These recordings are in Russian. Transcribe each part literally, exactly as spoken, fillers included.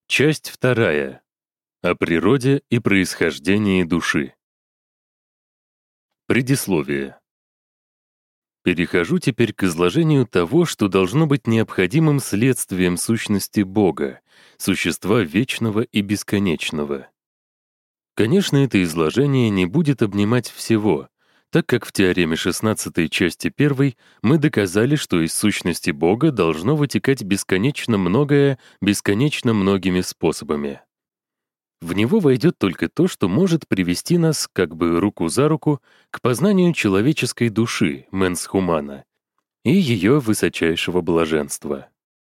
Часть вторая. О природе и происхождении души. Предисловие. Перехожу теперь к изложению того, что должно быть необходимым следствием сущности Бога, существа вечного и бесконечного. Конечно, это изложение не будет обнимать всего, так как в теореме шестнадцатой части первой мы доказали, что из сущности Бога должно вытекать бесконечно многое бесконечно многими способами. В него войдет только то, что может привести нас, как бы руку за руку, к познанию человеческой души, менс хумана, и ее высочайшего блаженства.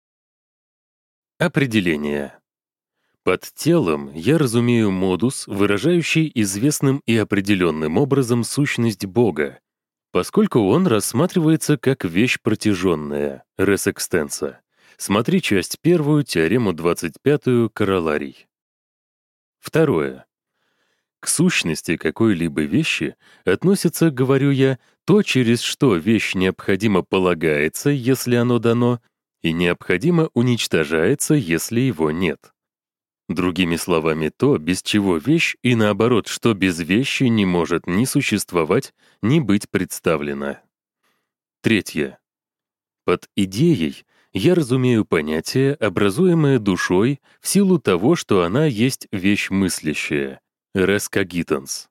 Определение. Под телом я разумею модус, выражающий известным и определенным образом сущность Бога, поскольку он рассматривается как вещь протяженная, res extensa. Смотри часть первую, теорему двадцать пятую, короларий. Второе. К сущности какой-либо вещи относится, говорю я, то, через что вещь необходимо полагается, если оно дано, и необходимо уничтожается, если его нет. Другими словами, то, без чего вещь, и наоборот, что без вещи не может ни существовать, ни быть представлено. Третье. Под идеей я разумею понятие, образуемое душой в силу того, что она есть вещь мыслящая, res cogitans.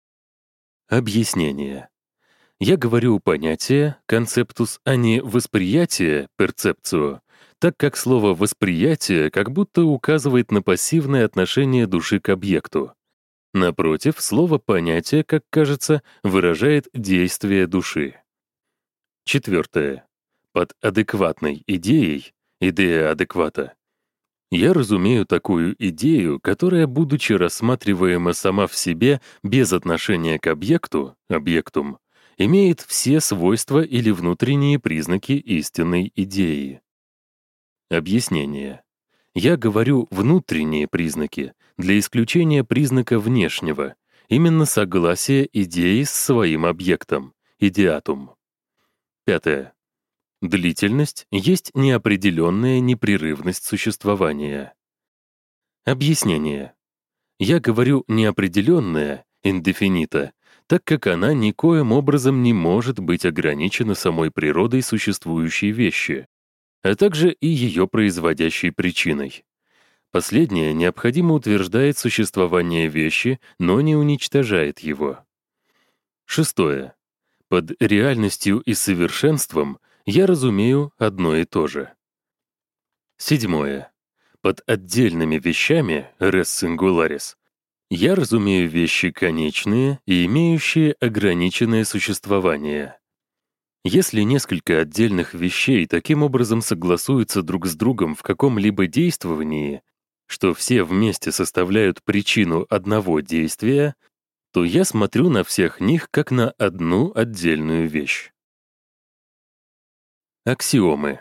Объяснение. Я говорю понятие, концептус, а не восприятие, перцепцию, так как слово «восприятие» как будто указывает на пассивное отношение души к объекту. Напротив, слово «понятие», как кажется, выражает действие души. Четвертое. Под адекватной идеей, идея адеквата, я разумею такую идею, которая, будучи рассматриваема сама в себе без отношения к объекту, объектум, имеет все свойства или внутренние признаки истинной идеи. Объяснение. Я говорю внутренние признаки для исключения признака внешнего, именно согласие идеи с своим объектом, идеатум. Пятое. Длительность есть неопределенная непрерывность существования. Объяснение. Я говорю неопределенная, индефинита, так как она никоим образом не может быть ограничена самой природой существующей вещи, а также и ее производящей причиной. Последняя необходимо утверждает существование вещи, но не уничтожает его. Шестое. Под реальностью и совершенством я разумею одно и то же. Седьмое. Под отдельными вещами, res singularis, я разумею вещи конечные и имеющие ограниченное существование. Если несколько отдельных вещей таким образом согласуются друг с другом в каком-либо действовании, что все вместе составляют причину одного действия, то я смотрю на всех них как на одну отдельную вещь. Аксиомы.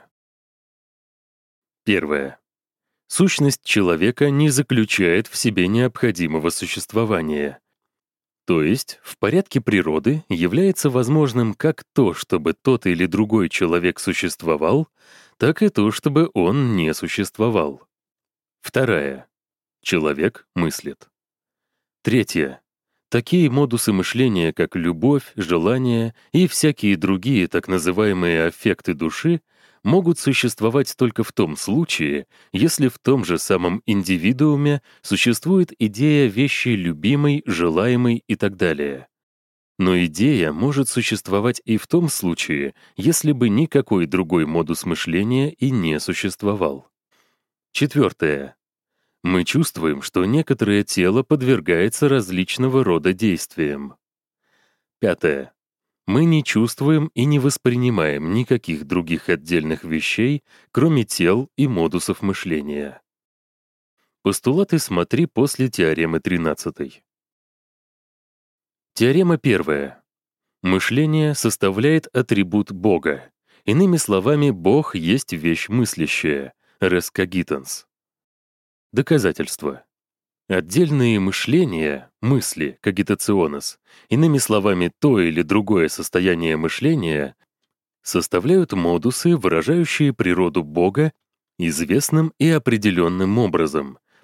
Первое. Сущность человека не заключает в себе необходимого существования. То есть, в порядке природы является возможным как то, чтобы тот или другой человек существовал, так и то, чтобы он не существовал. Второе. Человек мыслит. Третье. Такие модусы мышления, как любовь, желание и всякие другие так называемые аффекты души, могут существовать только в том случае, если в том же самом индивидууме существует идея вещи любимой, желаемой и так далее. Но идея может существовать и в том случае, если бы никакой другой модус мышления и не существовал. Четвертое. Мы чувствуем, что некоторое тело подвергается различного рода действиям. Пятое. Мы не чувствуем и не воспринимаем никаких других отдельных вещей, кроме тел и модусов мышления. Постулаты смотри после теоремы тринадцатой. Теорема первая. Мышление составляет атрибут Бога. Иными словами, Бог есть вещь мыслящая, res cogitans. Доказательство. Отдельные мышления, мысли, cogitationes, иными словами, то или другое состояние мышления, составляют модусы, выражающие природу Бога известным и определенным образом,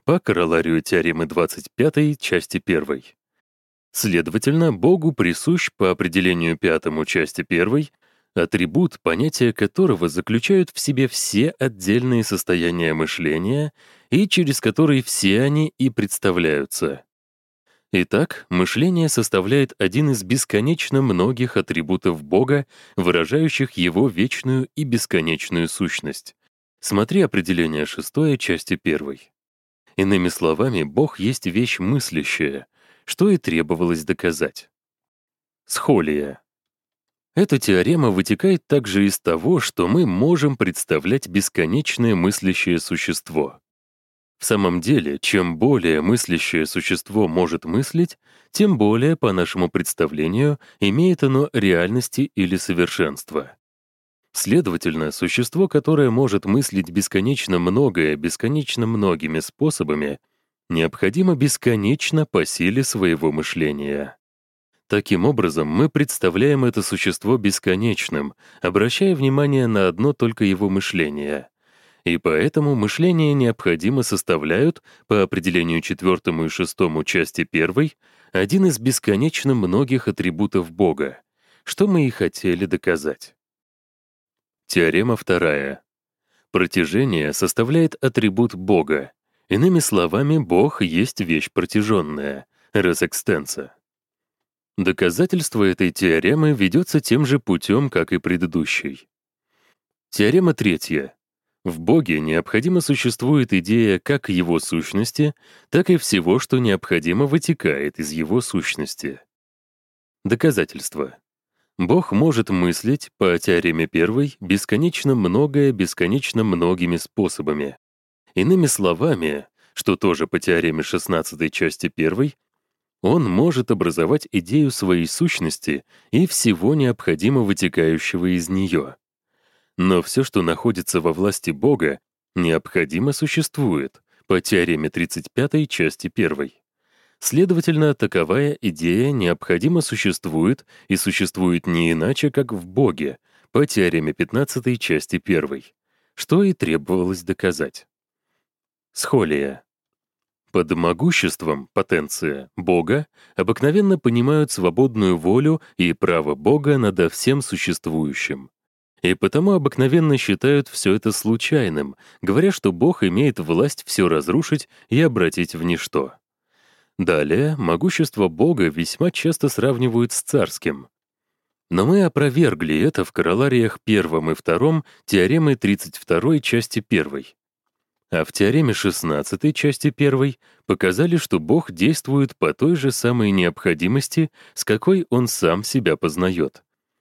по короларию теоремы двадцать пятой, части первой. Следовательно, Богу присущ по определению пятому части первой атрибут, понятия которого заключают в себе все отдельные состояния мышления и через которые все они и представляются. Итак, мышление составляет один из бесконечно многих атрибутов Бога, выражающих Его вечную и бесконечную сущность. Смотри определение шестое части первой. Иными словами, Бог есть вещь мыслящая, что и требовалось доказать. Схолия. Эта теорема вытекает также из того, что мы можем представлять бесконечное мыслящее существо. В самом деле, чем более мыслящее существо может мыслить, тем более, по нашему представлению, имеет оно реальности или совершенства. Следовательно, существо, которое может мыслить бесконечно многое бесконечно многими способами, необходимо бесконечно по силе своего мышления. Таким образом, мы представляем это существо бесконечным, обращая внимание на одно только его мышление. И поэтому мышление необходимо составляют, по определению четвертому и шестому части первой, один из бесконечно многих атрибутов Бога, что мы и хотели доказать. Теорема вторая. Протяжение составляет атрибут Бога. Иными словами, Бог есть вещь протяженная, res extensa. Доказательство этой теоремы ведется тем же путем, как и предыдущий. Теорема третья. В Боге необходимо существует идея как Его сущности, так и всего, что необходимо вытекает из Его сущности. Доказательство. Бог может мыслить, по теореме первой, бесконечно многое бесконечно многими способами. Иными словами, что тоже по теореме шестнадцатой части первой, Он может образовать идею своей сущности и всего необходимо вытекающего из нее. Но все, что находится во власти Бога, необходимо существует, по теореме тридцать пятой части первой. Следовательно, таковая идея необходимо существует и существует не иначе, как в Боге, по теореме пятнадцатой части первой, что и требовалось доказать. Схолия. Под могуществом, потенция, Бога обыкновенно понимают свободную волю и право Бога над всем существующим. И потому обыкновенно считают все это случайным, говоря, что Бог имеет власть все разрушить и обратить в ничто. Далее, могущество Бога весьма часто сравнивают с царским. Но мы опровергли это в королариях первом и втором теоремы тридцать второй части первой. А в теореме шестнадцатой части первой показали, что Бог действует по той же самой необходимости, с какой Он сам себя познает.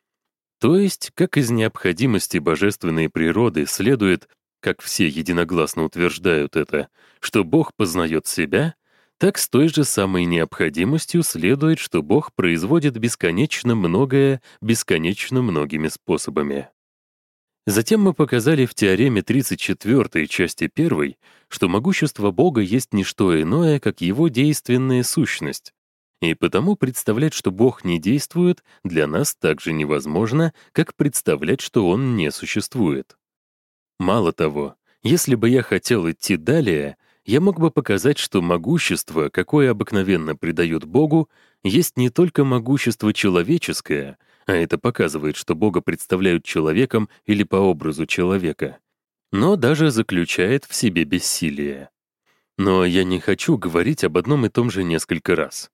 То есть, как из необходимости божественной природы следует, как все единогласно утверждают это, что Бог познает себя, так с той же самой необходимостью следует, что Бог производит бесконечно многое бесконечно многими способами. Затем мы показали в теореме тридцать четвёртой части первой, что могущество Бога есть не что иное, как Его действенная сущность, и потому представлять, что Бог не действует, для нас так же невозможно, как представлять, что Он не существует. Мало того, если бы я хотел идти далее, я мог бы показать, что могущество, какое обыкновенно придают Богу, есть не только могущество человеческое, а это показывает, что Бога представляют человеком или по образу человека, но даже заключает в себе бессилие. Но я не хочу говорить об одном и том же несколько раз.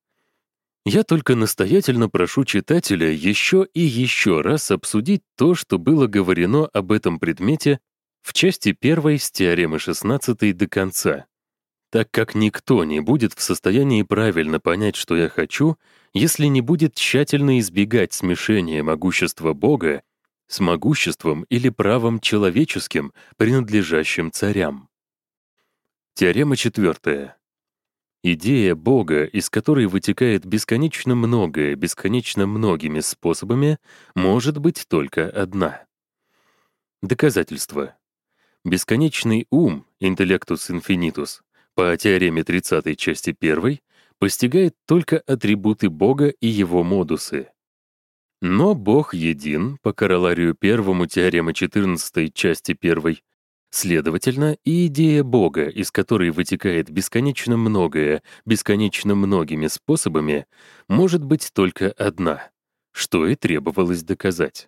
Я только настоятельно прошу читателя еще и еще раз обсудить то, что было говорено об этом предмете в части первой с теоремы шестнадцатой до конца, так как никто не будет в состоянии правильно понять, что я хочу, если не будет тщательно избегать смешения могущества Бога с могуществом или правом человеческим, принадлежащим царям. Теорема четвертая. Идея Бога, из которой вытекает бесконечно многое бесконечно многими способами, может быть только одна. Доказательство. Бесконечный ум, intellectus infinitus, по теореме тридцатой части первой, постигает только атрибуты Бога и Его модусы. Но Бог един, по короларию первому теоремы четырнадцатой части первой, Следовательно, и идея Бога, из которой вытекает бесконечно многое, бесконечно многими способами, может быть только одна, что и требовалось доказать.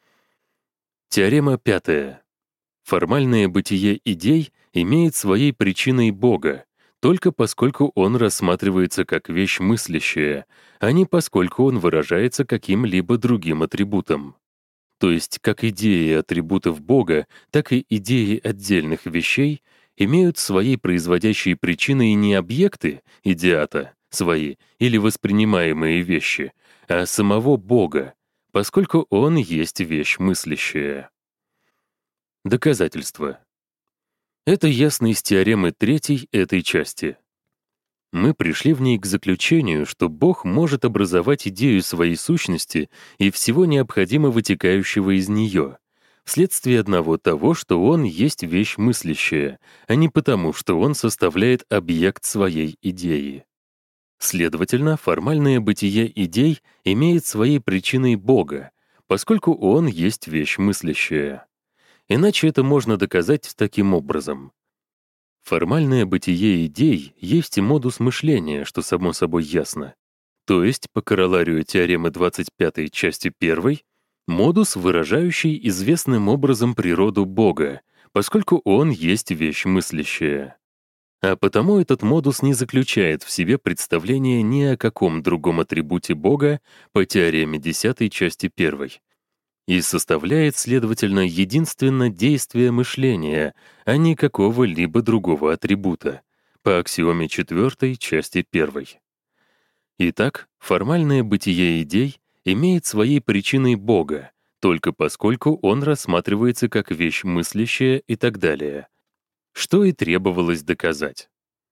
Теорема пятая. Формальное бытие идей имеет своей причиной Бога, только поскольку он рассматривается как вещь мыслящая, а не поскольку он выражается каким-либо другим атрибутом. То есть как идеи атрибутов Бога, так и идеи отдельных вещей имеют своей производящей причиной не объекты, идеата, свои или воспринимаемые вещи, а самого Бога, поскольку он есть вещь мыслящая. Доказательство. Это ясно из теоремы третьей этой части. Мы пришли в ней к заключению, что Бог может образовать идею своей сущности и всего необходимо вытекающего из нее, вследствие одного того, что Он есть вещь мыслящая, а не потому, что Он составляет объект своей идеи. Следовательно, формальное бытие идей имеет своей причиной Бога, поскольку Он есть вещь мыслящая. Иначе это можно доказать таким образом. Формальное бытие идей есть и модус мышления, что само собой ясно. То есть, по короларию теоремы двадцать пятой части первой, модус, выражающий известным образом природу Бога, поскольку он есть вещь мыслящая. А потому этот модус не заключает в себе представление ни о каком другом атрибуте Бога по теореме десятой части первой, и составляет, следовательно, единственно действие мышления, а не какого-либо другого атрибута, по аксиоме четвертой части первой. Итак, формальное бытие идей имеет своей причиной Бога, только поскольку он рассматривается как вещь мыслящая и так далее, что и требовалось доказать.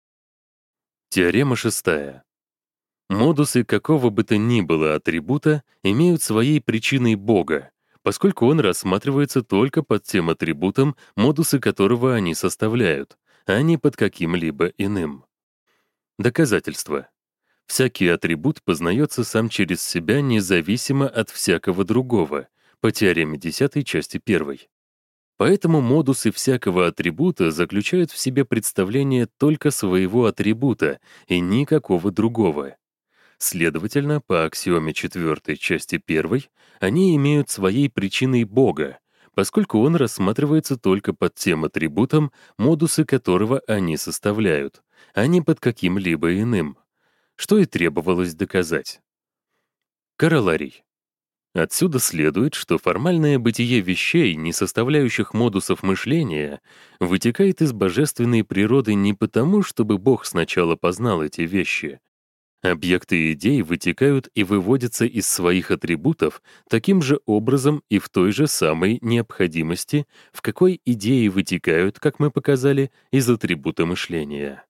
Теорема шестая. Модусы какого бы то ни было атрибута имеют своей причиной Бога, поскольку он рассматривается только под тем атрибутом, модусы которого они составляют, а не под каким-либо иным. Доказательство. Всякий атрибут познается сам через себя независимо от всякого другого, по теореме десятой части первой. Поэтому модусы всякого атрибута заключают в себе представление только своего атрибута и никакого другого. Следовательно, по аксиоме четвертой части первой, они имеют своей причиной Бога, поскольку он рассматривается только под тем атрибутом, модусы которого они составляют, а не под каким-либо иным, что и требовалось доказать. Короларий. Отсюда следует, что формальное бытие вещей, не составляющих модусов мышления, вытекает из божественной природы не потому, чтобы Бог сначала познал эти вещи. Объекты идей вытекают и выводятся из своих атрибутов таким же образом и в той же самой необходимости, в какой идеи вытекают, как мы показали, из атрибута мышления.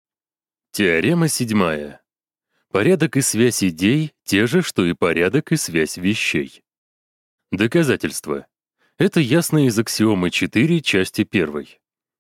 Теорема седьмая. Порядок и связь идей — те же, что и порядок и связь вещей. Доказательство. Это ясно из аксиомы четыре части первой.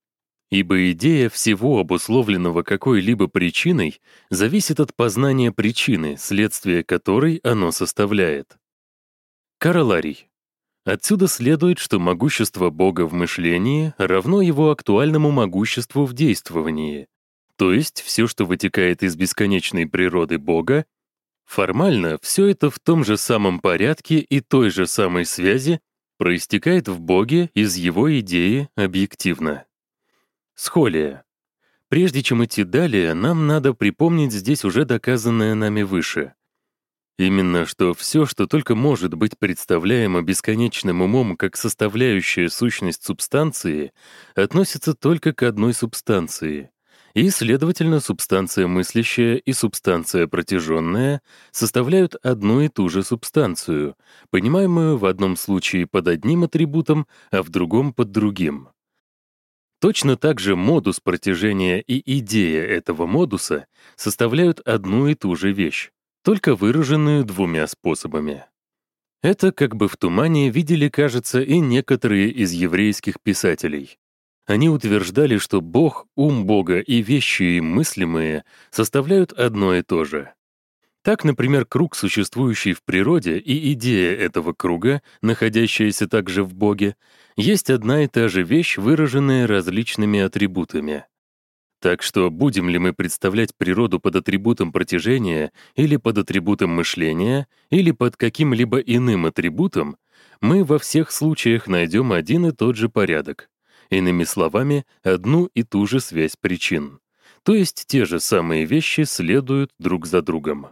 Ибо идея всего обусловленного какой-либо причиной зависит от познания причины, следствие которой оно составляет. Короларий. Отсюда следует, что могущество Бога в мышлении равно его актуальному могуществу в действовании, то есть все, что вытекает из бесконечной природы Бога, формально все это в том же самом порядке и той же самой связи проистекает в Боге из его идеи объективно. Схолия. Прежде чем идти далее, нам надо припомнить здесь уже доказанное нами выше. Именно что все, что только может быть представляемо бесконечным умом как составляющая сущность субстанции, относится только к одной субстанции, и, следовательно, субстанция мыслящая и субстанция протяженная составляют одну и ту же субстанцию, понимаемую в одном случае под одним атрибутом, а в другом под другим. Точно так же модус протяжения и идея этого модуса составляют одну и ту же вещь, только выраженную двумя способами. Это как бы в тумане видели, кажется, и некоторые из еврейских писателей. Они утверждали, что Бог, ум Бога и вещи им мыслимые составляют одно и то же. Так, например, круг, существующий в природе, и идея этого круга, находящаяся также в Боге, есть одна и та же вещь, выраженная различными атрибутами. Так что будем ли мы представлять природу под атрибутом протяжения или под атрибутом мышления, или под каким-либо иным атрибутом, мы во всех случаях найдем один и тот же порядок. Иными словами, одну и ту же связь причин. То есть те же самые вещи следуют друг за другом.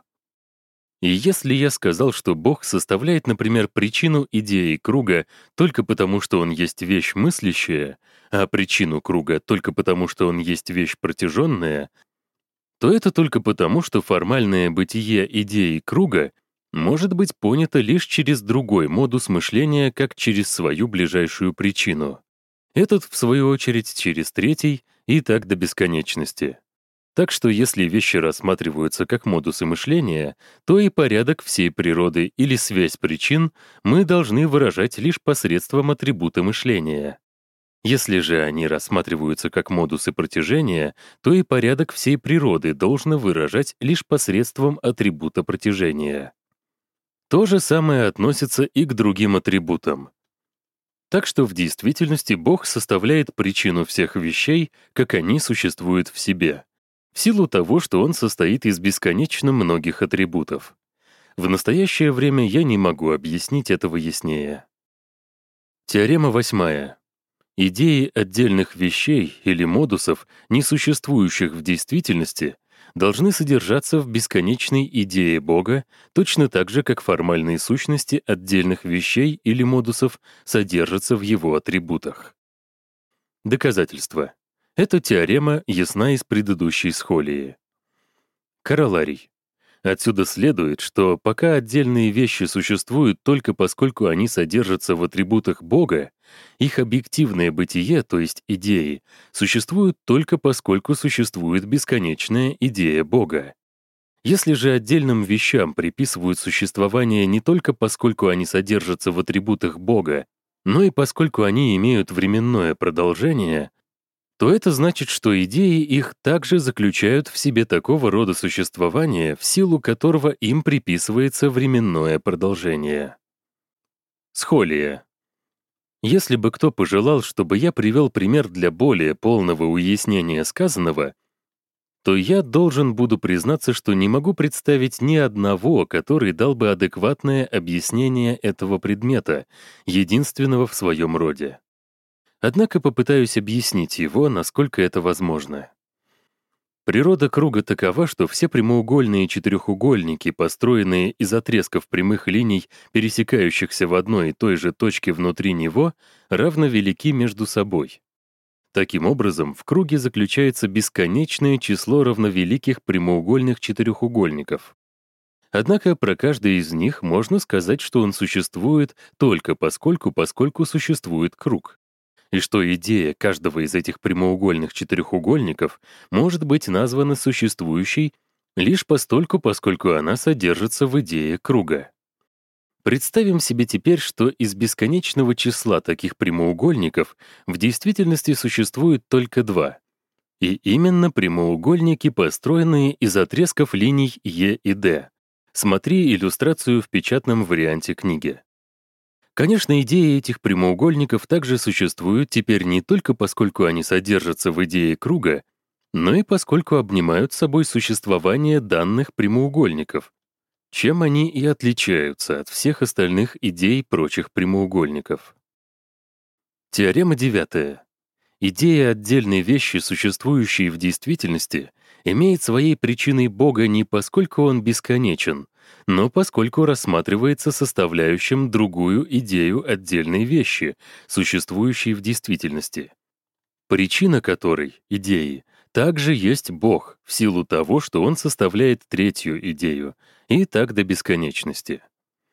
И если я сказал, что Бог составляет, например, причину идеи круга только потому, что он есть вещь мыслящая, а причину круга только потому, что он есть вещь протяженная, то это только потому, что формальное бытие идеи круга может быть понято лишь через другой модус мышления, как через свою ближайшую причину. Этот, в свою очередь, через третий, и так до бесконечности. Так что если вещи рассматриваются как модусы мышления, то и порядок всей природы или связь причин мы должны выражать лишь посредством атрибута мышления. Если же они рассматриваются как модусы протяжения, то и порядок всей природы должно выражать лишь посредством атрибута протяжения. То же самое относится и к другим атрибутам. Так что в действительности Бог составляет причину всех вещей, как они существуют в себе, в силу того, что он состоит из бесконечно многих атрибутов. В настоящее время я не могу объяснить этого яснее. Теорема восьмая. Идеи отдельных вещей или модусов, не существующих в действительности, должны содержаться в бесконечной идее Бога, точно так же, как формальные сущности отдельных вещей или модусов содержатся в его атрибутах. Доказательство. Эта теорема ясна из предыдущей схолии. Короларий. Отсюда следует, что пока отдельные вещи существуют только поскольку они содержатся в атрибутах Бога, их объективное бытие, то есть идеи, существуют только поскольку существует бесконечная идея Бога. Если же отдельным вещам приписывают существование не только поскольку они содержатся в атрибутах Бога, но и поскольку они имеют временное продолжение, то это значит, что идеи их также заключают в себе такого рода существование, в силу которого им приписывается временное продолжение. Схолия. Если бы кто пожелал, чтобы я привел пример для более полного уяснения сказанного, то я должен буду признаться, что не могу представить ни одного, который дал бы адекватное объяснение этого предмета, единственного в своем роде. Однако попытаюсь объяснить его, насколько это возможно. Природа круга такова, что все прямоугольные четырехугольники, построенные из отрезков прямых линий, пересекающихся в одной и той же точке внутри него, равновелики между собой. Таким образом, в круге заключается бесконечное число равновеликих прямоугольных четырехугольников. Однако про каждый из них можно сказать, что он существует только поскольку, поскольку существует круг, и что идея каждого из этих прямоугольных четырехугольников может быть названа существующей лишь постольку, поскольку она содержится в идее круга. Представим себе теперь, что из бесконечного числа таких прямоугольников в действительности существует только два, и именно прямоугольники, построенные из отрезков линий Е и Д. Смотри иллюстрацию в печатном варианте книги. Конечно, идеи этих прямоугольников также существуют теперь не только поскольку они содержатся в идее круга, но и поскольку обнимают собой существование данных прямоугольников, чем они и отличаются от всех остальных идей прочих прямоугольников. Теорема девятая. Идея отдельной вещи, существующей в действительности, имеет своей причиной Бога не поскольку он бесконечен, но поскольку рассматривается составляющим другую идею отдельной вещи, существующей в действительности. Причина которой, идеи, также есть Бог, в силу того, что он составляет третью идею, и так до бесконечности.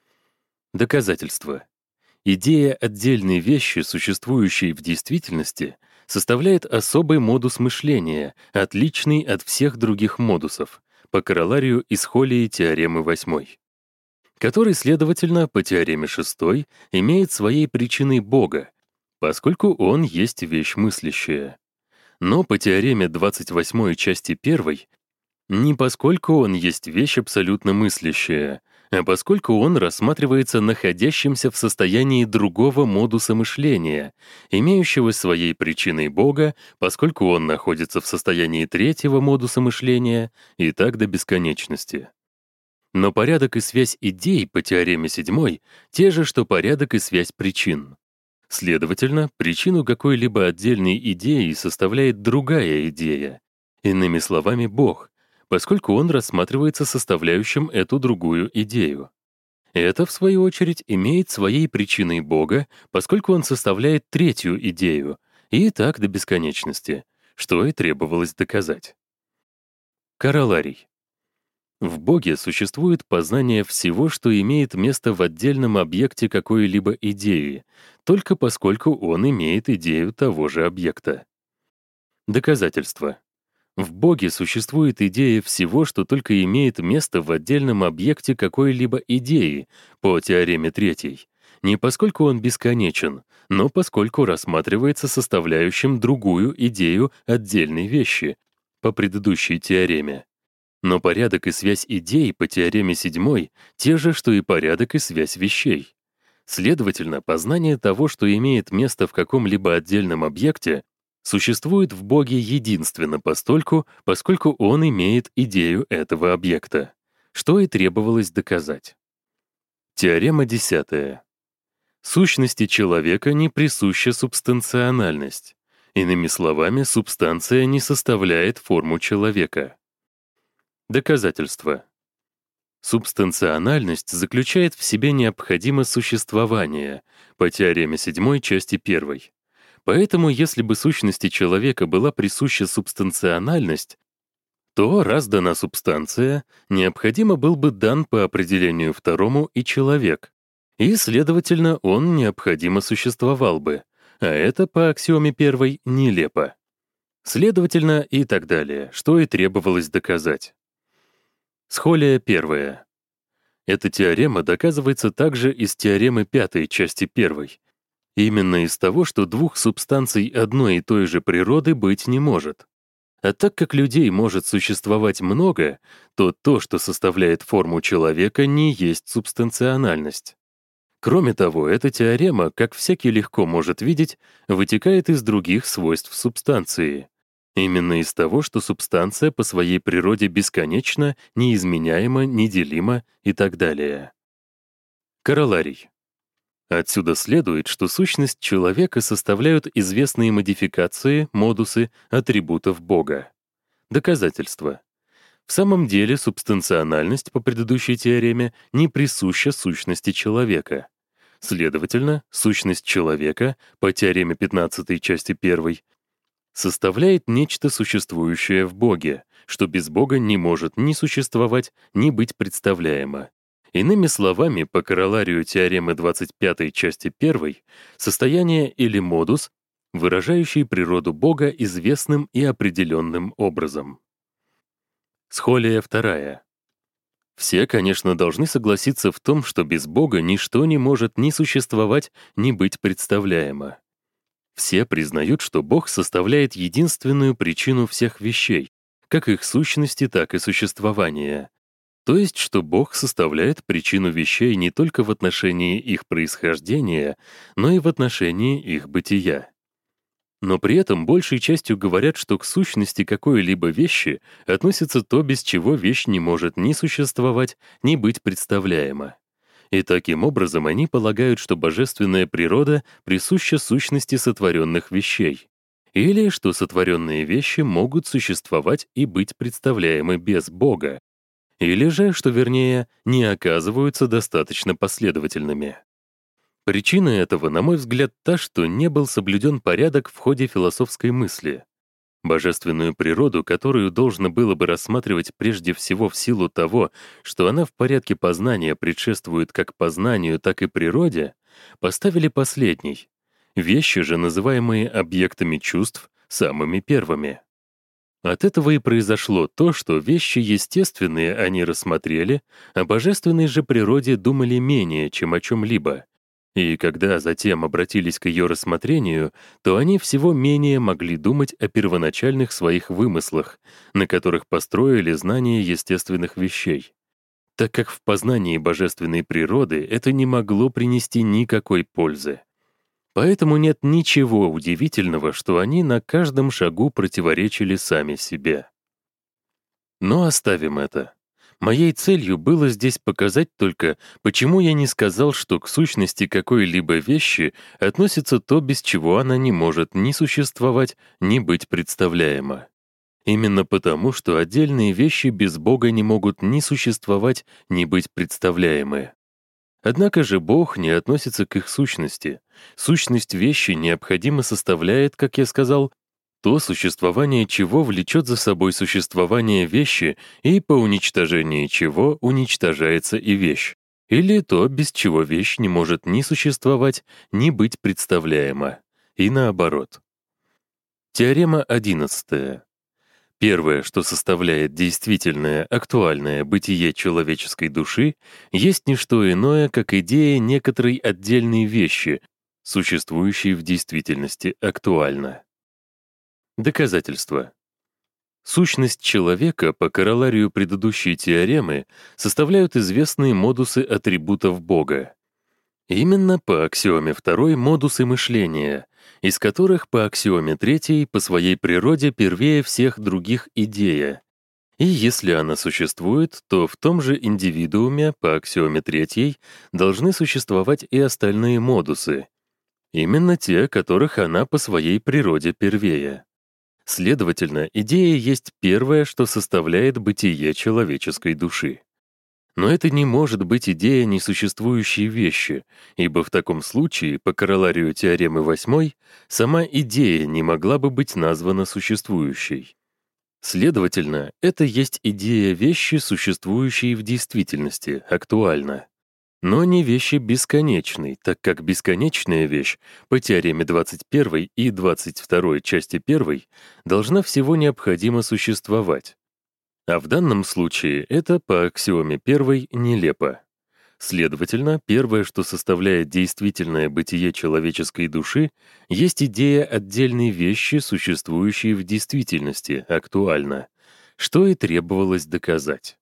Доказательство. Идея отдельной вещи, существующей в действительности, составляет особый модус мышления, отличный от всех других модусов, по короларию из Схолии теоремы восьмой, который, следовательно, по теореме шестой, имеет своей причиной Бога, поскольку он есть вещь мыслящая. Но по теореме двадцать восьмой части первой Не поскольку он есть вещь абсолютно мыслящая, а поскольку он рассматривается находящимся в состоянии другого модуса мышления, имеющего своей причиной Бога, поскольку он находится в состоянии третьего модуса мышления, и так до бесконечности. Но порядок и связь идей по теореме седьмой те же, что порядок и связь причин. Следовательно, причину какой-либо отдельной идеи составляет другая идея, иными словами, Бог, поскольку он рассматривается составляющим эту другую идею. Это, в свою очередь, имеет своей причиной Бога, поскольку он составляет третью идею, и так до бесконечности, что и требовалось доказать. Короларий. В Боге существует познание всего, что имеет место в отдельном объекте какой-либо идеи, только поскольку он имеет идею того же объекта. Доказательство. В Боге существует идея всего, что только имеет место в отдельном объекте какой-либо идеи, по теореме третьей, не поскольку он бесконечен, но поскольку рассматривается составляющим другую идею отдельной вещи, по предыдущей теореме. Но порядок и связь идей по теореме седьмой те же, что и порядок и связь вещей. Следовательно, познание того, что имеет место в каком-либо отдельном объекте, существует в Боге единственно постольку, поскольку он имеет идею этого объекта, что и требовалось доказать. Теорема десятая. Сущности человека не присуща субстанциональность. Иными словами, субстанция не составляет форму человека. Доказательство. Субстанциональность заключает в себе необходимо существование по теореме седьмой части первой. Поэтому, если бы сущности человека была присуща субстанциональность, то, раз дана субстанция, необходимо был бы дан по определению второму и человек, и, следовательно, он необходимо существовал бы, а это, по аксиоме первой, нелепо. Следовательно, и так далее, что и требовалось доказать. Схолия первая. Эта теорема доказывается также из теоремы пятой части первой. Именно из того, что двух субстанций одной и той же природы быть не может. А так как людей может существовать много, то то, что составляет форму человека, не есть субстанциональность. Кроме того, эта теорема, как всякий легко может видеть, вытекает из других свойств субстанции. Именно из того, что субстанция по своей природе бесконечна, неизменяема, неделима и так далее. Короларий. Отсюда следует, что сущность человека составляют известные модификации, модусы атрибутов Бога. Доказательство. В самом деле субстанциональность по предыдущей теореме не присуща сущности человека. Следовательно, сущность человека по теореме пятнадцатой части первой составляет нечто существующее в Боге, что без Бога не может ни существовать, ни быть представляемо. Иными словами, по короларию теоремы двадцать пятой части первой, состояние или модус, выражающий природу Бога известным и определенным образом. Схолия вторая. Все, конечно, должны согласиться в том, что без Бога ничто не может ни существовать, ни быть представляемо. Все признают, что Бог составляет единственную причину всех вещей, как их сущности, так и существования. То есть, что Бог составляет причину вещей не только в отношении их происхождения, но и в отношении их бытия. Но при этом большей частью говорят, что к сущности какой-либо вещи относится то, без чего вещь не может ни существовать, ни быть представляема. И таким образом они полагают, что божественная природа присуща сущности сотворенных вещей, или что сотворенные вещи могут существовать и быть представляемы без Бога, или же, что вернее, не оказываются достаточно последовательными. Причина этого, на мой взгляд, та, что не был соблюден порядок в ходе философской мысли. Божественную природу, которую должно было бы рассматривать прежде всего в силу того, что она в порядке познания предшествует как познанию, так и природе, поставили последней. Вещи же, называемые объектами чувств, самыми первыми. От этого и произошло то, что вещи естественные они рассмотрели, о божественной же природе думали менее, чем о чем-либо, И когда затем обратились к ее рассмотрению, то они всего менее могли думать о первоначальных своих вымыслах, на которых построили знание естественных вещей, так как в познании божественной природы это не могло принести никакой пользы. Поэтому нет ничего удивительного, что они на каждом шагу противоречили сами себе. Но оставим это. Моей целью было здесь показать только, почему я не сказал, что к сущности какой-либо вещи относится то, без чего она не может ни существовать, ни быть представляема. Именно потому, что отдельные вещи без Бога не могут ни существовать, ни быть представляемы. Однако же Бог не относится к их сущности. Сущность вещи необходимо составляет, как я сказал, то существование чего влечет за собой существование вещи и по уничтожении чего уничтожается и вещь, или то, без чего вещь не может ни существовать, ни быть представляема, и наоборот. Теорема одиннадцатая. Первое, что составляет действительное, актуальное бытие человеческой души, есть не что иное, как идея некоторой отдельной вещи, существующей в действительности актуально. Доказательство. Сущность человека по короларию предыдущей теоремы составляют известные модусы атрибутов Бога. Именно по аксиоме второй модусы мышления, из которых по аксиоме третьей по своей природе первее всех других идея. И если она существует, то в том же индивидууме по аксиоме третьей должны существовать и остальные модусы, именно те, которых она по своей природе первее. Следовательно, идея есть первое, что составляет бытие человеческой души. Но это не может быть идея несуществующей вещи, ибо в таком случае, по короларию теоремы восьмой, сама идея не могла бы быть названа существующей. Следовательно, это есть идея вещи, существующей в действительности, актуально. Но не вещи бесконечной, так как бесконечная вещь по теореме двадцать первой и двадцать второй части первой должна всего необходимо существовать. А в данном случае это по аксиоме первой нелепо. Следовательно, первое, что составляет действительное бытие человеческой души, есть идея отдельной вещи, существующей в действительности, актуально, что и требовалось доказать.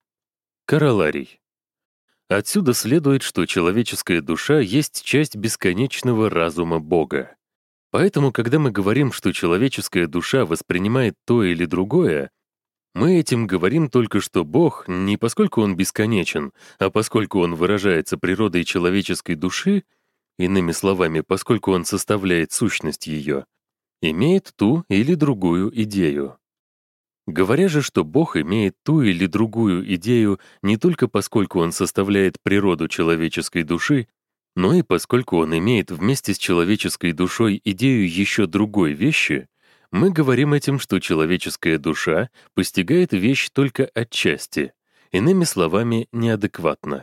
Короларий. Отсюда следует, что человеческая душа есть часть бесконечного разума Бога. Поэтому, когда мы говорим, что человеческая душа воспринимает то или другое, мы этим говорим только, что Бог, не поскольку Он бесконечен, а поскольку Он выражается природой человеческой души, иными словами, поскольку Он составляет сущность ее, имеет ту или другую идею. Говоря же, что Бог имеет ту или другую идею не только поскольку Он составляет природу человеческой души, но и поскольку Он имеет вместе с человеческой душой идею еще другой вещи, мы говорим этим, что человеческая душа постигает вещь только отчасти, иными словами, неадекватно.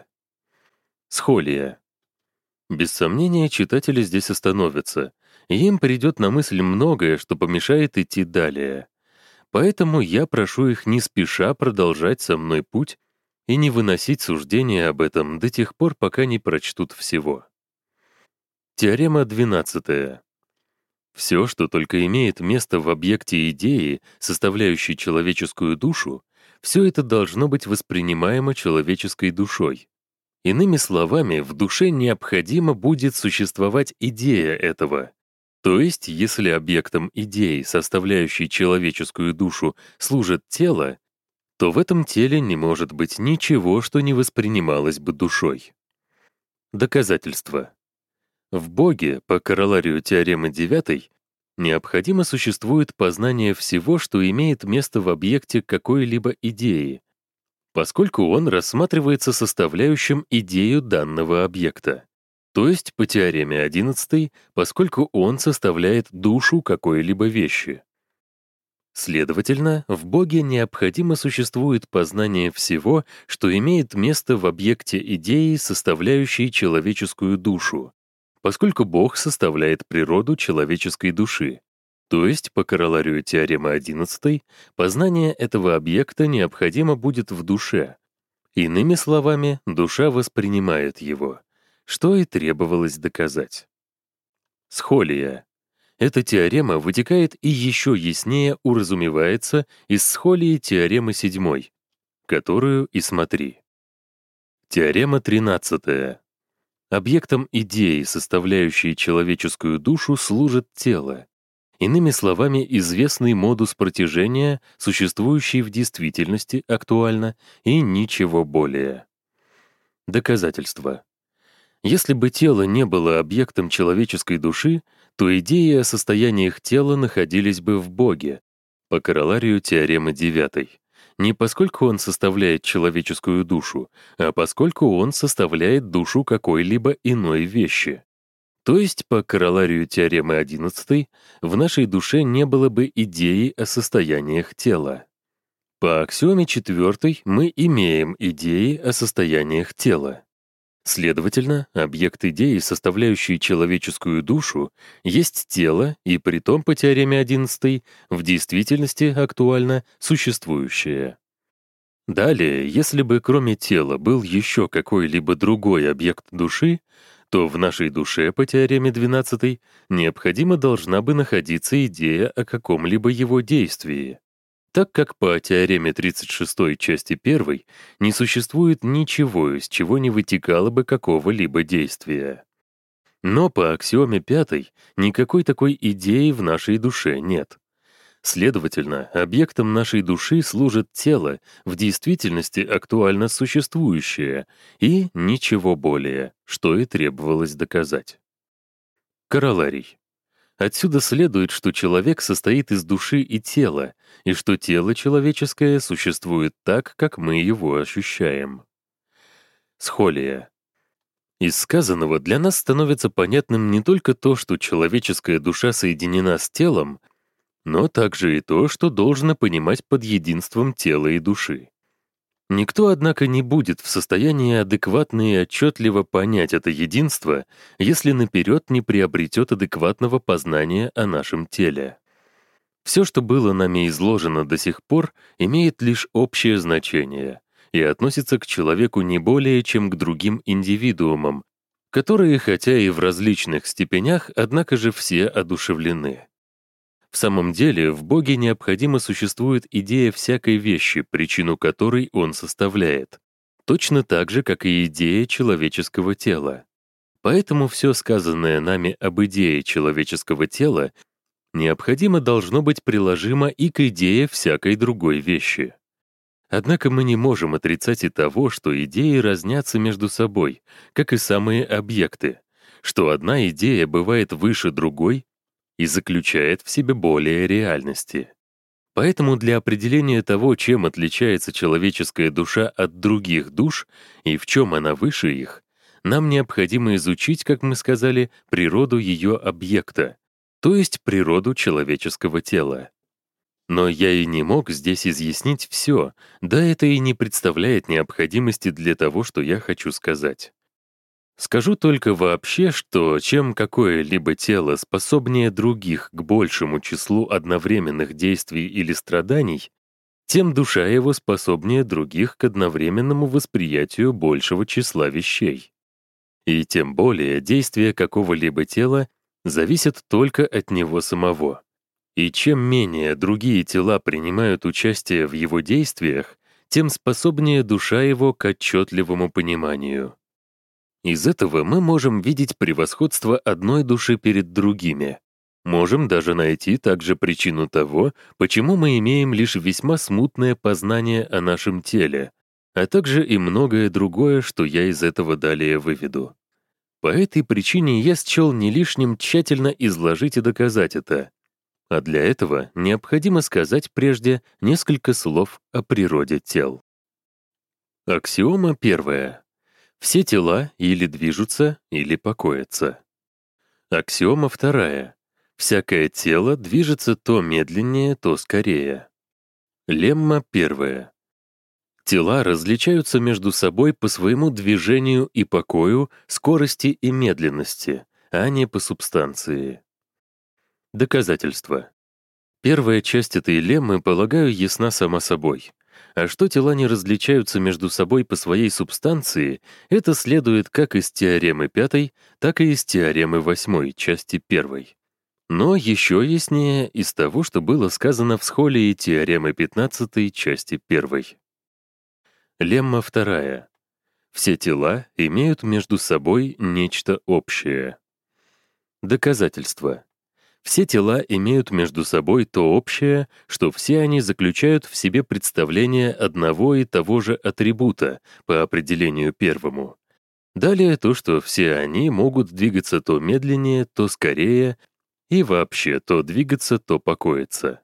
Схолия. Без сомнения, читатели здесь остановятся, и им придет на мысль многое, что помешает идти далее. Поэтому я прошу их не спеша продолжать со мной путь и не выносить суждения об этом до тех пор, пока не прочтут всего. Теорема двенадцатая. Все, что только имеет место в объекте идеи, составляющей человеческую душу, все это должно быть воспринимаемо человеческой душой. Иными словами, в душе необходимо будет существовать идея этого. То есть, если объектом идеи, составляющей человеческую душу, служит тело, то в этом теле не может быть ничего, что не воспринималось бы душой. Доказательство. В Боге, по короларию теоремы девятой, необходимо существует познание всего, что имеет место в объекте какой-либо идеи, поскольку он рассматривается составляющим идею данного объекта. То есть, по теореме одиннадцатой, поскольку он составляет душу какой-либо вещи. Следовательно, в Боге необходимо существует познание всего, что имеет место в объекте идеи, составляющей человеческую душу, поскольку Бог составляет природу человеческой души. То есть, по короларию теоремы одиннадцатой, познание этого объекта необходимо будет в душе. Иными словами, душа воспринимает его. что и требовалось доказать. Схолия. Эта теорема вытекает и еще яснее уразумевается из схолии теоремы седьмой, которую и смотри. Теорема тринадцатая. Объектом идеи, составляющей человеческую душу, служит тело. Иными словами, известный модус протяжения, существующий в действительности актуально, и ничего более. Доказательство. Если бы тело не было объектом человеческой души, то идеи о состояниях тела находились бы в Боге, по короларию теоремы девятой. Не поскольку он составляет человеческую душу, а поскольку он составляет душу какой-либо иной вещи. То есть, по короларию теоремы одиннадцатой, в нашей душе не было бы идеи о состояниях тела. По аксиоме четвертой мы имеем идеи о состояниях тела. Следовательно, объект идеи, составляющий человеческую душу, есть тело, и притом по теореме одиннадцатой в действительности актуально существующее. Далее, если бы кроме тела был еще какой-либо другой объект души, то в нашей душе по теореме двенадцатой необходимо должна бы находиться идея о каком-либо его действии, так как по теореме тридцать шестой части первой не существует ничего, из чего не вытекало бы какого-либо действия. Но по аксиоме пятой никакой такой идеи в нашей душе нет. Следовательно, объектом нашей души служит тело, в действительности актуально существующее, и ничего более, что и требовалось доказать. Короларий. Отсюда следует, что человек состоит из души и тела, и что тело человеческое существует так, как мы его ощущаем. Схолия. Из сказанного для нас становится понятным не только то, что человеческая душа соединена с телом, но также и то, что должно понимать под единством тела и души. Никто, однако, не будет в состоянии адекватно и отчетливо понять это единство, если наперед не приобретет адекватного познания о нашем теле. Все, что было нами изложено до сих пор, имеет лишь общее значение и относится к человеку не более, чем к другим индивидуумам, которые, хотя и в различных степенях, однако же все одушевлены. В самом деле, в Боге необходимо существует идея всякой вещи, причину которой он составляет, точно так же, как и идея человеческого тела. Поэтому все сказанное нами об идее человеческого тела необходимо должно быть приложимо и к идее всякой другой вещи. Однако мы не можем отрицать и того, что идеи разнятся между собой, как и самые объекты, что одна идея бывает выше другой и заключает в себе более реальности. Поэтому для определения того, чем отличается человеческая душа от других душ и в чем она выше их, нам необходимо изучить, как мы сказали, природу ее объекта, то есть природу человеческого тела. Но я и не мог здесь изъяснить все, да это и не представляет необходимости для того, что я хочу сказать. Скажу только вообще, что чем какое-либо тело способнее других к большему числу одновременных действий или страданий, тем душа его способнее других к одновременному восприятию большего числа вещей. И тем более действия какого-либо тела зависят только от него самого. И чем менее другие тела принимают участие в его действиях, тем способнее душа его к отчетливому пониманию. Из этого мы можем видеть превосходство одной души перед другими. Можем даже найти также причину того, почему мы имеем лишь весьма смутное познание о нашем теле, а также и многое другое, что я из этого далее выведу. По этой причине я счел не лишним тщательно изложить и доказать это. А для этого необходимо сказать прежде несколько слов о природе тел. Аксиома первая. Все тела или движутся, или покоятся. Аксиома вторая. Всякое тело движется то медленнее, то скорее. Лемма первая. Тела различаются между собой по своему движению и покою, скорости и медленности, а не по субстанции. Доказательства. Первая часть этой леммы, полагаю, ясна сама собой. А что тела не различаются между собой по своей субстанции, это следует как из теоремы пятой, так и из теоремы восьмой, части первой. Но еще яснее из того, что было сказано в схолии теоремы пятнадцатой, части первой. Лемма вторая. Все тела имеют между собой нечто общее. Доказательство. Все тела имеют между собой то общее, что все они заключают в себе представление одного и того же атрибута по определению первому. Далее то, что все они могут двигаться то медленнее, то скорее, и вообще то двигаться, то покоиться.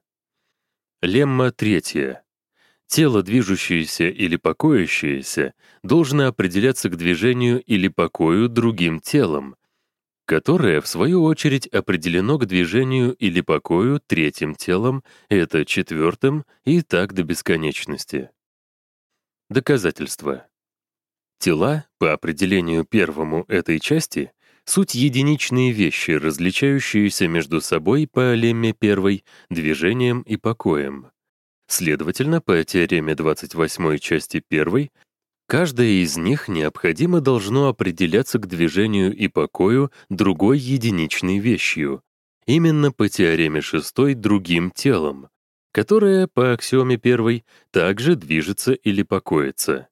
Лемма третья. Тело, движущееся или покоящееся, должно определяться к движению или покою другим телом, которое, в свою очередь, определено к движению или покою третьим телом, это четвертым, и так до бесконечности. Доказательство. Тела, по определению первому этой части, суть единичные вещи, различающиеся между собой по лемме первой, движением и покоем. Следовательно, по теореме двадцать восьмой части первой, каждое из них необходимо должно определяться к движению и покою другой единичной вещью, именно по теореме шестой другим телом, которое, по аксиоме первой, также движется или покоится.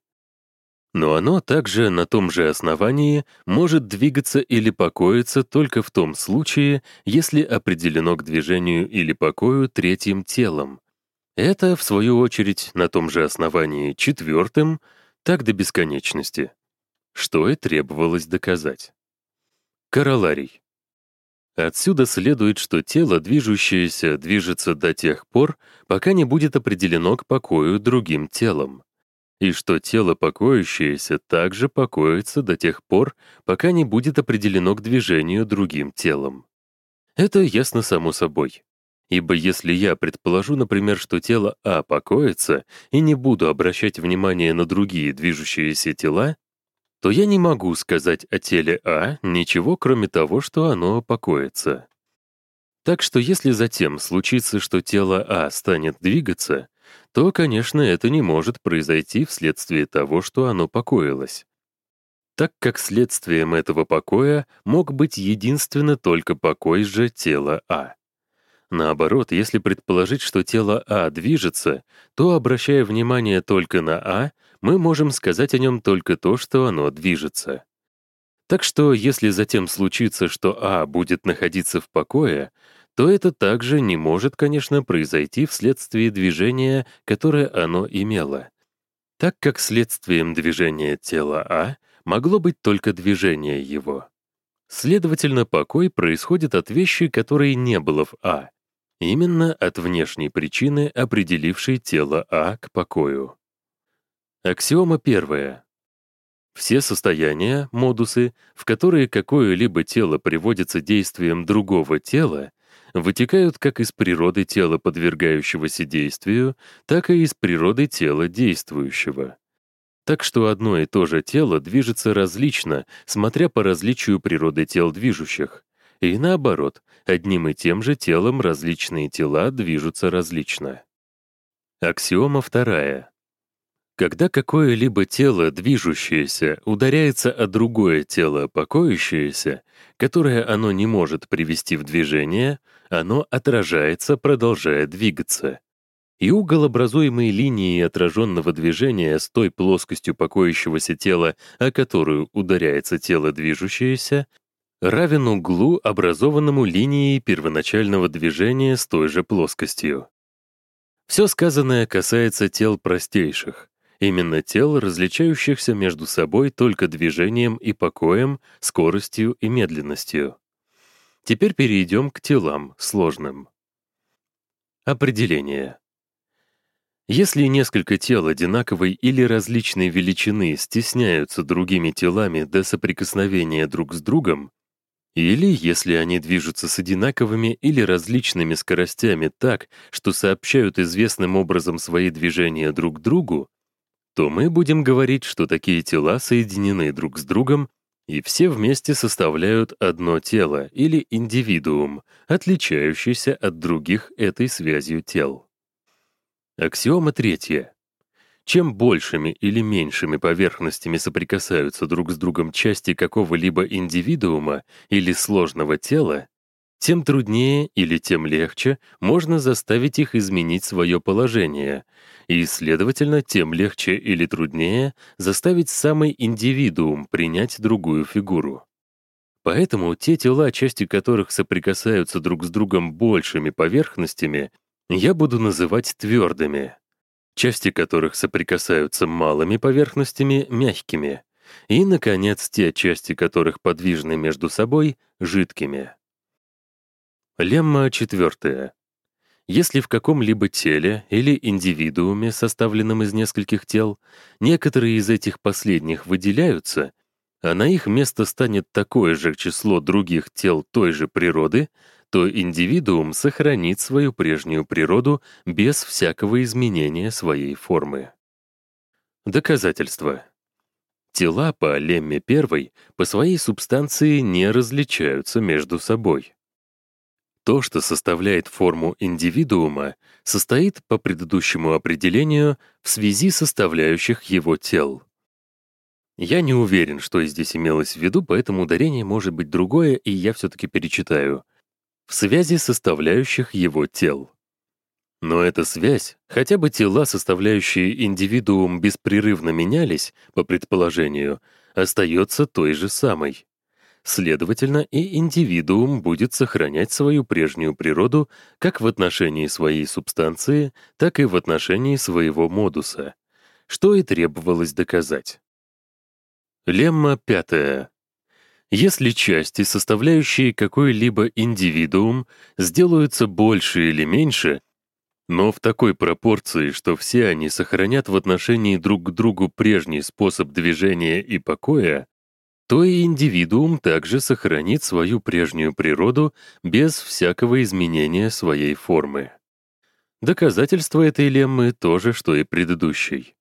Но оно также на том же основании может двигаться или покоиться только в том случае, если определено к движению или покою третьим телом. Это, в свою очередь, на том же основании четвертым, так до бесконечности, что и требовалось доказать. Короларий. Отсюда следует, что тело, движущееся, движется до тех пор, пока не будет определено к покою другим телом, и что тело, покоящееся, также покоится до тех пор, пока не будет определено к движению другим телом. Это ясно само собой. Ибо если я предположу, например, что тело А покоится и не буду обращать внимание на другие движущиеся тела, то я не могу сказать о теле А ничего, кроме того, что оно покоится. Так что если затем случится, что тело А станет двигаться, то, конечно, это не может произойти вследствие того, что оно покоилось, так как следствием этого покоя мог быть единственно только покой же тела А. Наоборот, если предположить, что тело А движется, то, обращая внимание только на А, мы можем сказать о нем только то, что оно движется. Так что, если затем случится, что А будет находиться в покое, то это также не может, конечно, произойти вследствие движения, которое оно имело, так как следствием движения тела А могло быть только движение его. Следовательно, покой происходит от вещи, которой не было в А, именно от внешней причины, определившей тело А к покою. Аксиома первая. Все состояния, модусы, в которые какое-либо тело приводится действием другого тела, вытекают как из природы тела, подвергающегося действию, так и из природы тела действующего. Так что одно и то же тело движется различно, смотря по различию природы тел движущих, и наоборот, одним и тем же телом различные тела движутся различно. Аксиома вторая. Когда какое-либо тело, движущееся, ударяется о другое тело, покоящееся, которое оно не может привести в движение, оно отражается, продолжая двигаться. И угол образуемой линии отраженного движения с той плоскостью покоящегося тела, о которую ударяется тело движущееся, равен углу, образованному линией первоначального движения с той же плоскостью. Все сказанное касается тел простейших, именно тел, различающихся между собой только движением и покоем, скоростью и медленностью. Теперь перейдем к телам сложным. Определение. Если несколько тел одинаковой или различной величины стесняются другими телами до соприкосновения друг с другом, или если они движутся с одинаковыми или различными скоростями так, что сообщают известным образом свои движения друг другу, то мы будем говорить, что такие тела соединены друг с другом и все вместе составляют одно тело или индивидуум, отличающийся от других этой связью тел. Аксиома третья. Чем большими или меньшими поверхностями соприкасаются друг с другом части какого-либо индивидуума или сложного тела, тем труднее или тем легче можно заставить их изменить свое положение, и, следовательно, тем легче или труднее заставить самый индивидуум принять другую фигуру. Поэтому те тела, части которых соприкасаются друг с другом большими поверхностями, я буду называть твердыми, части которых соприкасаются малыми поверхностями — мягкими, и, наконец, те части которых подвижны между собой — жидкими. Лемма четвертая. Если в каком-либо теле или индивидууме, составленном из нескольких тел, некоторые из этих последних выделяются, а на их место станет такое же число других тел той же природы, то индивидуум сохранит свою прежнюю природу без всякого изменения своей формы. Доказательство. Тела по лемме первой по своей субстанции не различаются между собой. То, что составляет форму индивидуума, состоит, по предыдущему определению, в связи составляющих его тел. Я не уверен, что здесь имелось в виду, поэтому ударение может быть другое, и я все-таки перечитаю. В связи составляющих его тел. Но эта связь, хотя бы тела, составляющие индивидуум, беспрерывно менялись, по предположению, остается той же самой. Следовательно, и индивидуум будет сохранять свою прежнюю природу как в отношении своей субстанции, так и в отношении своего модуса, что и требовалось доказать. Лемма пятая. Если части, составляющие какой-либо индивидуум, сделаются больше или меньше, но в такой пропорции, что все они сохранят в отношении друг к другу прежний способ движения и покоя, то и индивидуум также сохранит свою прежнюю природу без всякого изменения своей формы. Доказательство этой леммы то же, что и предыдущей.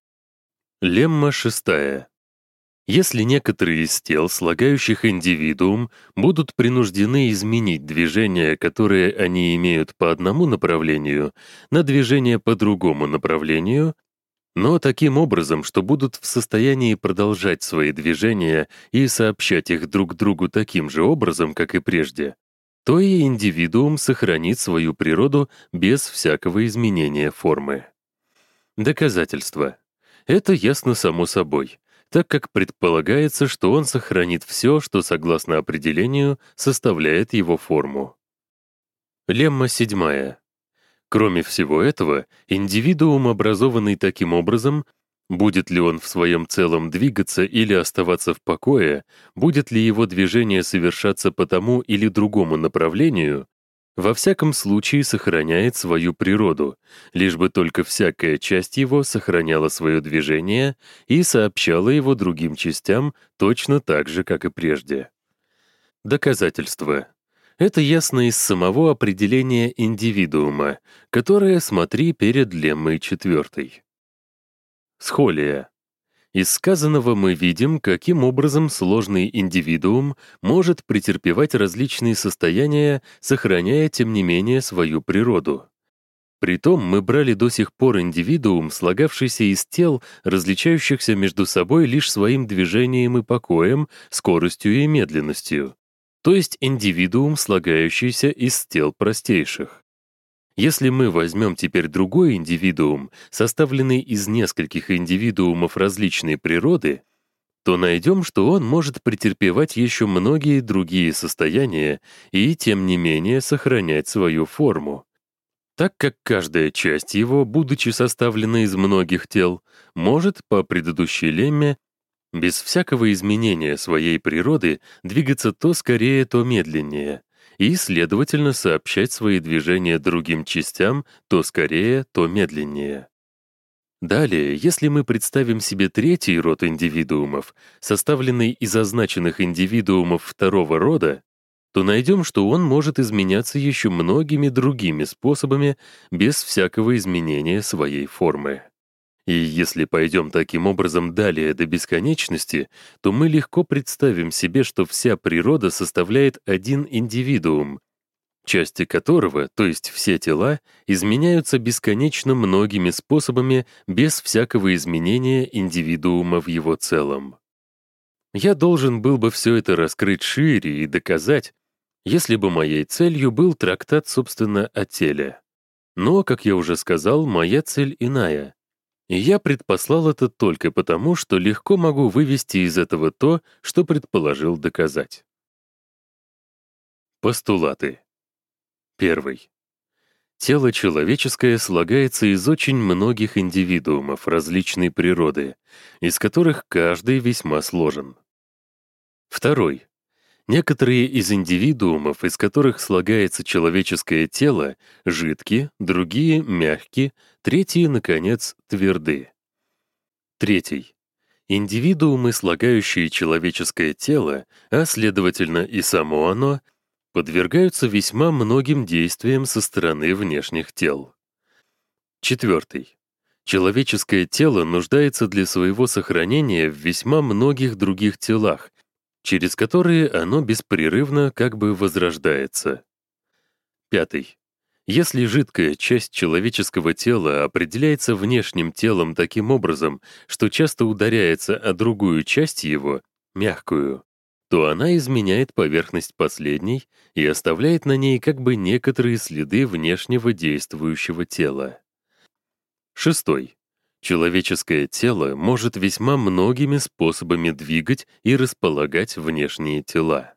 Лемма шестая. Если некоторые из тел, слагающих индивидуум, будут принуждены изменить движение, которое они имеют по одному направлению, на движение по другому направлению, но таким образом, что будут в состоянии продолжать свои движения и сообщать их друг другу таким же образом, как и прежде, то и индивидуум сохранит свою природу без всякого изменения формы. Доказательство. Это ясно само собой, так как предполагается, что он сохранит все, что, согласно определению, составляет его форму. Лемма седьмая. Кроме всего этого, индивидуум, образованный таким образом, будет ли он в своем целом двигаться или оставаться в покое, будет ли его движение совершаться по тому или другому направлению, во всяком случае сохраняет свою природу, лишь бы только всякая часть его сохраняла свое движение и сообщала его другим частям точно так же, как и прежде. Доказательство. Это ясно из самого определения индивидуума, которое смотри перед леммой четвертой. Схолия. Из сказанного мы видим, каким образом сложный индивидуум может претерпевать различные состояния, сохраняя, тем не менее, свою природу. Притом мы брали до сих пор индивидуум, слагавшийся из тел, различающихся между собой лишь своим движением и покоем, скоростью и медленностью, то есть индивидуум, слагающийся из тел простейших. Если мы возьмем теперь другой индивидуум, составленный из нескольких индивидуумов различной природы, то найдем, что он может претерпевать еще многие другие состояния и, тем не менее, сохранять свою форму, так как каждая часть его, будучи составлена из многих тел, может, по предыдущей лемме, без всякого изменения своей природы двигаться то скорее, то медленнее, и, следовательно, сообщать свои движения другим частям то скорее, то медленнее. Далее, если мы представим себе третий род индивидуумов, составленный из означенных индивидуумов второго рода, то найдем, что он может изменяться еще многими другими способами без всякого изменения своей формы. И если пойдем таким образом далее до бесконечности, то мы легко представим себе, что вся природа составляет один индивидуум, части которого, то есть все тела, изменяются бесконечно многими способами без всякого изменения индивидуума в его целом. Я должен был бы все это раскрыть шире и доказать, если бы моей целью был трактат, собственно, о теле. Но, как я уже сказал, моя цель иная. И я предпослал это только потому, что легко могу вывести из этого то, что предположил доказать. Постулаты. Первый. Тело человеческое слагается из очень многих индивидуумов различной природы, из которых каждый весьма сложен. Второй. Некоторые из индивидуумов, из которых слагается человеческое тело, жидки, другие — мягки, третьи, наконец, тверды. Третий. Индивидуумы, слагающие человеческое тело, а следовательно и само оно, подвергаются весьма многим действиям со стороны внешних тел. Четвертый. Человеческое тело нуждается для своего сохранения в весьма многих других телах, через которые оно беспрерывно как бы возрождается. Пятый. Если жидкая часть человеческого тела определяется внешним телом таким образом, что часто ударяется о другую часть его, мягкую, то она изменяет поверхность последней и оставляет на ней как бы некоторые следы внешнего действующего тела. Шестой. Человеческое тело может весьма многими способами двигать и располагать внешние тела.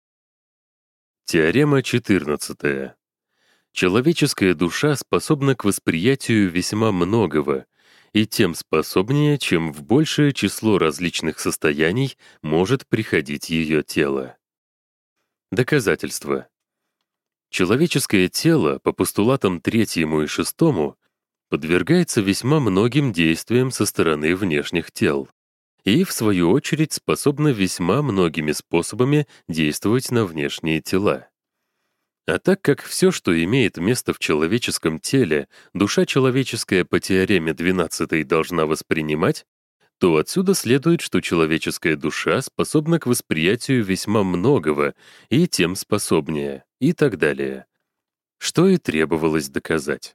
Теорема четырнадцатая. Человеческая душа способна к восприятию весьма многого, и тем способнее, чем в большее число различных состояний может приходить ее тело. Доказательство. Человеческое тело, по постулатам третьему и шестому, подвергается весьма многим действиям со стороны внешних тел и, в свою очередь, способно весьма многими способами действовать на внешние тела. А так как все, что имеет место в человеческом теле, душа человеческая по теореме двенадцатой должна воспринимать, то отсюда следует, что человеческая душа способна к восприятию весьма многого и тем способнее, и так далее. Что и требовалось доказать.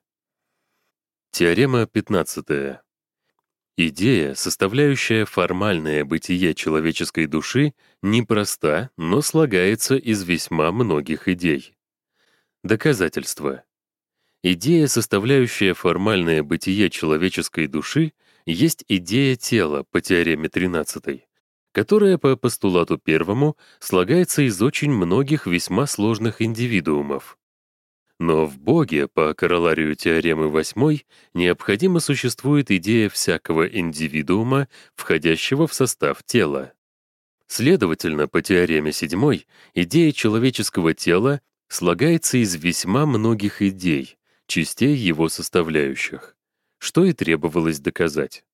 Теорема пятнадцатая. Идея, составляющая формальное бытие человеческой души, непроста, но слагается из весьма многих идей. Доказательство. Идея, составляющая формальное бытие человеческой души, есть идея тела по теореме тринадцатой, которая по постулату первому слагается из очень многих весьма сложных индивидуумов. Но в Боге, по короларию теоремы восьмой, необходимо существует идея всякого индивидуума, входящего в состав тела. Следовательно, по теореме седьмой, идея человеческого тела слагается из весьма многих идей, частей его составляющих, что и требовалось доказать.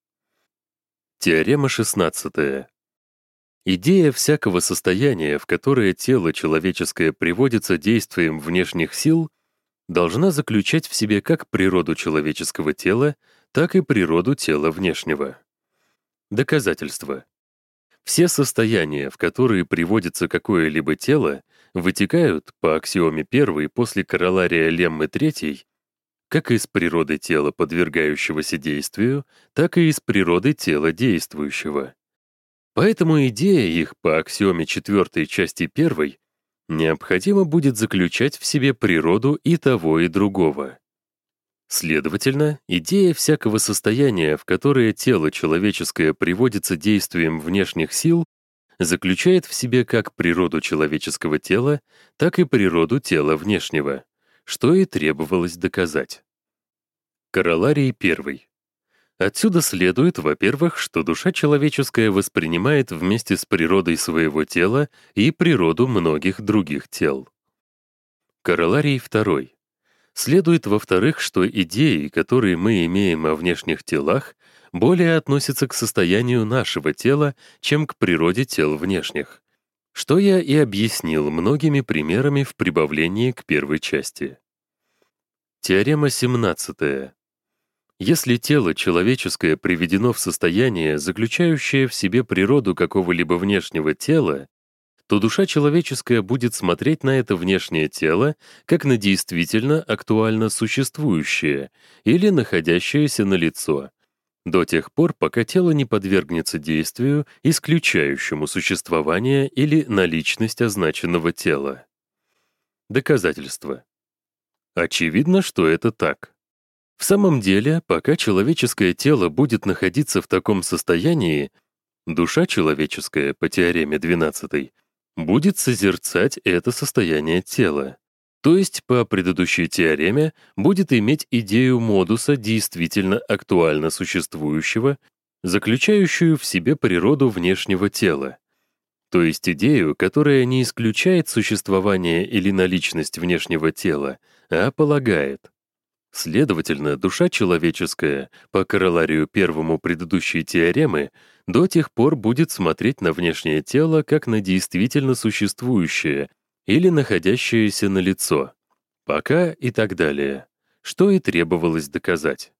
Теорема шестнадцатая. Идея всякого состояния, в которое тело человеческое приводится действием внешних сил, должна заключать в себе как природу человеческого тела, так и природу тела внешнего. Доказательство. Все состояния, в которые приводится какое-либо тело, вытекают, по аксиоме первой после королария леммы третьей, как из природы тела, подвергающегося действию, так и из природы тела действующего. Поэтому идея их по аксиоме четвертой части первой необходимо будет заключать в себе природу и того, и другого. Следовательно, идея всякого состояния, в которое тело человеческое приводится действием внешних сил, заключает в себе как природу человеческого тела, так и природу тела внешнего, что и требовалось доказать. Короларий первый. Отсюда следует, во-первых, что душа человеческая воспринимает вместе с природой своего тела и природу многих других тел. Короларий второй. Следует, во-вторых, что идеи, которые мы имеем о внешних телах, более относятся к состоянию нашего тела, чем к природе тел внешних, что я и объяснил многими примерами в прибавлении к первой части. Теорема семнадцатая. Если тело человеческое приведено в состояние, заключающее в себе природу какого-либо внешнего тела, то душа человеческая будет смотреть на это внешнее тело как на действительно актуально существующее или находящееся налицо, до тех пор, пока тело не подвергнется действию, исключающему существование или наличность означенного тела. Доказательства. Очевидно, что это так. В самом деле, пока человеческое тело будет находиться в таком состоянии, душа человеческая, по теореме двенадцатой, будет созерцать это состояние тела. То есть, по предыдущей теореме, будет иметь идею модуса действительно актуально существующего, заключающую в себе природу внешнего тела. То есть идею, которая не исключает существование или наличность внешнего тела, а полагает. Следовательно, душа человеческая, по короларию первому предыдущей теоремы, до тех пор будет смотреть на внешнее тело как на действительно существующее или находящееся налицо, пока и так далее, что и требовалось доказать.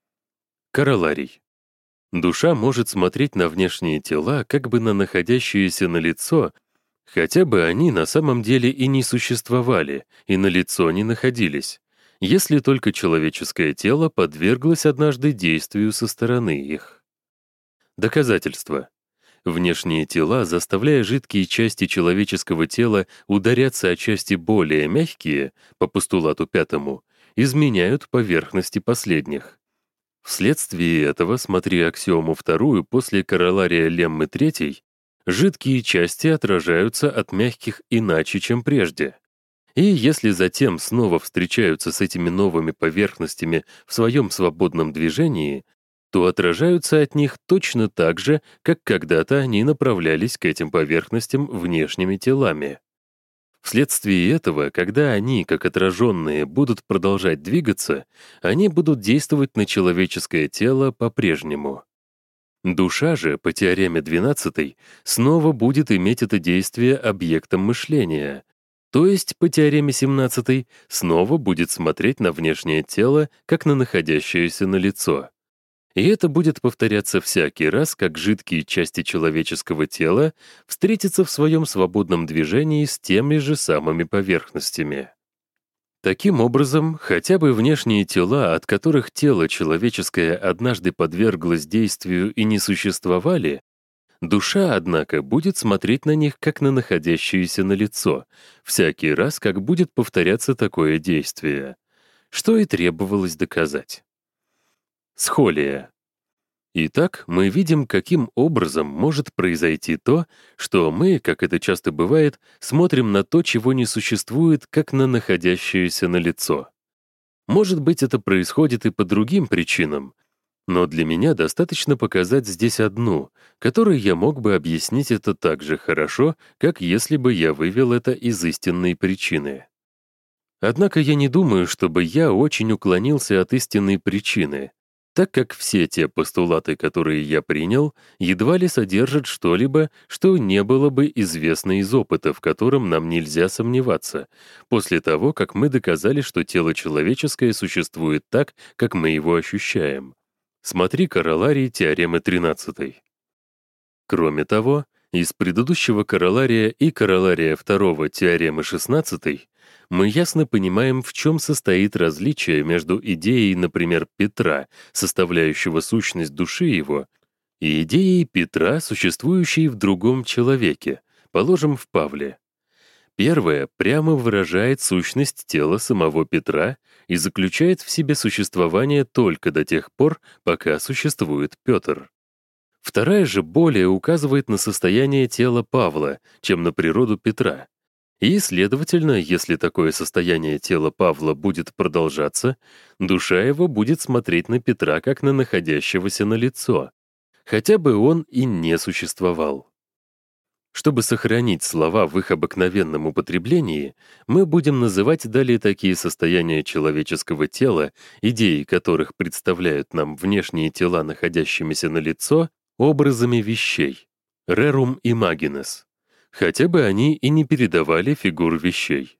Короларий. Душа может смотреть на внешние тела как бы на находящиеся налицо, хотя бы они на самом деле и не существовали, и налицо не находились, если только человеческое тело подверглось однажды действию со стороны их. Доказательство. Внешние тела, заставляя жидкие части человеческого тела ударяться о части более мягкие, по постулату пятому, изменяют поверхности последних. Вследствие этого, смотри аксиому вторую после королария леммы третьей, жидкие части отражаются от мягких иначе, чем прежде. И если затем снова встречаются с этими новыми поверхностями в своем свободном движении, то отражаются от них точно так же, как когда-то они направлялись к этим поверхностям внешними телами. Вследствие этого, когда они, как отраженные, будут продолжать двигаться, они будут действовать на человеческое тело по-прежнему. Душа же, по теореме двенадцатой, снова будет иметь это действие объектом мышления, то есть, по теореме семнадцатой, снова будет смотреть на внешнее тело, как на находящееся налицо. И это будет повторяться всякий раз, как жидкие части человеческого тела встретятся в своем свободном движении с теми же самыми поверхностями. Таким образом, хотя бы внешние тела, от которых тело человеческое однажды подверглось действию и не существовали, душа, однако, будет смотреть на них как на находящиеся налицо, всякий раз, как будет повторяться такое действие, что и требовалось доказать. Схолия. Итак, мы видим, каким образом может произойти то, что мы, как это часто бывает, смотрим на то, чего не существует, как на находящееся налицо. Может быть, это происходит и по другим причинам, но для меня достаточно показать здесь одну, которой я мог бы объяснить это так же хорошо, как если бы я вывел это из истинной причины. Однако я не думаю, чтобы я очень уклонился от истинной причины, так как все те постулаты, которые я принял, едва ли содержат что-либо, что не было бы известно из опыта, в котором нам нельзя сомневаться, после того, как мы доказали, что тело человеческое существует так, как мы его ощущаем. Смотри короларий теоремы тринадцатой. Кроме того, из предыдущего королария и королария второго теоремы шестнадцатой мы ясно понимаем, в чем состоит различие между идеей, например, Петра, составляющего сущность души его, и идеей Петра, существующей в другом человеке, положим, в Павле. Первое прямо выражает сущность тела самого Петра и заключает в себе существование только до тех пор, пока существует Петр. Вторая же более указывает на состояние тела Павла, чем на природу Петра. И, следовательно, если такое состояние тела Павла будет продолжаться, душа его будет смотреть на Петра как на находящегося налицо, хотя бы он и не существовал. Чтобы сохранить слова в их обыкновенном употреблении, мы будем называть далее такие состояния человеческого тела, идеи которых представляют нам внешние тела, находящимися налицо, образами вещей — rerum imagines, хотя бы они и не передавали фигур вещей.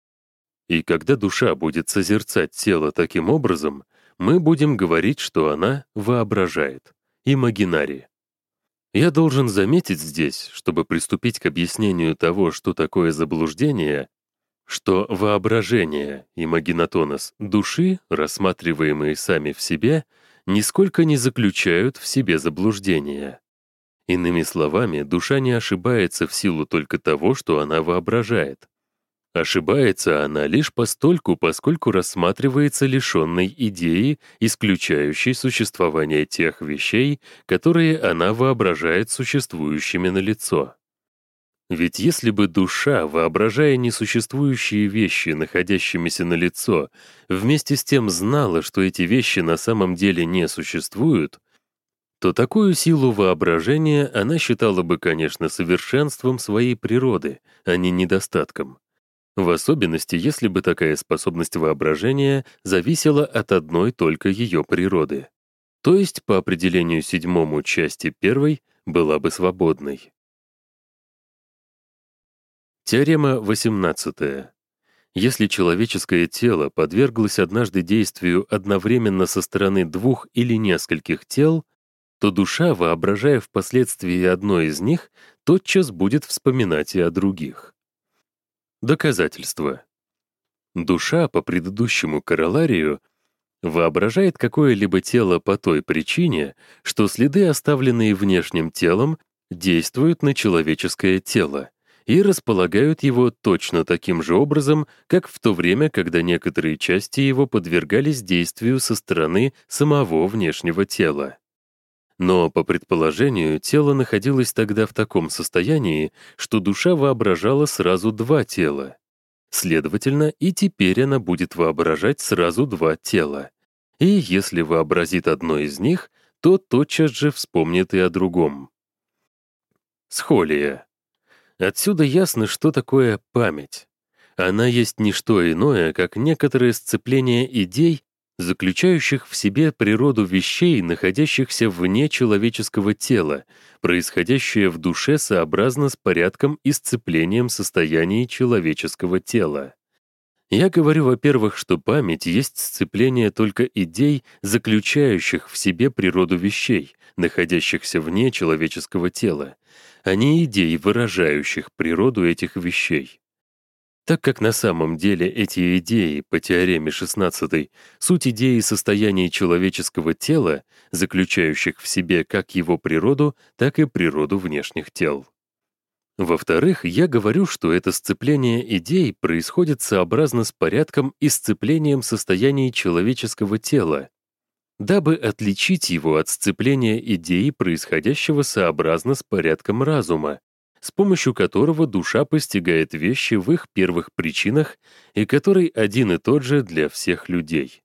И когда душа будет созерцать тело таким образом, мы будем говорить, что она воображает, имагинари. Я должен заметить здесь, чтобы приступить к объяснению того, что такое заблуждение, что воображение, имагинатонос, души, рассматриваемые сами в себе, нисколько не заключают в себе заблуждения. Иными словами, душа не ошибается в силу только того, что она воображает. Ошибается она лишь постольку, поскольку рассматривается лишенной идеи, исключающей существование тех вещей, которые она воображает существующими налицо. Ведь если бы душа, воображая несуществующие вещи, находящимися налицо, вместе с тем знала, что эти вещи на самом деле не существуют, то такую силу воображения она считала бы, конечно, совершенством своей природы, а не недостатком. В особенности, если бы такая способность воображения зависела от одной только ее природы. То есть, по определению седьмому части первой, была бы свободной. Теорема восемнадцатая. Если человеческое тело подверглось однажды действию одновременно со стороны двух или нескольких тел, то душа, воображая впоследствии одно из них, тотчас будет вспоминать и о других. Доказательство. Душа по предыдущему короларию воображает какое-либо тело по той причине, что следы, оставленные внешним телом, действуют на человеческое тело и располагают его точно таким же образом, как в то время, когда некоторые части его подвергались действию со стороны самого внешнего тела. Но, по предположению, тело находилось тогда в таком состоянии, что душа воображала сразу два тела. Следовательно, и теперь она будет воображать сразу два тела. И если вообразит одно из них, то тотчас же вспомнит и о другом. Схолия. Отсюда ясно, что такое память. Она есть не что иное, как некоторое сцепление идей, заключающих в себе природу вещей, находящихся вне человеческого тела, происходящее в душе сообразно с порядком и сцеплением состояний человеческого тела. Я говорю, во-первых, что память есть сцепление только идей, заключающих в себе природу вещей, находящихся вне человеческого тела, а не идей, выражающих природу этих вещей. Так как на самом деле эти идеи по теореме шестнадцатой суть идеи состояний человеческого тела, заключающих в себе как его природу, так и природу внешних тел. Во-вторых, я говорю, что это сцепление идей происходит сообразно с порядком и сцеплением состояний человеческого тела, дабы отличить его от сцепления идей, происходящего сообразно с порядком разума, с помощью которого душа постигает вещи в их первых причинах и который один и тот же для всех людей.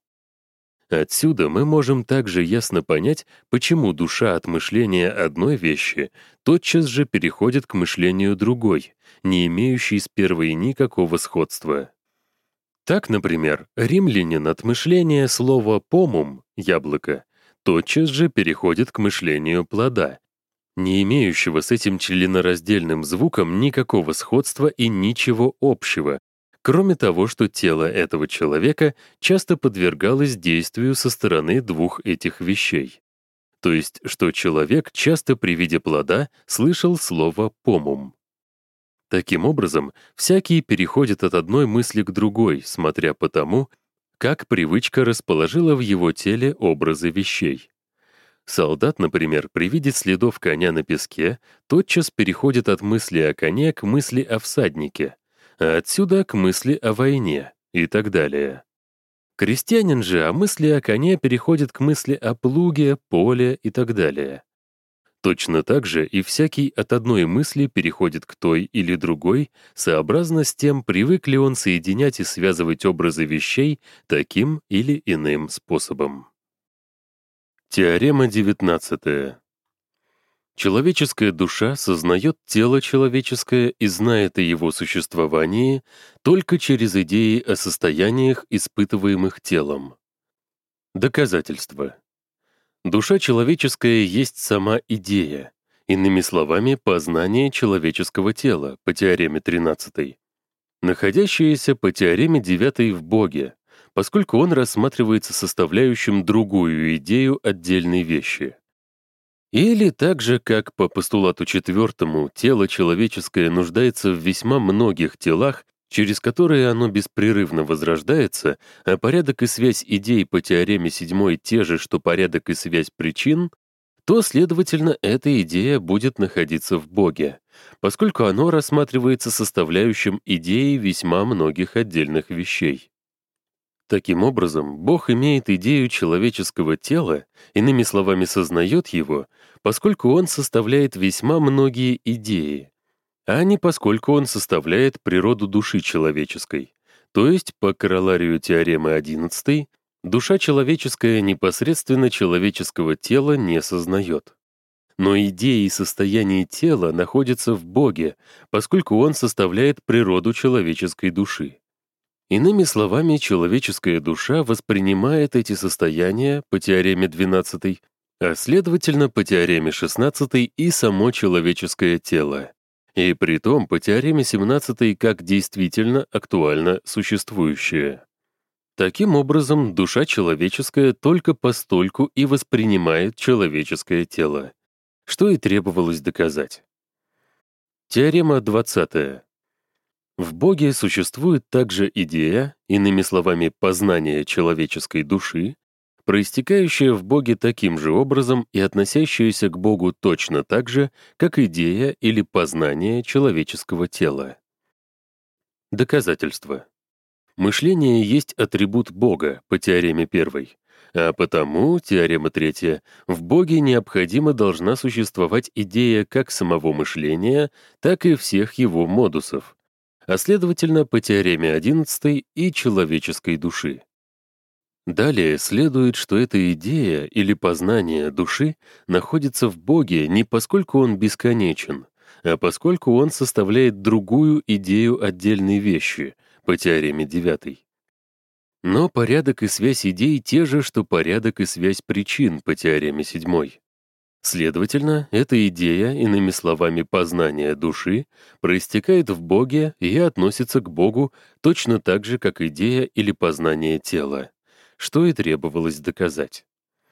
Отсюда мы можем также ясно понять, почему душа от мышления одной вещи тотчас же переходит к мышлению другой, не имеющей с первой никакого сходства. Так, например, римлянин от мышления слова «помум» — «яблоко» тотчас же переходит к мышлению плода, не имеющего с этим членораздельным звуком никакого сходства и ничего общего, кроме того, что тело этого человека часто подвергалось действию со стороны двух этих вещей. То есть, что человек часто при виде плода слышал слово «помум». Таким образом, всякий переходит от одной мысли к другой, смотря по тому, как привычка расположила в его теле образы вещей. Солдат, например, при виде следов коня на песке, тотчас переходит от мысли о коне к мысли о всаднике, а отсюда к мысли о войне и так далее. Крестьянин же о мысли о коне переходит к мысли о плуге, поле и так далее. Точно так же и всякий от одной мысли переходит к той или другой, сообразно с тем, привык ли он соединять и связывать образы вещей таким или иным способом. Теорема девятнадцатая. Человеческая душа сознает тело человеческое и знает о его существовании только через идеи о состояниях, испытываемых телом. Доказательство. Душа человеческая есть сама идея, иными словами, познание человеческого тела по теореме тринадцатой, находящееся по теореме девятой в Боге, поскольку он рассматривается составляющим другую идею отдельной вещи. Или так же, как по постулату четвертому, тело человеческое нуждается в весьма многих телах, через которые оно беспрерывно возрождается, а порядок и связь идей по теореме седьмой те же, что порядок и связь причин, то, следовательно, эта идея будет находиться в Боге, поскольку оно рассматривается составляющим идеи весьма многих отдельных вещей. Таким образом, Бог имеет идею человеческого тела, иными словами, сознает его, поскольку он составляет весьма многие идеи, а не поскольку он составляет природу души человеческой. То есть, по короларию теоремы одиннадцатой, душа человеческая непосредственно человеческого тела не сознает. Но идеи и состояние тела находятся в Боге, поскольку он составляет природу человеческой души. Иными словами, человеческая душа воспринимает эти состояния по теореме двенадцатой, а следовательно по теореме шестнадцатой и само человеческое тело, и притом по теореме семнадцатой как действительно актуально существующее. Таким образом, душа человеческая только постольку и воспринимает человеческое тело, что и требовалось доказать. Теорема двадцатая. В Боге существует также идея, иными словами, познание человеческой души, проистекающая в Боге таким же образом и относящаяся к Богу точно так же, как идея или познание человеческого тела. Доказательство. Мышление есть атрибут Бога по теореме первой, а потому, теорема третья, в Боге необходимо должна существовать идея как самого мышления, так и всех его модусов, а следовательно по теореме одиннадцатой и человеческой души. Далее следует, что эта идея или познание души находится в Боге не поскольку он бесконечен, а поскольку он составляет другую идею отдельной вещи по теореме девятой. Но порядок и связь идей те же, что порядок и связь причин по теореме седьмой. Следовательно, эта идея, иными словами, познание души, проистекает в Боге и относится к Богу точно так же, как идея или познание тела, что и требовалось доказать.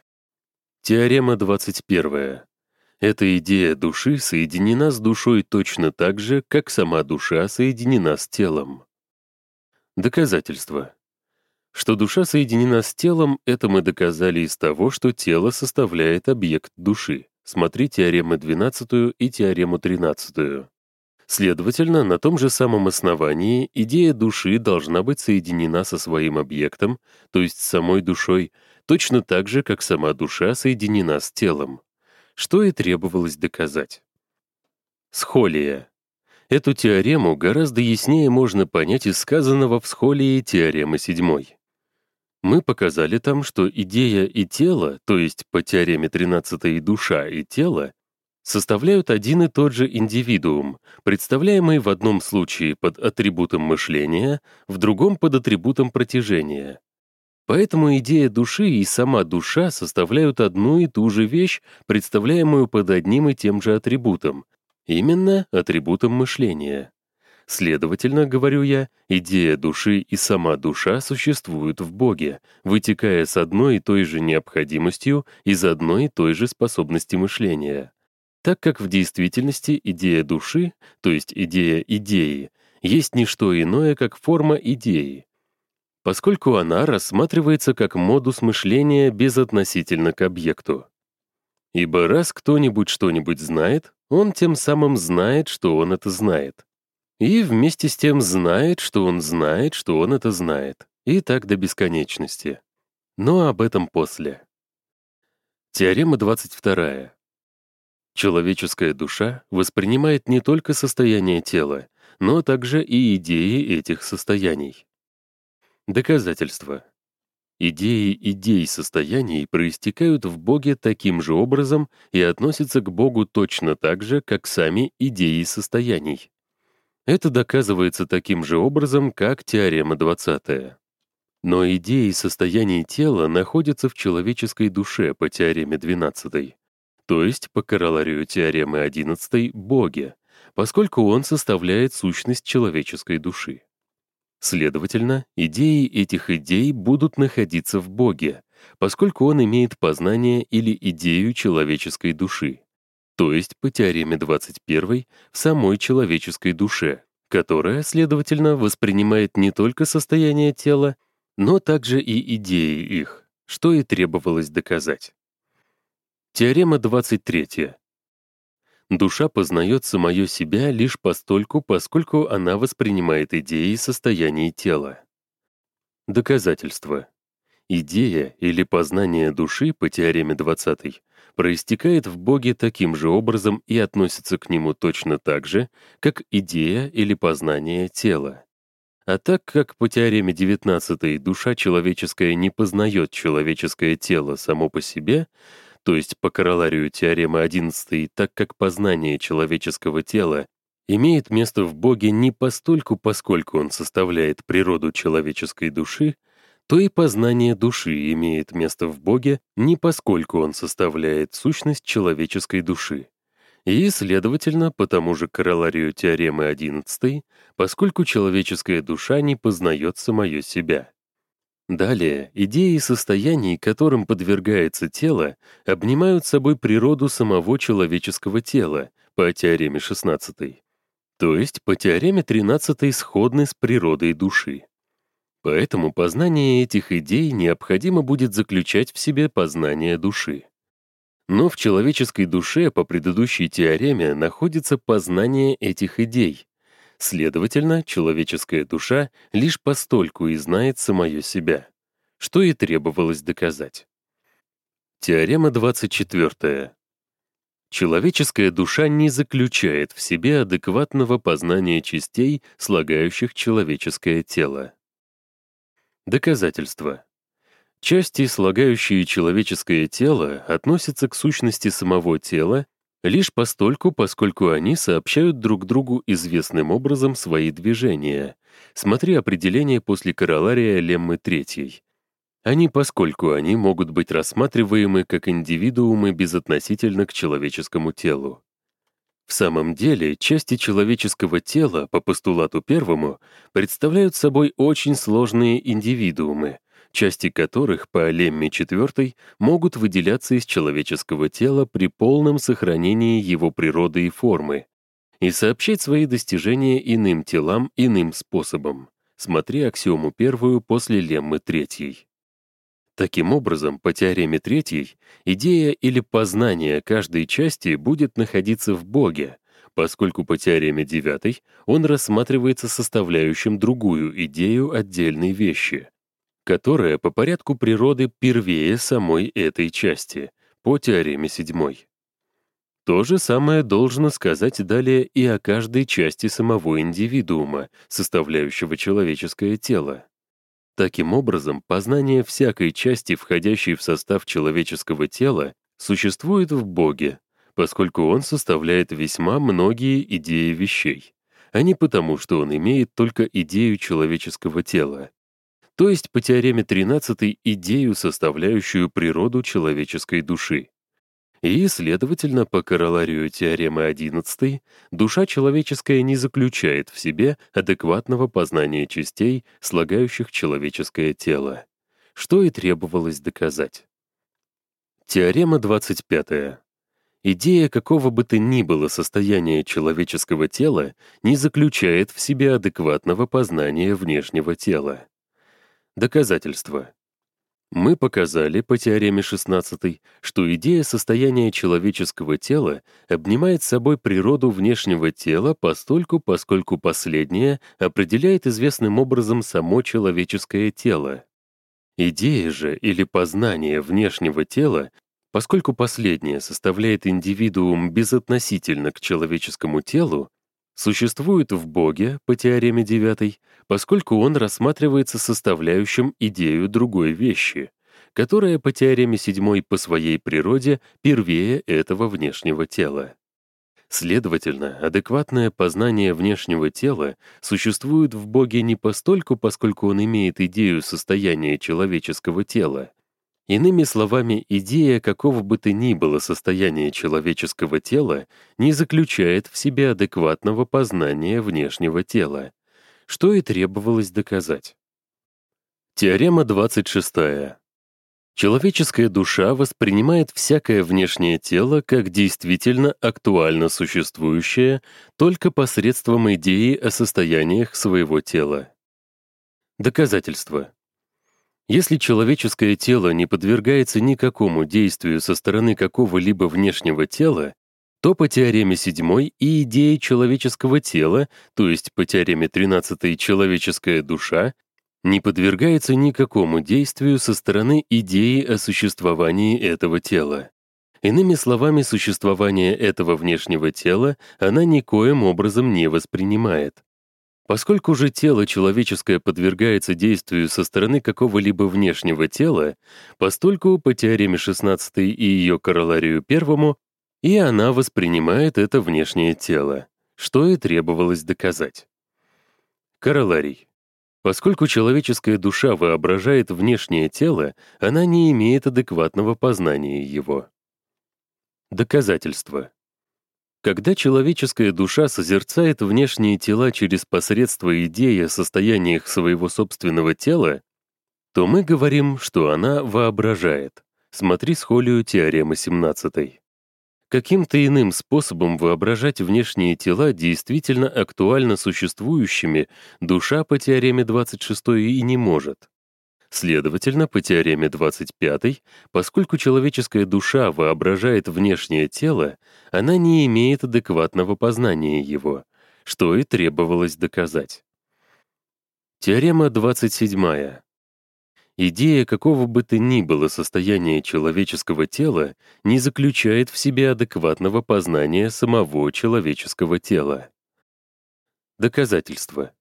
Теорема двадцать первая. Эта идея души соединена с душой точно так же, как сама душа соединена с телом. Доказательство. Что душа соединена с телом, это мы доказали из того, что тело составляет объект души. Смотри теорему двенадцатую и теорему тринадцатую. Следовательно, на том же самом основании идея души должна быть соединена со своим объектом, то есть с самой душой, точно так же, как сама душа соединена с телом, что и требовалось доказать. Схолия. Эту теорему гораздо яснее можно понять из сказанного в схолии теоремы седьмой. Мы показали там, что идея и тело, то есть по теореме тринадцатой душа и тело, составляют один и тот же индивидуум, представляемый в одном случае под атрибутом мышления, в другом под атрибутом протяжения. Поэтому идея души и сама душа составляют одну и ту же вещь, представляемую под одним и тем же атрибутом, именно атрибутом мышления. Следовательно, говорю я, идея души и сама душа существуют в Боге, вытекая с одной и той же необходимостью из одной и той же способности мышления. Так как в действительности идея души, то есть идея идеи, есть не что иное, как форма идеи, поскольку она рассматривается как модус мышления безотносительно к объекту. Ибо раз кто-нибудь что-нибудь знает, он тем самым знает, что он это знает. И вместе с тем знает, что он знает, что он это знает. И так до бесконечности. Но об этом после. Теорема двадцать вторая. Человеческая душа воспринимает не только состояние тела, но также и идеи этих состояний. Доказательство. Идеи идей состояний проистекают в Боге таким же образом и относятся к Богу точно так же, как сами идеи состояний. Это доказывается таким же образом, как теорема двадцатая. Но идеи состояний тела находятся в человеческой душе по теореме двенадцатой, то есть по короларию теоремы одиннадцатой Боге, поскольку он составляет сущность человеческой души. Следовательно, идеи этих идей будут находиться в Боге, поскольку он имеет познание или идею человеческой души, то есть по теореме двадцать первой в самой человеческой душе, которая, следовательно, воспринимает не только состояние тела, но также и идеи их, что и требовалось доказать. Теорема двадцать третья. Душа познает самое себя лишь постольку, поскольку она воспринимает идеи состояний тела. Доказательство. Идея или познание души по теореме двадцатой проистекает в Боге таким же образом и относится к нему точно так же, как идея или познание тела. А так как по теореме девятнадцатой душа человеческая не познает человеческое тело само по себе, то есть по короларию теоремы одиннадцатой, так как познание человеческого тела имеет место в Боге не постольку, поскольку он составляет природу человеческой души, то и познание души имеет место в Боге не поскольку он составляет сущность человеческой души. И, следовательно, по тому же короларию теоремы одиннадцатой, поскольку человеческая душа не познает самое себя. Далее, идеи состояний, которым подвергается тело, обнимают собой природу самого человеческого тела по теореме шестнадцатой, то есть по теореме тринадцатой сходны с природой души. Поэтому познание этих идей необходимо будет заключать в себе познание души. Но в человеческой душе по предыдущей теореме находится познание этих идей. Следовательно, человеческая душа лишь постольку и знает самое себя, что и требовалось доказать. Теорема двадцать четвертая. Человеческая душа не заключает в себе адекватного познания частей, слагающих человеческое тело. Доказательство. Части, слагающие человеческое тело, относятся к сущности самого тела лишь постольку, поскольку они сообщают друг другу известным образом свои движения. Смотри определение после королария леммы третьей. А не поскольку они могут быть рассматриваемы как индивидуумы безотносительно к человеческому телу. В самом деле, части человеческого тела, по постулату первому, представляют собой очень сложные индивидуумы, части которых по лемме четвертой могут выделяться из человеческого тела при полном сохранении его природы и формы и сообщать свои достижения иным телам иным способом. Смотри аксиому первую после леммы третьей. Таким образом, по теореме третьей, идея или познание каждой части будет находиться в Боге, поскольку по теореме девятой он рассматривается составляющим другую идею отдельной вещи, которая по порядку природы первее самой этой части, по теореме седьмой. То же самое должно сказать далее и о каждой части самого индивидуума, составляющего человеческое тело. Таким образом, познание всякой части, входящей в состав человеческого тела, существует в Боге, поскольку он составляет весьма многие идеи вещей, а не потому, что он имеет только идею человеческого тела, то есть по теореме тринадцатой идею, составляющую природу человеческой души. И, следовательно, по короларию теоремы одиннадцатой, душа человеческая не заключает в себе адекватного познания частей, слагающих человеческое тело, что и требовалось доказать. Теорема двадцать пятая. Идея какого бы то ни было состояния человеческого тела не заключает в себе адекватного познания внешнего тела. Доказательство. Мы показали по теореме шестнадцатой, что идея состояния человеческого тела обнимает собой природу внешнего тела постольку, поскольку последнее определяет известным образом само человеческое тело. Идея же или познание внешнего тела, поскольку последнее составляет индивидуум безотносительно к человеческому телу, существует в Боге по теореме девятой, поскольку он рассматривается составляющим идею другой вещи, которая по теореме седьмой по своей природе первее этого внешнего тела. Следовательно, адекватное познание внешнего тела существует в Боге не постольку, поскольку он имеет идею состояния человеческого тела. Иными словами, идея какого бы то ни было состояния человеческого тела не заключает в себе адекватного познания внешнего тела, что и требовалось доказать. Теорема двадцать шестая. Человеческая душа воспринимает всякое внешнее тело как действительно актуально существующее только посредством идеи о состояниях своего тела. Доказательство. Если человеческое тело не подвергается никакому действию со стороны какого-либо внешнего тела, то по теореме седьмой и идеи человеческого тела, то есть по теореме тринадцатой человеческая душа, не подвергается никакому действию со стороны идеи о существовании этого тела. Иными словами, существование этого внешнего тела она никоим образом не воспринимает. Поскольку же тело человеческое подвергается действию со стороны какого-либо внешнего тела, постольку по теореме шестнадцатой и ее короларию первому и она воспринимает это внешнее тело, что и требовалось доказать. Короларий. Поскольку человеческая душа воображает внешнее тело, она не имеет адекватного познания его. Доказательство. Когда человеческая душа созерцает внешние тела через посредство идеи о состояниях своего собственного тела, то мы говорим, что она воображает. Смотри схолию теоремы семнадцатой. Каким-то иным способом воображать внешние тела действительно актуально существующими душа по теореме двадцать шестой и не может. Следовательно, по теореме двадцать пятой, поскольку человеческая душа воображает внешнее тело, она не имеет адекватного познания его, что и требовалось доказать. Теорема двадцать седьмая. Идея какого бы то ни было состояния человеческого тела не заключает в себе адекватного познания самого человеческого тела. Доказательство.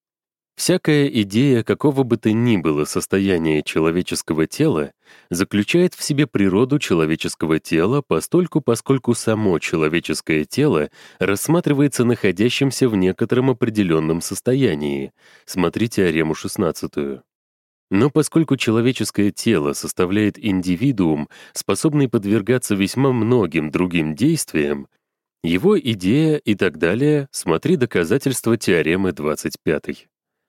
Всякая идея какого бы то ни было состояния человеческого тела заключает в себе природу человеческого тела постольку, поскольку само человеческое тело рассматривается находящимся в некотором определенном состоянии. Смотри теорему шестнадцатую. Но поскольку человеческое тело составляет индивидуум, способный подвергаться весьма многим другим действиям, его идея и так далее, смотри доказательства теоремы двадцать пятой.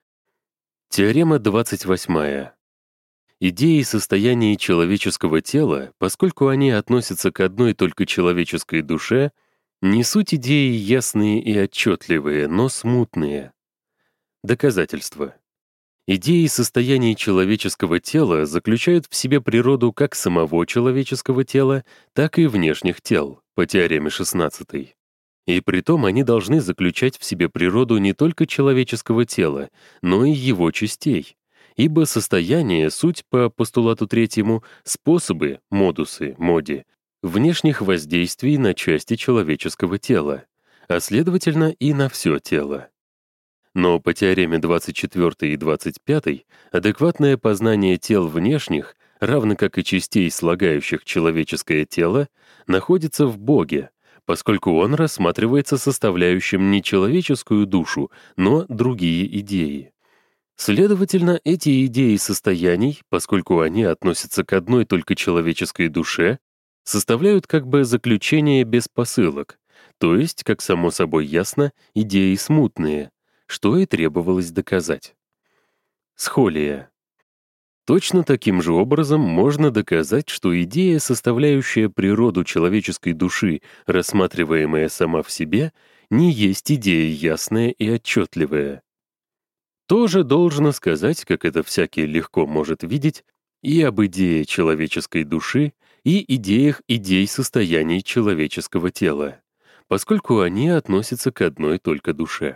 Теорема двадцать восьмая. Идеи состояния человеческого тела, поскольку они относятся к одной только человеческой душе, не суть идеи ясные и отчетливые, но смутные. Доказательства. Идеи состояний человеческого тела заключают в себе природу как самого человеческого тела, так и внешних тел, по теореме шестнадцатой. И притом они должны заключать в себе природу не только человеческого тела, но и его частей, ибо состояние — суть по постулату третьему, способы, модусы, моди, внешних воздействий на части человеческого тела, а следовательно и на все тело. Но по теореме двадцать четвёртой и двадцать пятой адекватное познание тел внешних, равно как и частей, слагающих человеческое тело, находится в Боге, поскольку он рассматривается составляющим не человеческую душу, но другие идеи. Следовательно, эти идеи состояний, поскольку они относятся к одной только человеческой душе, составляют как бы заключение без посылок, то есть, как само собой ясно, идеи смутные, что и требовалось доказать. Схолия. Точно таким же образом можно доказать, что идея, составляющая природу человеческой души, рассматриваемая сама в себе, не есть идея ясная и отчетливая. Тоже должно сказать, как это всякий легко может видеть, и об идее человеческой души, и идеях идей состояний человеческого тела, поскольку они относятся к одной только душе.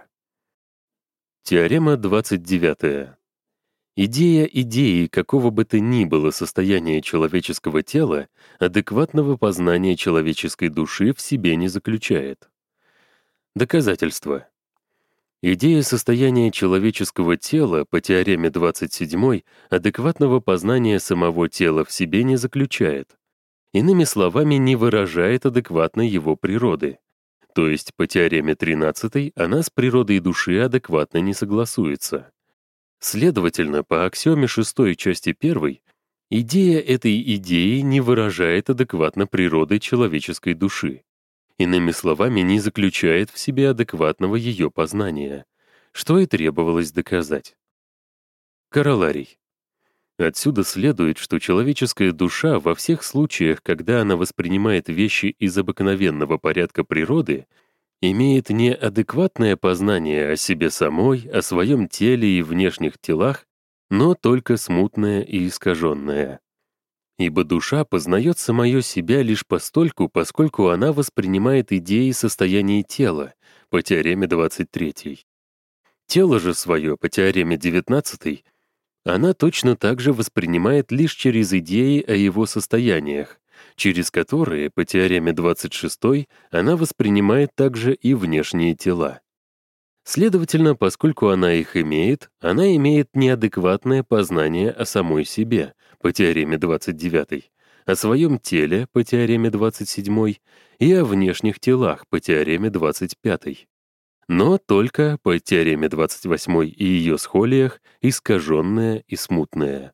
Теорема двадцать девятая. Идея идеи какого бы то ни было состояния человеческого тела адекватного познания человеческой души в себе не заключает. Доказательство. Идея состояния человеческого тела по теореме двадцать седьмой адекватного познания самого тела в себе не заключает. Иными словами, не выражает адекватно его природы. То есть по теореме тринадцатой она с природой души адекватно не согласуется. Следовательно, по аксиоме шестой части первой, идея этой идеи не выражает адекватно природы человеческой души. Иными словами, не заключает в себе адекватного ее познания, что и требовалось доказать. Короларий. Отсюда следует, что человеческая душа во всех случаях, когда она воспринимает вещи из обыкновенного порядка природы, имеет не адекватное познание о себе самой, о своем теле и внешних телах, но только смутное и искаженное. Ибо душа познает самое себя лишь постольку, поскольку она воспринимает идеи состояния тела, по теореме двадцать третьей. Тело же свое, по теореме девятнадцатой, она точно так же воспринимает лишь через идеи о его состояниях, через которые, по теореме двадцать шестой, она воспринимает также и внешние тела. Следовательно, поскольку она их имеет, она имеет неадекватное познание о самой себе, по теореме двадцать девятой, о своем теле, по теореме двадцать седьмой, и о внешних телах, по теореме двадцать пятой. Но только по теореме двадцать восьмой и ее схолиях искаженное и смутное.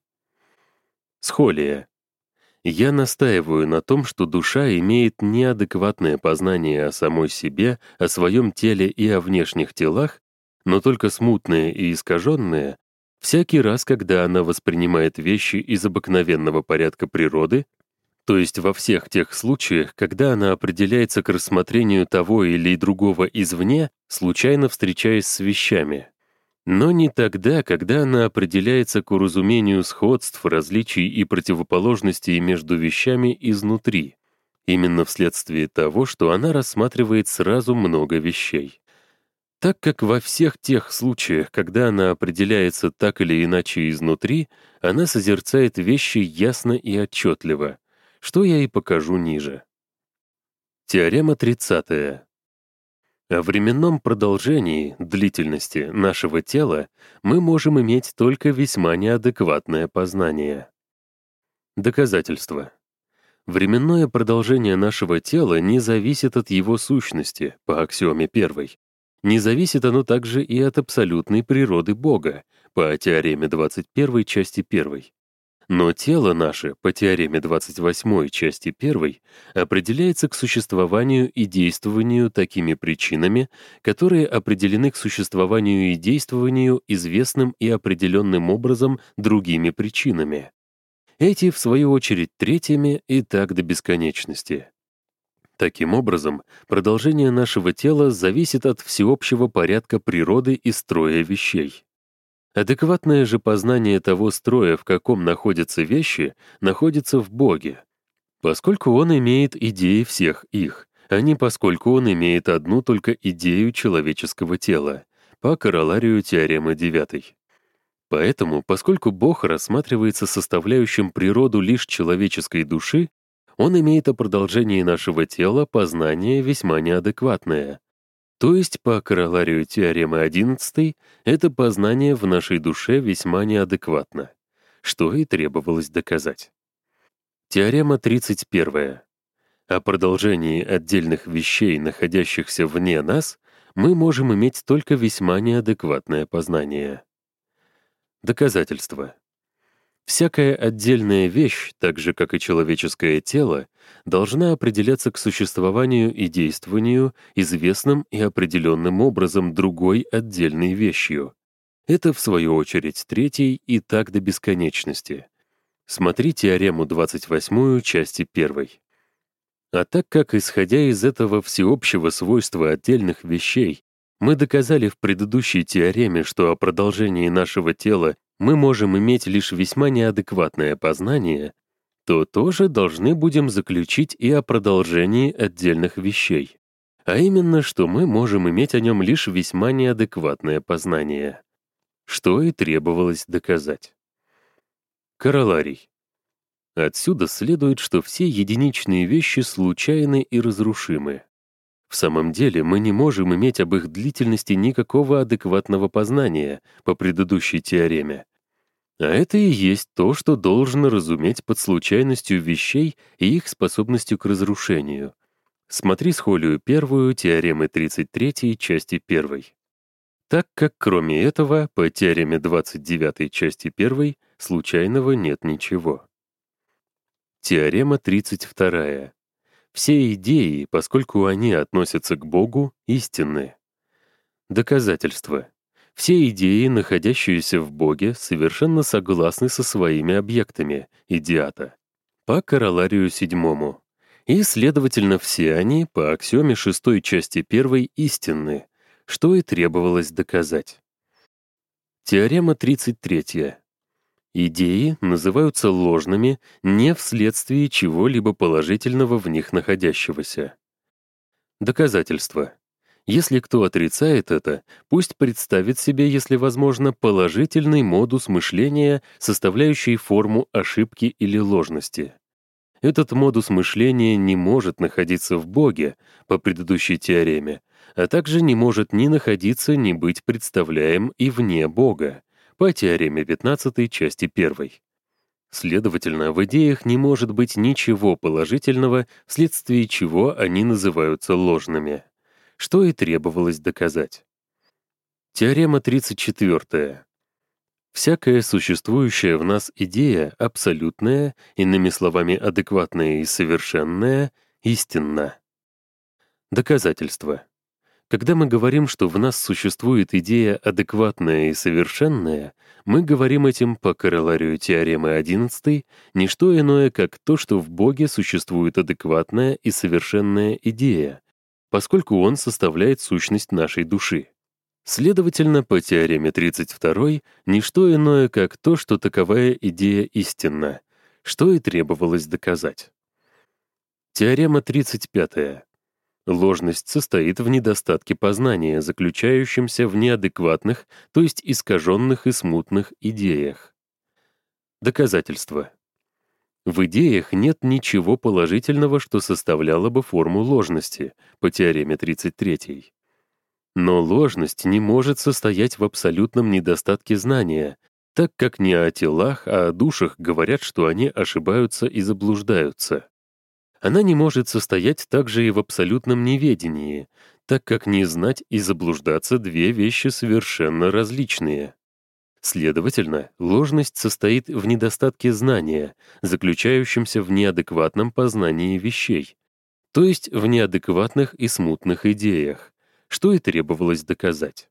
Схолия. Я настаиваю на том, что душа имеет неадекватное познание о самой себе, о своем теле и о внешних телах, но только смутное и искаженное, всякий раз, когда она воспринимает вещи из обыкновенного порядка природы, то есть во всех тех случаях, когда она определяется к рассмотрению того или другого извне, случайно встречаясь с вещами. Но не тогда, когда она определяется к уразумению сходств, различий и противоположностей между вещами изнутри, именно вследствие того, что она рассматривает сразу много вещей. Так как во всех тех случаях, когда она определяется так или иначе изнутри, она созерцает вещи ясно и отчетливо, что я и покажу ниже. Теорема тридцатая. О временном продолжении, длительности нашего тела мы можем иметь только весьма неадекватное познание. Доказательство. Временное продолжение нашего тела не зависит от его сущности, по аксиоме первой. Не зависит оно также и от абсолютной природы Бога, по теореме двадцать первой, части первой. Но тело наше, по теореме двадцать восьмой, части первой, определяется к существованию и действованию такими причинами, которые определены к существованию и действованию известным и определенным образом другими причинами. Эти, в свою очередь, третьими и так до бесконечности. Таким образом, продолжение нашего тела зависит от всеобщего порядка природы и строя вещей. Адекватное же познание того строя, в каком находятся вещи, находится в Боге, поскольку Он имеет идеи всех их, а не поскольку Он имеет одну только идею человеческого тела, по короларию теоремы девятой. Поэтому, поскольку Бог рассматривается составляющим природу лишь человеческой души, Он имеет о продолжении нашего тела познание весьма неадекватное. То есть, по короларию теоремы одиннадцатой, это познание в нашей душе весьма неадекватно, что и требовалось доказать. Теорема тридцать первая. О продолжении отдельных вещей, находящихся вне нас, мы можем иметь только весьма неадекватное познание. Доказательство. Всякая отдельная вещь, так же как и человеческое тело, должна определяться к существованию и действованию известным и определенным образом другой отдельной вещью. Это, в свою очередь, третий и так до бесконечности. Смотри теорему двадцать восьмую, части первой. А так как, исходя из этого всеобщего свойства отдельных вещей, мы доказали в предыдущей теореме, что о продолжении нашего тела мы можем иметь лишь весьма неадекватное познание, то тоже должны будем заключить и о продолжении отдельных вещей, а именно, что мы можем иметь о нем лишь весьма неадекватное познание, что и требовалось доказать. Короларий. Отсюда следует, что все единичные вещи случайны и разрушимы. В самом деле мы не можем иметь об их длительности никакого адекватного познания по предыдущей теореме. А это и есть то, что должно разуметь под случайностью вещей и их способностью к разрушению. Смотри схолию первую, теоремы тридцать третьей, части первой. Так как, кроме этого, по теореме двадцать девятой, части первой, случайного нет ничего. Теорема тридцать вторая. Все идеи, поскольку они относятся к Богу, истинны. Доказательство. Все идеи, находящиеся в Боге, совершенно согласны со своими объектами, идеата, по короларию седьмому. И, следовательно, все они, по аксиоме шестой части первой, истинны, что и требовалось доказать. Теорема тридцать третья. Идеи называются ложными не вследствие чего-либо положительного в них находящегося. Доказательство. Если кто отрицает это, пусть представит себе, если возможно, положительный модус мышления, составляющий форму ошибки или ложности. Этот модус мышления не может находиться в Боге, по предыдущей теореме, а также не может ни находиться, ни быть представляем и вне Бога, по теореме пятнадцатой части первой. Следовательно, в идеях не может быть ничего положительного, вследствие чего они называются ложными, что и требовалось доказать. Теорема тридцать четвёртая. Всякая существующая в нас идея абсолютная, иными словами, адекватная и совершенная, истинна. Доказательство. Когда мы говорим, что в нас существует идея адекватная и совершенная, мы говорим этим по короларию теоремы одиннадцатой не что иное, как то, что в Боге существует адекватная и совершенная идея, поскольку Он составляет сущность нашей души. Следовательно, по теореме тридцать второй не что иное, как то, что таковая идея истинна, что и требовалось доказать. Теорема тридцать пятая. Ложность состоит в недостатке познания, заключающемся в неадекватных, то есть искаженных и смутных идеях. Доказательство. В идеях нет ничего положительного, что составляло бы форму ложности, по теореме тридцать третьей. Но ложность не может состоять в абсолютном недостатке знания, так как не о телах, а о душах говорят, что они ошибаются и заблуждаются. Она не может состоять также и в абсолютном неведении, так как не знать и заблуждаться — две вещи совершенно различные. Следовательно, ложность состоит в недостатке знания, заключающемся в неадекватном познании вещей, то есть в неадекватных и смутных идеях, что и требовалось доказать.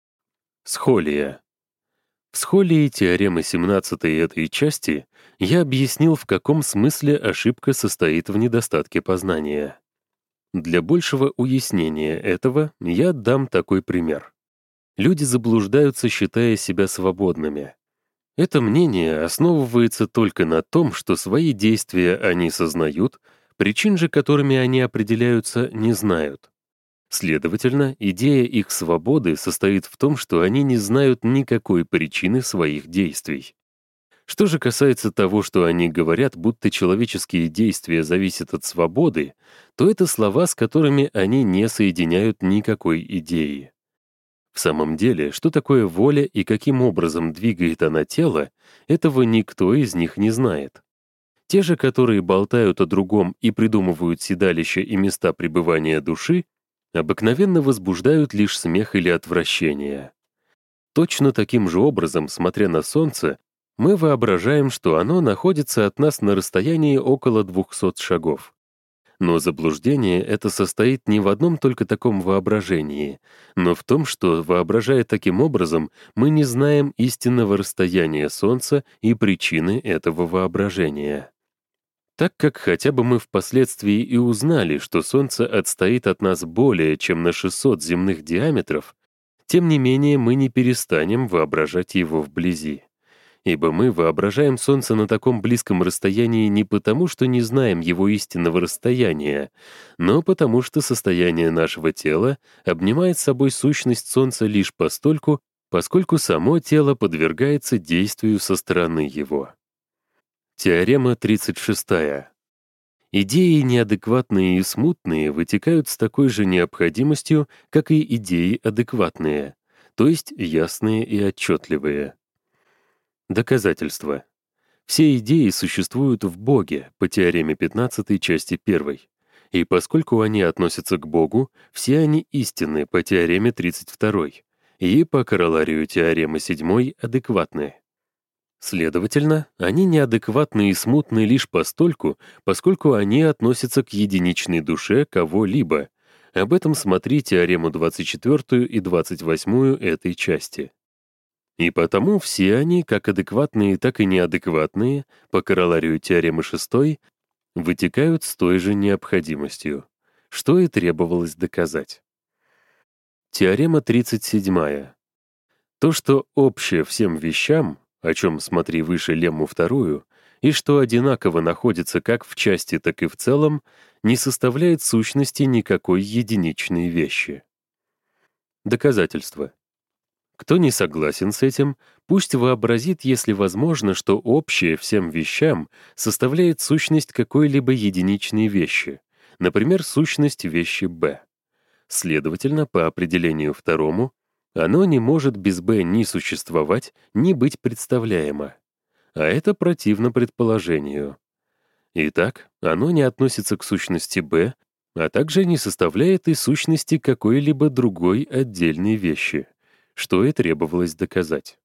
Схолия. В схолии теоремы семнадцатой этой части я объяснил, в каком смысле ошибка состоит в недостатке познания. Для большего уяснения этого я дам такой пример. Люди заблуждаются, считая себя свободными. Это мнение основывается только на том, что свои действия они сознают, причин же, которыми они определяются, не знают. Следовательно, идея их свободы состоит в том, что они не знают никакой причины своих действий. Что же касается того, что они говорят, будто человеческие действия зависят от свободы, то это слова, с которыми они не соединяют никакой идеи. В самом деле, что такое воля и каким образом двигает она тело, этого никто из них не знает. Те же, которые болтают о другом и придумывают седалища и места пребывания души, обыкновенно возбуждают лишь смех или отвращение. Точно таким же образом, смотря на Солнце, мы воображаем, что оно находится от нас на расстоянии около двухсот шагов. Но заблуждение это состоит не в одном только таком воображении, но в том, что, воображая таким образом, мы не знаем истинного расстояния Солнца и причины этого воображения. Так как хотя бы мы впоследствии и узнали, что Солнце отстоит от нас более чем на шестьсот земных диаметров, тем не менее мы не перестанем воображать его вблизи. Ибо мы воображаем Солнце на таком близком расстоянии не потому, что не знаем его истинного расстояния, но потому что состояние нашего тела обнимает собой сущность Солнца лишь постольку, поскольку само тело подвергается действию со стороны его. Теорема тридцать шестая. Идеи неадекватные и смутные вытекают с такой же необходимостью, как и идеи адекватные, то есть ясные и отчетливые. Доказательство. Все идеи существуют в Боге по теореме пятнадцатой части первой, и поскольку они относятся к Богу, все они истинны по теореме тридцать второй, и по короларию теоремы седьмой адекватны. Следовательно, они неадекватны и смутны лишь постольку, поскольку они относятся к единичной душе кого-либо. Об этом смотри теорему двадцать четвёртую и двадцать восьмую этой части. И потому все они, как адекватные, так и неадекватные, по короларию теоремы шестой, вытекают с той же необходимостью, что и требовалось доказать. Теорема тридцать седьмая. То, что общее всем вещам, о чем смотри выше лемму вторую, и что одинаково находится как в части, так и в целом, не составляет сущности никакой единичной вещи. Доказательство. Кто не согласен с этим, пусть вообразит, если возможно, что общее всем вещам составляет сущность какой-либо единичной вещи, например, сущность вещи b. Следовательно, по определению второму, оно не может без b ни существовать, ни быть представляемо. А это противно предположению. Итак, оно не относится к сущности b, а также не составляет и сущности какой-либо другой отдельной вещи, что и требовалось доказать.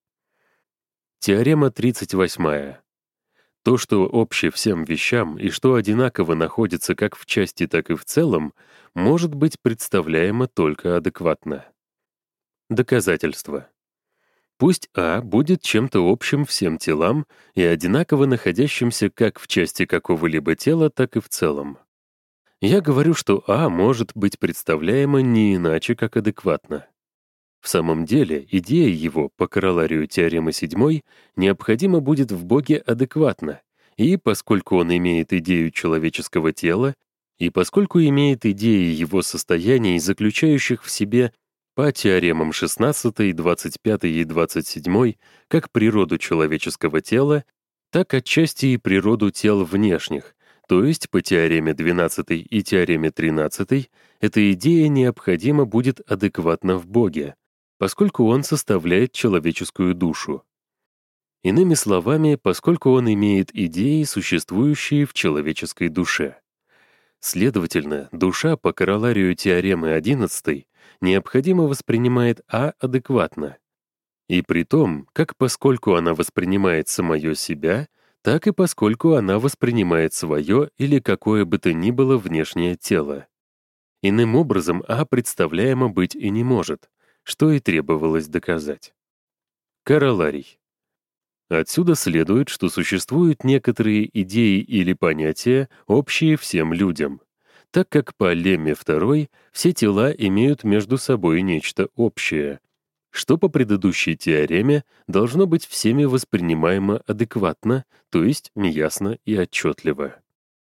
Теорема тридцать восьмая. То, что общее всем вещам и что одинаково находится как в части, так и в целом, может быть представляемо только адекватно. Доказательство. Пусть А будет чем-то общим всем телам и одинаково находящимся как в части какого-либо тела, так и в целом. Я говорю, что А может быть представляемо не иначе, как адекватно. В самом деле, идея его, по короларию теоремы седьмой, необходимо будет в Боге адекватна, и поскольку он имеет идею человеческого тела, и поскольку имеет идеи его состояний, заключающих в себе по теоремам шестнадцатой, двадцать пятой и двадцать седьмой как природу человеческого тела, так отчасти и природу тел внешних, то есть по теореме двенадцатой и теореме тринадцатой эта идея необходимо будет адекватна в Боге, поскольку он составляет человеческую душу. Иными словами, поскольку он имеет идеи, существующие в человеческой душе. Следовательно, душа по короларию теоремы одиннадцатой необходимо воспринимает А адекватно. И при том, как поскольку она воспринимает самое себя, так и поскольку она воспринимает свое или какое бы то ни было внешнее тело. Иным образом А представляемо быть и не может, что и требовалось доказать. Короларий. Отсюда следует, что существуют некоторые идеи или понятия, общие всем людям, так как по лемме второй все тела имеют между собой нечто общее, что по предыдущей теореме должно быть всеми воспринимаемо адекватно, то есть неясно и отчетливо.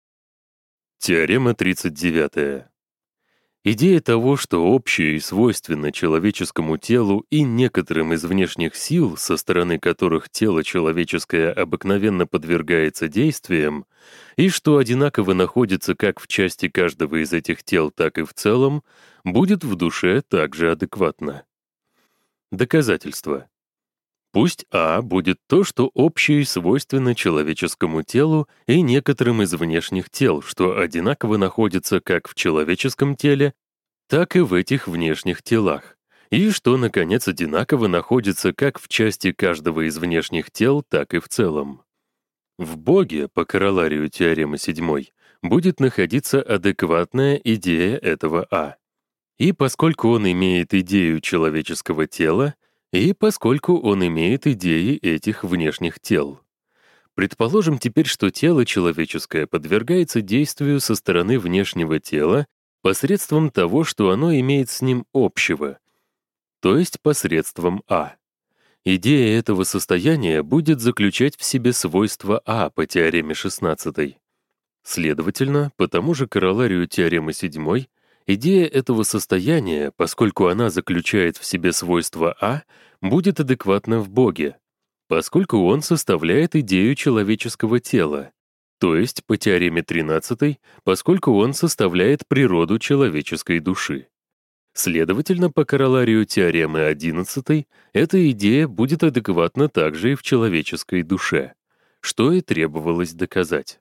Теорема тридцать девятая. Идея того, что общее и свойственно человеческому телу и некоторым из внешних сил, со стороны которых тело человеческое обыкновенно подвергается действиям, и что одинаково находится как в части каждого из этих тел, так и в целом, будет в душе также адекватно. Доказательство. Пусть А будет то, что общее и свойственно человеческому телу и некоторым из внешних тел, что одинаково находится как в человеческом теле, так и в этих внешних телах, и что, наконец, одинаково находится как в части каждого из внешних тел, так и в целом. В Боге, по короларию теоремы седьмой, будет находиться адекватная идея этого А. И поскольку он имеет идею человеческого тела, и поскольку он имеет идеи этих внешних тел. Предположим теперь, что тело человеческое подвергается действию со стороны внешнего тела посредством того, что оно имеет с ним общего, то есть посредством А. Идея этого состояния будет заключать в себе свойства А по теореме шестнадцатой. Следовательно, по тому же короларию теоремы седьмой, идея этого состояния, поскольку она заключает в себе свойства А, будет адекватна в Боге, поскольку он составляет идею человеческого тела, то есть по теореме тринадцатой, поскольку он составляет природу человеческой души. Следовательно, по короларию теоремы одиннадцатой, эта идея будет адекватна также и в человеческой душе, что и требовалось доказать.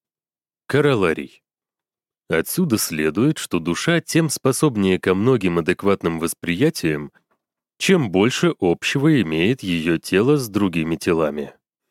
Короларий. Отсюда следует, что душа тем способнее ко многим адекватным восприятиям, чем больше общего имеет ее тело с другими телами.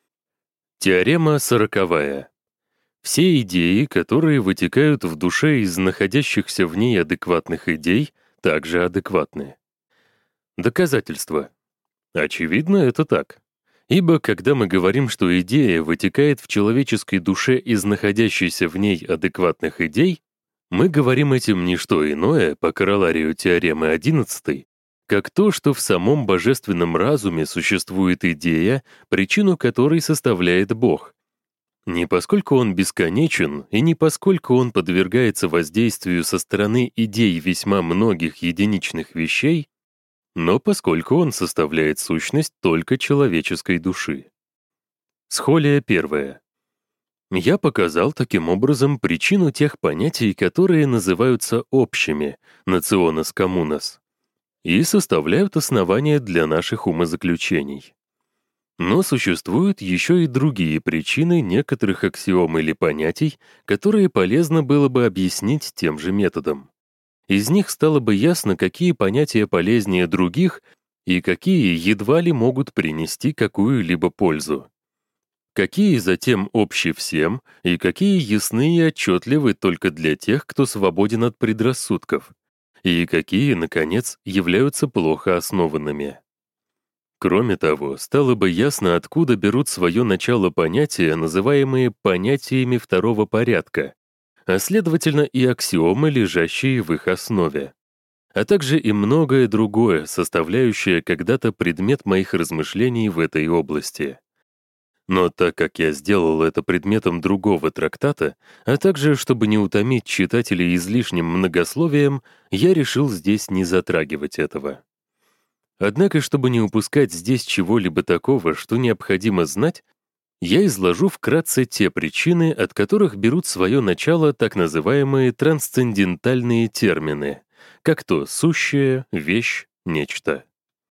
Теорема сороковая. Все идеи, которые вытекают в душе из находящихся в ней адекватных идей, также адекватны. Доказательство. Очевидно, это так. Ибо когда мы говорим, что идея вытекает в человеческой душе из находящейся в ней адекватных идей, мы говорим этим не что иное, по короларию теоремы одиннадцатой, как то, что в самом божественном разуме существует идея, причину которой составляет Бог. Не поскольку он бесконечен, и не поскольку он подвергается воздействию со стороны идей весьма многих единичных вещей, но поскольку он составляет сущность только человеческой души. Схолия первая. Я показал таким образом причину тех понятий, которые называются общими, национес коммунас, и составляют основания для наших умозаключений. Но существуют еще и другие причины некоторых аксиом или понятий, которые полезно было бы объяснить тем же методом. Из них стало бы ясно, какие понятия полезнее других и какие едва ли могут принести какую-либо пользу. Какие затем общи всем и какие ясны и отчетливы только для тех, кто свободен от предрассудков, и какие, наконец, являются плохо основанными. Кроме того, стало бы ясно, откуда берут свое начало понятия, называемые понятиями второго порядка, а следовательно и аксиомы, лежащие в их основе, а также и многое другое, составляющее когда-то предмет моих размышлений в этой области. Но так как я сделал это предметом другого трактата, а также, чтобы не утомить читателей излишним многословием, я решил здесь не затрагивать этого. Однако, чтобы не упускать здесь чего-либо такого, что необходимо знать, я изложу вкратце те причины, от которых берут свое начало так называемые трансцендентальные термины, как то сущее, вещь, нечто.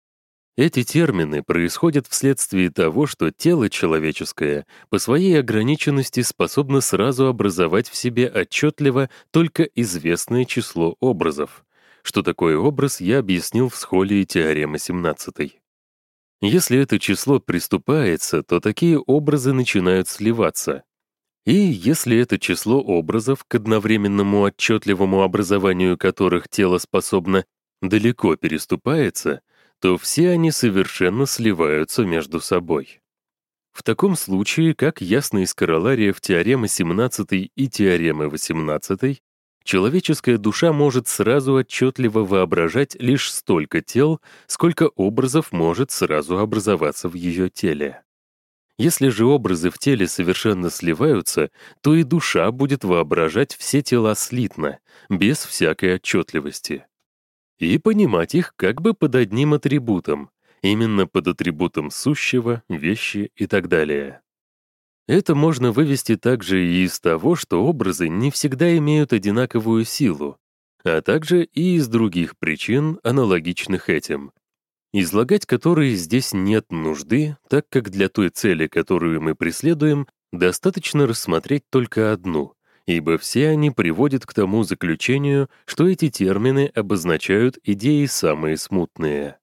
Эти термины происходят вследствие того, что тело человеческое по своей ограниченности способно сразу образовать в себе отчетливо только известное число образов. Что такое образ, я объяснил в схолии теоремы семнадцатой. Если это число приступается, то такие образы начинают сливаться. И если это число образов, к одновременному отчетливому образованию которых тело способно, далеко переступается, то все они совершенно сливаются между собой. В таком случае, как ясно из королариев теоремы семнадцатой и теоремы восемнадцатой, человеческая душа может сразу отчетливо воображать лишь столько тел, сколько образов может сразу образоваться в ее теле. Если же образы в теле совершенно сливаются, то и душа будет воображать все тела слитно, без всякой отчетливости. И понимать их как бы под одним атрибутом, именно под атрибутом сущего, вещи и так далее. Это можно вывести также и из того, что образы не всегда имеют одинаковую силу, а также и из других причин, аналогичных этим, излагать которые здесь нет нужды, так как для той цели, которую мы преследуем, достаточно рассмотреть только одну, ибо все они приводят к тому заключению, что эти термины обозначают идеи самые смутные.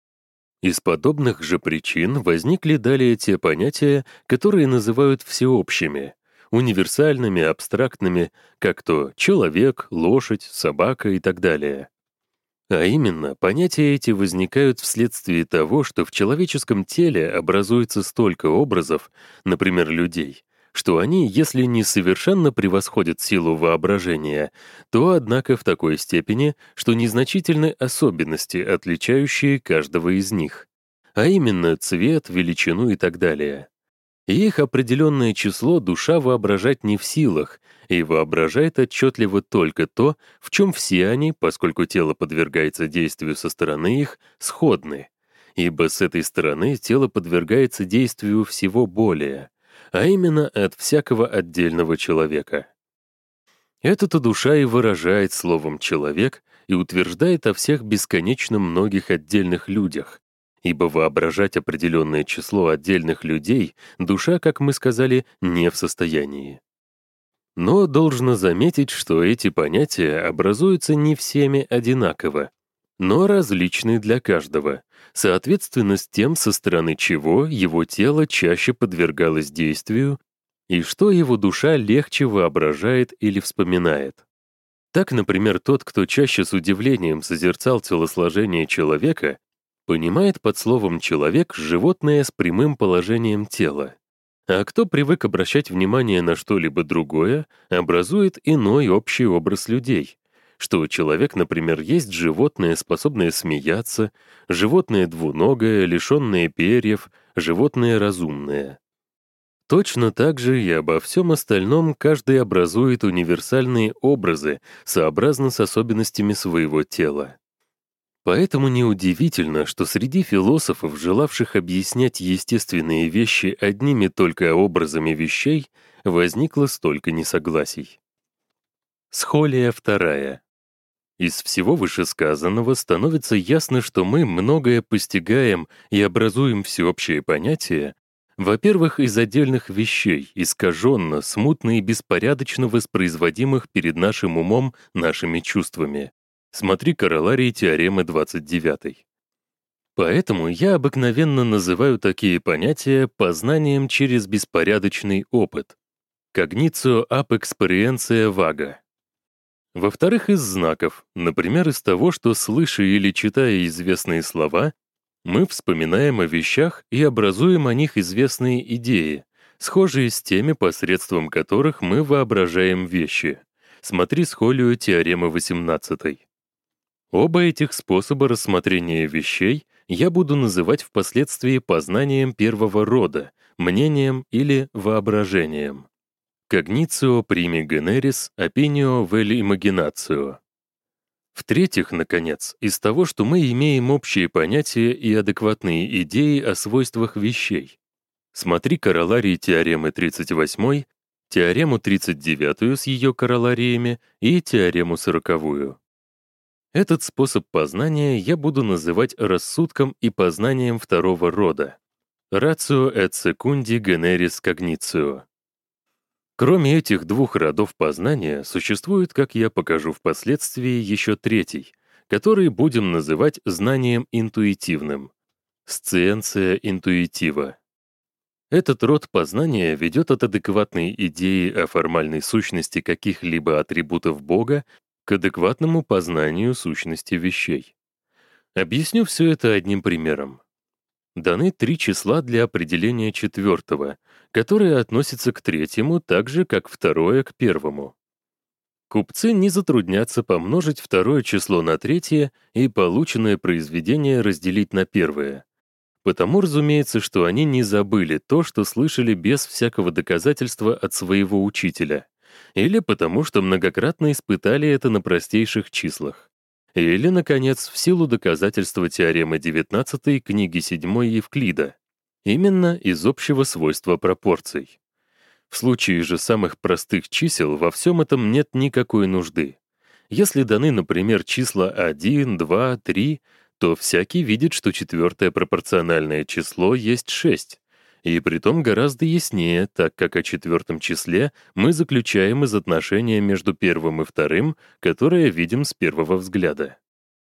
Из подобных же причин возникли далее те понятия, которые называют всеобщими, универсальными, абстрактными, как то человек, лошадь, собака и так далее. А именно, понятия эти возникают вследствие того, что в человеческом теле образуется столько образов, например, людей, что они, если не совершенно превосходят силу воображения, то, однако, в такой степени, что незначительны особенности, отличающие каждого из них, а именно цвет, величину и так далее. И их определенное число душа воображать не в силах, и воображает отчетливо только то, в чем все они, поскольку тело подвергается действию со стороны их, сходны, ибо с этой стороны тело подвергается действию всего более, а именно от всякого отдельного человека. Это-то душа и выражает словом «человек» и утверждает о всех бесконечно многих отдельных людях, ибо воображать определенное число отдельных людей душа, как мы сказали, не в состоянии. Но должно заметить, что эти понятия образуются не всеми одинаково, но различны для каждого, соответственно с тем, со стороны чего его тело чаще подвергалось действию и что его душа легче воображает или вспоминает. Так, например, тот, кто чаще с удивлением созерцал телосложение человека, понимает под словом «человек» животное с прямым положением тела. А кто привык обращать внимание на что-либо другое, образует иной общий образ людей. Что человек, например, есть животное, способное смеяться, животное двуногое, лишенное перьев, животное разумное. Точно так же и обо всем остальном каждый образует универсальные образы, сообразно с особенностями своего тела. Поэтому неудивительно, что среди философов, желавших объяснять естественные вещи одними только образами вещей, возникло столько несогласий. Схолия вторая. Из всего вышесказанного становится ясно, что мы многое постигаем и образуем всеобщее понятие, во-первых, из отдельных вещей, искаженно, смутно и беспорядочно воспроизводимых перед нашим умом нашими чувствами. Смотри короларий теоремы двадцать девятой. Поэтому я обыкновенно называю такие понятия познанием через беспорядочный опыт. Cognitio ab experientia vaga. Во-вторых, из знаков, например, из того, что, слыша или читая известные слова, мы вспоминаем о вещах и образуем о них известные идеи, схожие с теми, посредством которых мы воображаем вещи. Смотри схолию теоремы восемнадцатой. Оба этих способа рассмотрения вещей я буду называть впоследствии познанием первого рода, мнением или воображением. Cognitio primi generis, opinio vel imaginatio. В-третьих, наконец, из того, что мы имеем общие понятия и адекватные идеи о свойствах вещей. Смотри короларий теоремы тридцать восьмой, теорему тридцать девятую с ее королариями и теорему сороковую. Этот способ познания я буду называть рассудком и познанием второго рода. Ratio et secundi generis cognitio. Кроме этих двух родов познания, существует, как я покажу впоследствии, еще третий, который будем называть знанием интуитивным — scientia intuitiva. Этот род познания ведет от адекватной идеи о формальной сущности каких-либо атрибутов Бога к адекватному познанию сущности вещей. Объясню все это одним примером. Даны три числа для определения четвертого, которое относится к третьему так же, как второе к первому. Купцы не затруднятся помножить второе число на третье и полученное произведение разделить на первое. Потому разумеется, что они не забыли то, что слышали без всякого доказательства от своего учителя, или потому что многократно испытали это на простейших числах. Или, наконец, в силу доказательства теоремы девятнадцатой книги седьмой Евклида, именно из общего свойства пропорций. В случае же самых простых чисел во всем этом нет никакой нужды. Если даны, например, числа один, два, три, то всякий видит, что четвертое пропорциональное число есть шесть, и притом гораздо яснее, так как о четвертом числе мы заключаем из отношения между первым и вторым, которое видим с первого взгляда.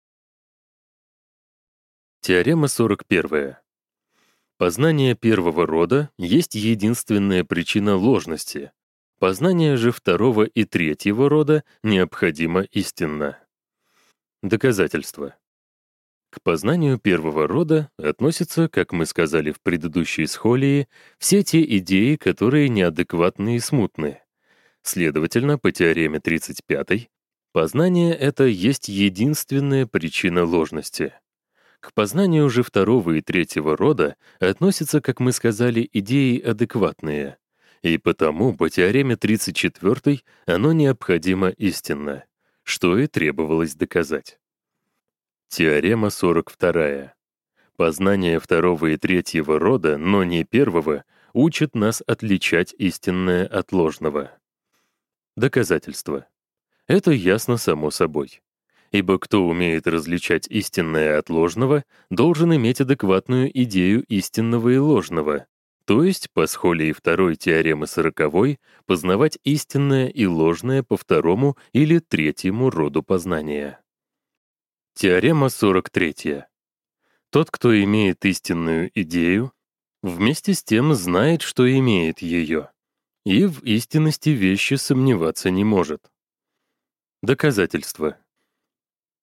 Теорема сорок первая. Познание первого рода есть единственная причина ложности. Познание же второго и третьего рода необходимо истинно. Доказательство. К познанию первого рода относятся, как мы сказали в предыдущей схолии, все те идеи, которые неадекватны и смутны. Следовательно, по теореме тридцать пятой, познание — это есть единственная причина ложности. К познанию же второго и третьего рода относятся, как мы сказали, идеи адекватные, и потому по теореме тридцать четвёртой оно необходимо истинно, что и требовалось доказать. Теорема сорок вторая. Познание второго и третьего рода, но не первого, учит нас отличать истинное от ложного. Доказательство. Это ясно само собой. Ибо кто умеет различать истинное от ложного, должен иметь адекватную идею истинного и ложного, то есть, по схолии второй теоремы сороковой, познавать истинное и ложное по второму или третьему роду познания. Теорема сорок третья. Тот, кто имеет истинную идею, вместе с тем знает, что имеет ее, и в истинности вещи сомневаться не может. Доказательство.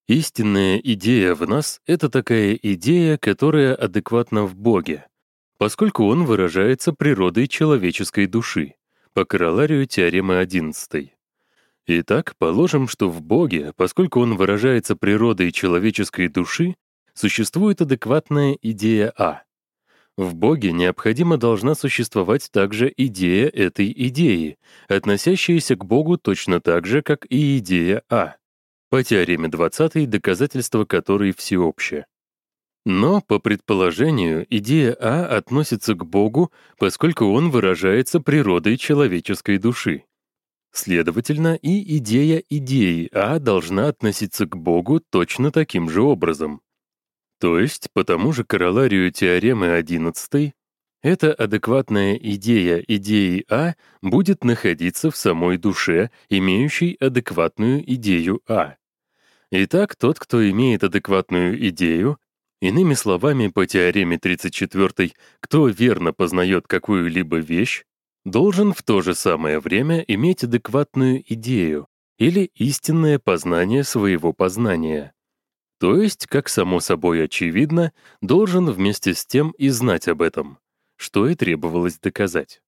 Истинная идея в нас — это такая идея, которая адекватна в Боге, поскольку он выражается природой человеческой души, по короларию теоремы одиннадцатой. Итак, положим, что в Боге, поскольку он выражается природой человеческой души, существует адекватная идея А. В Боге необходимо должна существовать также идея этой идеи, относящаяся к Богу точно так же, как и идея А. По теореме двадцатой, доказательство которой всеобщее. Но, по предположению, идея А относится к Богу, поскольку он выражается природой человеческой души. Следовательно, и идея идеи А должна относиться к Богу точно таким же образом. То есть, по тому же короларию теоремы одиннадцатой, эта адекватная идея идеи А будет находиться в самой душе, имеющей адекватную идею А. Итак, тот, кто имеет адекватную идею, иными словами, по теореме тридцать четвёртой, кто верно познает какую-либо вещь, должен в то же самое время иметь адекватную идею или истинное познание своего познания. То есть, как само собой очевидно, должен вместе с тем и знать об этом, что и требовалось доказать.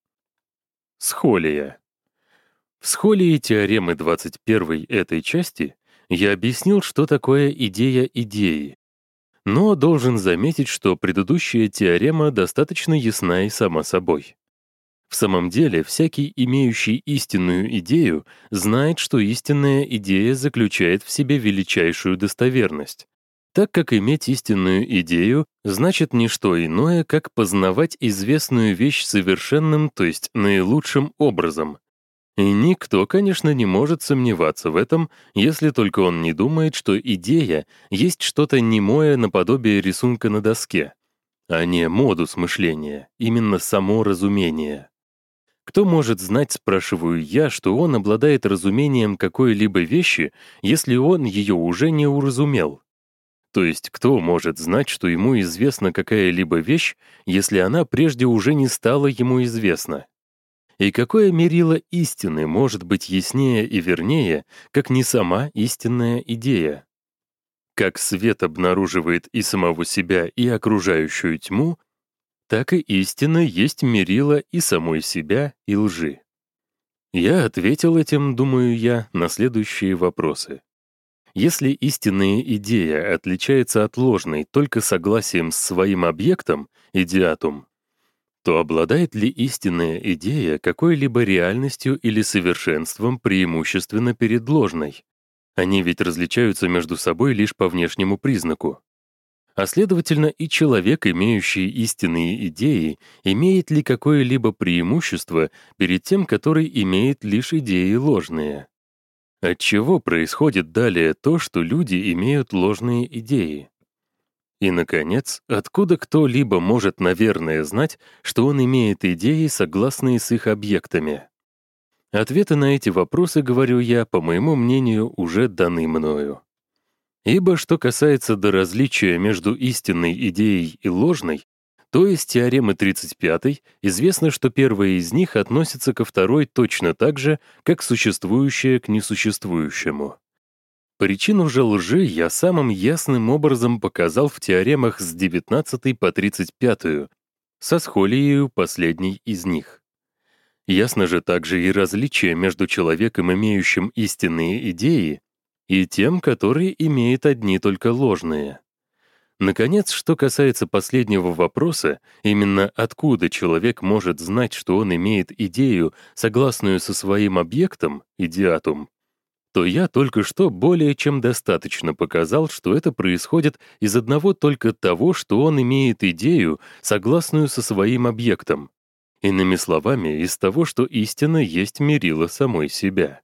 Схолия. В схолии теоремы двадцать первой этой части я объяснил, что такое идея идеи. Но должен заметить, что предыдущая теорема достаточно ясна и сама собой. В самом деле, всякий, имеющий истинную идею, знает, что истинная идея заключает в себе величайшую достоверность, так как иметь истинную идею значит не что иное, как познавать известную вещь совершенным, то есть наилучшим образом. И никто, конечно, не может сомневаться в этом, если только он не думает, что идея есть что-то немое наподобие рисунка на доске, а не модус мышления, именно само разумение. Кто может знать, спрашиваю я, что он обладает разумением какой-либо вещи, если он ее уже не уразумел? То есть кто может знать, что ему известна какая-либо вещь, если она прежде уже не стала ему известна? И какое мерило истины может быть яснее и вернее, как не сама истинная идея? Как свет обнаруживает и самого себя, и окружающую тьму, так и истина есть мерило и самой себя, и лжи. Я ответил этим, думаю я, на следующие вопросы. Если истинная идея отличается от ложной только согласием с своим объектом, идеатум, то обладает ли истинная идея какой-либо реальностью или совершенством преимущественно перед ложной? Они ведь различаются между собой лишь по внешнему признаку. А следовательно, и человек, имеющий истинные идеи, имеет ли какое-либо преимущество перед тем, который имеет лишь идеи ложные? Отчего происходит далее то, что люди имеют ложные идеи? И, наконец, откуда кто-либо может, наверное, знать, что он имеет идеи, согласные с их объектами? Ответы на эти вопросы, говорю я, по моему мнению, уже даны мною. Ибо что касается до различия между истинной идеей и ложной, то из теоремы тридцать пятой известно, что первая из них относится ко второй точно так же, как существующее к несуществующему. Причину же лжи я самым ясным образом показал в теоремах с девятнадцатой по тридцать пятую, со схолией последней из них. Ясно же также и различие между человеком, имеющим истинные идеи, и тем, который имеет одни только ложные. Наконец, что касается последнего вопроса, именно откуда человек может знать, что он имеет идею, согласную со своим объектом, идеатум, то я только что более чем достаточно показал, что это происходит из одного только того, что он имеет идею, согласную со своим объектом. Иными словами, из того, что истина есть мерило самой себя.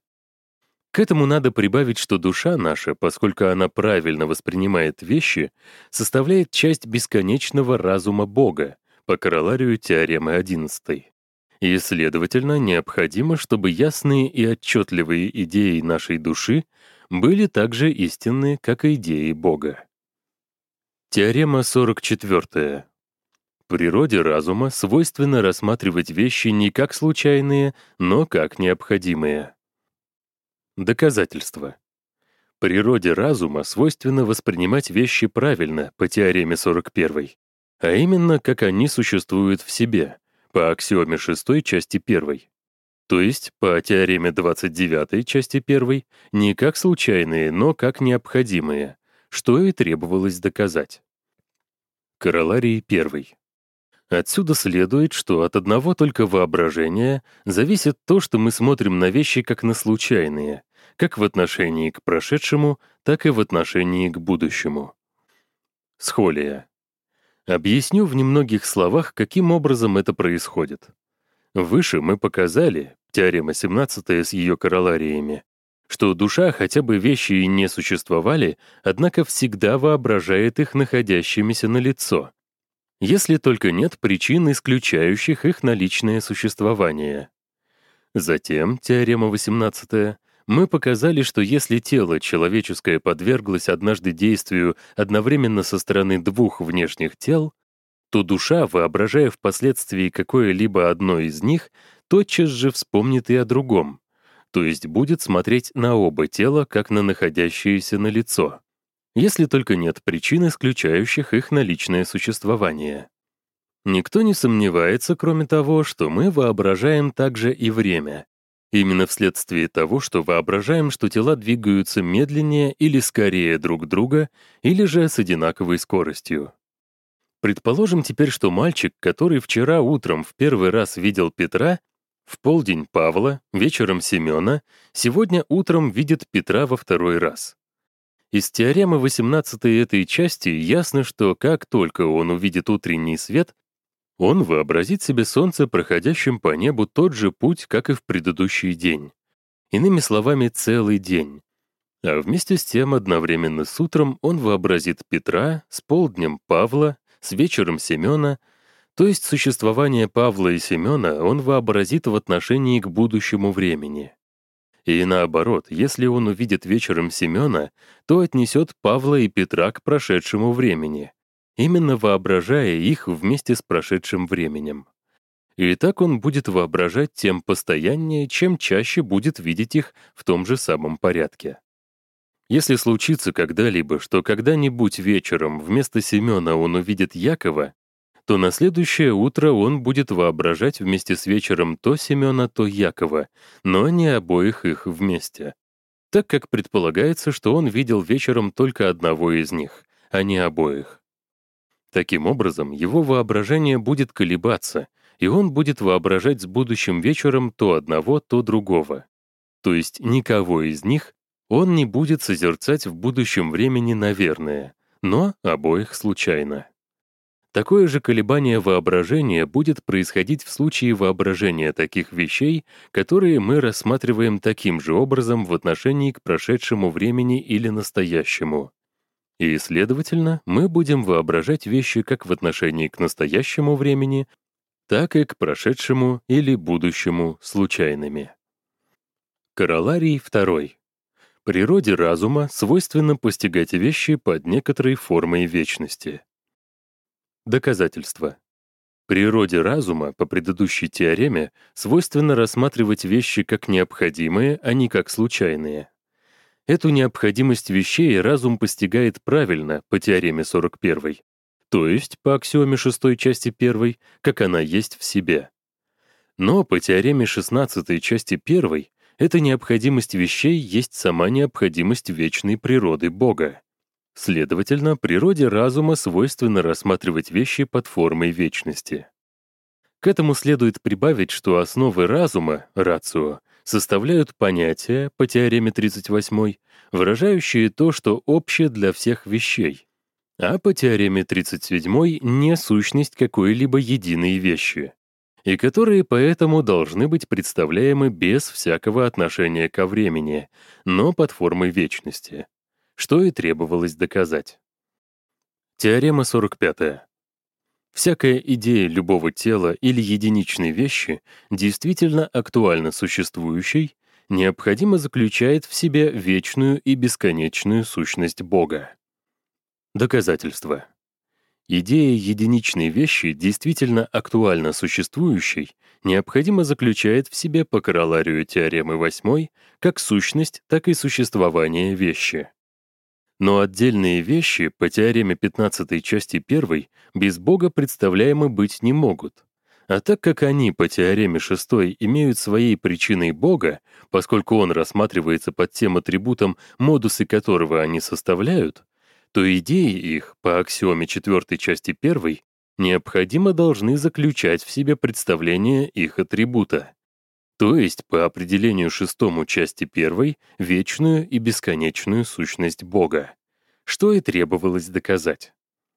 К этому надо прибавить, что душа наша, поскольку она правильно воспринимает вещи, составляет часть бесконечного разума Бога, по короларию теоремы одиннадцатой. И, следовательно, необходимо, чтобы ясные и отчетливые идеи нашей души были так же истинны, как и идеи Бога. Теорема сорок четвёртая. Природе разума свойственно рассматривать вещи не как случайные, но как необходимые. Доказательство. Природе разума свойственно воспринимать вещи правильно по теореме сорок первой, а именно, как они существуют в себе, по аксиоме шестой части первой. То есть, по теореме двадцать девятой части первой, не как случайные, но как необходимые, что и требовалось доказать. Короларий первый. Отсюда следует, что от одного только воображения зависит то, что мы смотрим на вещи как на случайные, как в отношении к прошедшему, так и в отношении к будущему. Схолия. Объясню в немногих словах, каким образом это происходит. Выше мы показали, теорема семнадцатая с ее королариями, что душа, хотя бы вещи и не существовали, однако всегда воображает их находящимися налицо, если только нет причин, исключающих их наличное существование. Затем, теорема восемнадцатая, мы показали, что если тело человеческое подверглось однажды действию одновременно со стороны двух внешних тел, то душа, воображая впоследствии какое-либо одно из них, тотчас же вспомнит и о другом, то есть будет смотреть на оба тела, как на находящиеся налицо, если только нет причин, исключающих их наличное существование. Никто не сомневается, кроме того, что мы воображаем также и время, именно вследствие того, что воображаем, что тела двигаются медленнее или скорее друг друга, или же с одинаковой скоростью. Предположим теперь, что мальчик, который вчера утром в первый раз видел Петра, в полдень Павла, вечером Семена, сегодня утром видит Петра во второй раз. Из теоремы восемнадцатой этой части ясно, что как только он увидит утренний свет, он вообразит себе солнце, проходящим по небу тот же путь, как и в предыдущий день. Иными словами, целый день. А вместе с тем, одновременно с утром он вообразит Петра, с полднем Павла, с вечером Семена, то есть существование Павла и Семена он вообразит в отношении к будущему времени. И наоборот, если он увидит вечером Семена, то отнесет Павла и Петра к прошедшему времени, именно воображая их вместе с прошедшим временем. И так он будет воображать тем постояннее, чем чаще будет видеть их в том же самом порядке. Если случится когда-либо, что когда-нибудь вечером вместо Семена он увидит Якова, то на следующее утро он будет воображать вместе с вечером то Семена, то Якова, но не обоих их вместе, так как предполагается, что он видел вечером только одного из них, а не обоих. Таким образом, его воображение будет колебаться, и он будет воображать с будущим вечером то одного, то другого. То есть никого из них он не будет созерцать в будущем времени, наверное, но обоих случайно. Такое же колебание воображения будет происходить в случае воображения таких вещей, которые мы рассматриваем таким же образом в отношении к прошедшему времени или настоящему. И, следовательно, мы будем воображать вещи как в отношении к настоящему времени, так и к прошедшему или будущему случайными. Короларий второй. Природе разума свойственно постигать вещи под некоторой формой вечности. Доказательство. Природе разума, по предыдущей теореме, свойственно рассматривать вещи как необходимые, а не как случайные. Эту необходимость вещей разум постигает правильно по теореме сорок первой, то есть по аксиоме шестой части первой, как она есть в себе. Но по теореме шестнадцатой части первой эта необходимость вещей есть сама необходимость вечной природы Бога. Следовательно, природе разума свойственно рассматривать вещи под формой вечности. К этому следует прибавить, что основы разума, рацио, составляют понятия, по теореме тридцать восьмой, выражающие то, что общее для всех вещей, а по теореме тридцать седьмой не сущность какой-либо единой вещи, и которые поэтому должны быть представляемы без всякого отношения ко времени, но под формой вечности, что и требовалось доказать. Теорема сорок пятая. Всякая идея любого тела или единичной вещи, действительно актуально существующей, необходимо заключает в себе вечную и бесконечную сущность Бога. Доказательство. Идея единичной вещи, действительно актуально существующей, необходимо заключает в себе по короларию теоремы восьмой как сущность, так и существование вещи. Но отдельные вещи по теореме пятнадцатой части первой без Бога представляемы быть не могут. А так как они по теореме шестой имеют своей причиной Бога, поскольку он рассматривается под тем атрибутом, модусы которого они составляют, то идеи их по аксиоме четвертой части первой необходимо должны заключать в себе представление их атрибута. То есть, по определению шестому части первой, вечную и бесконечную сущность Бога, что и требовалось доказать.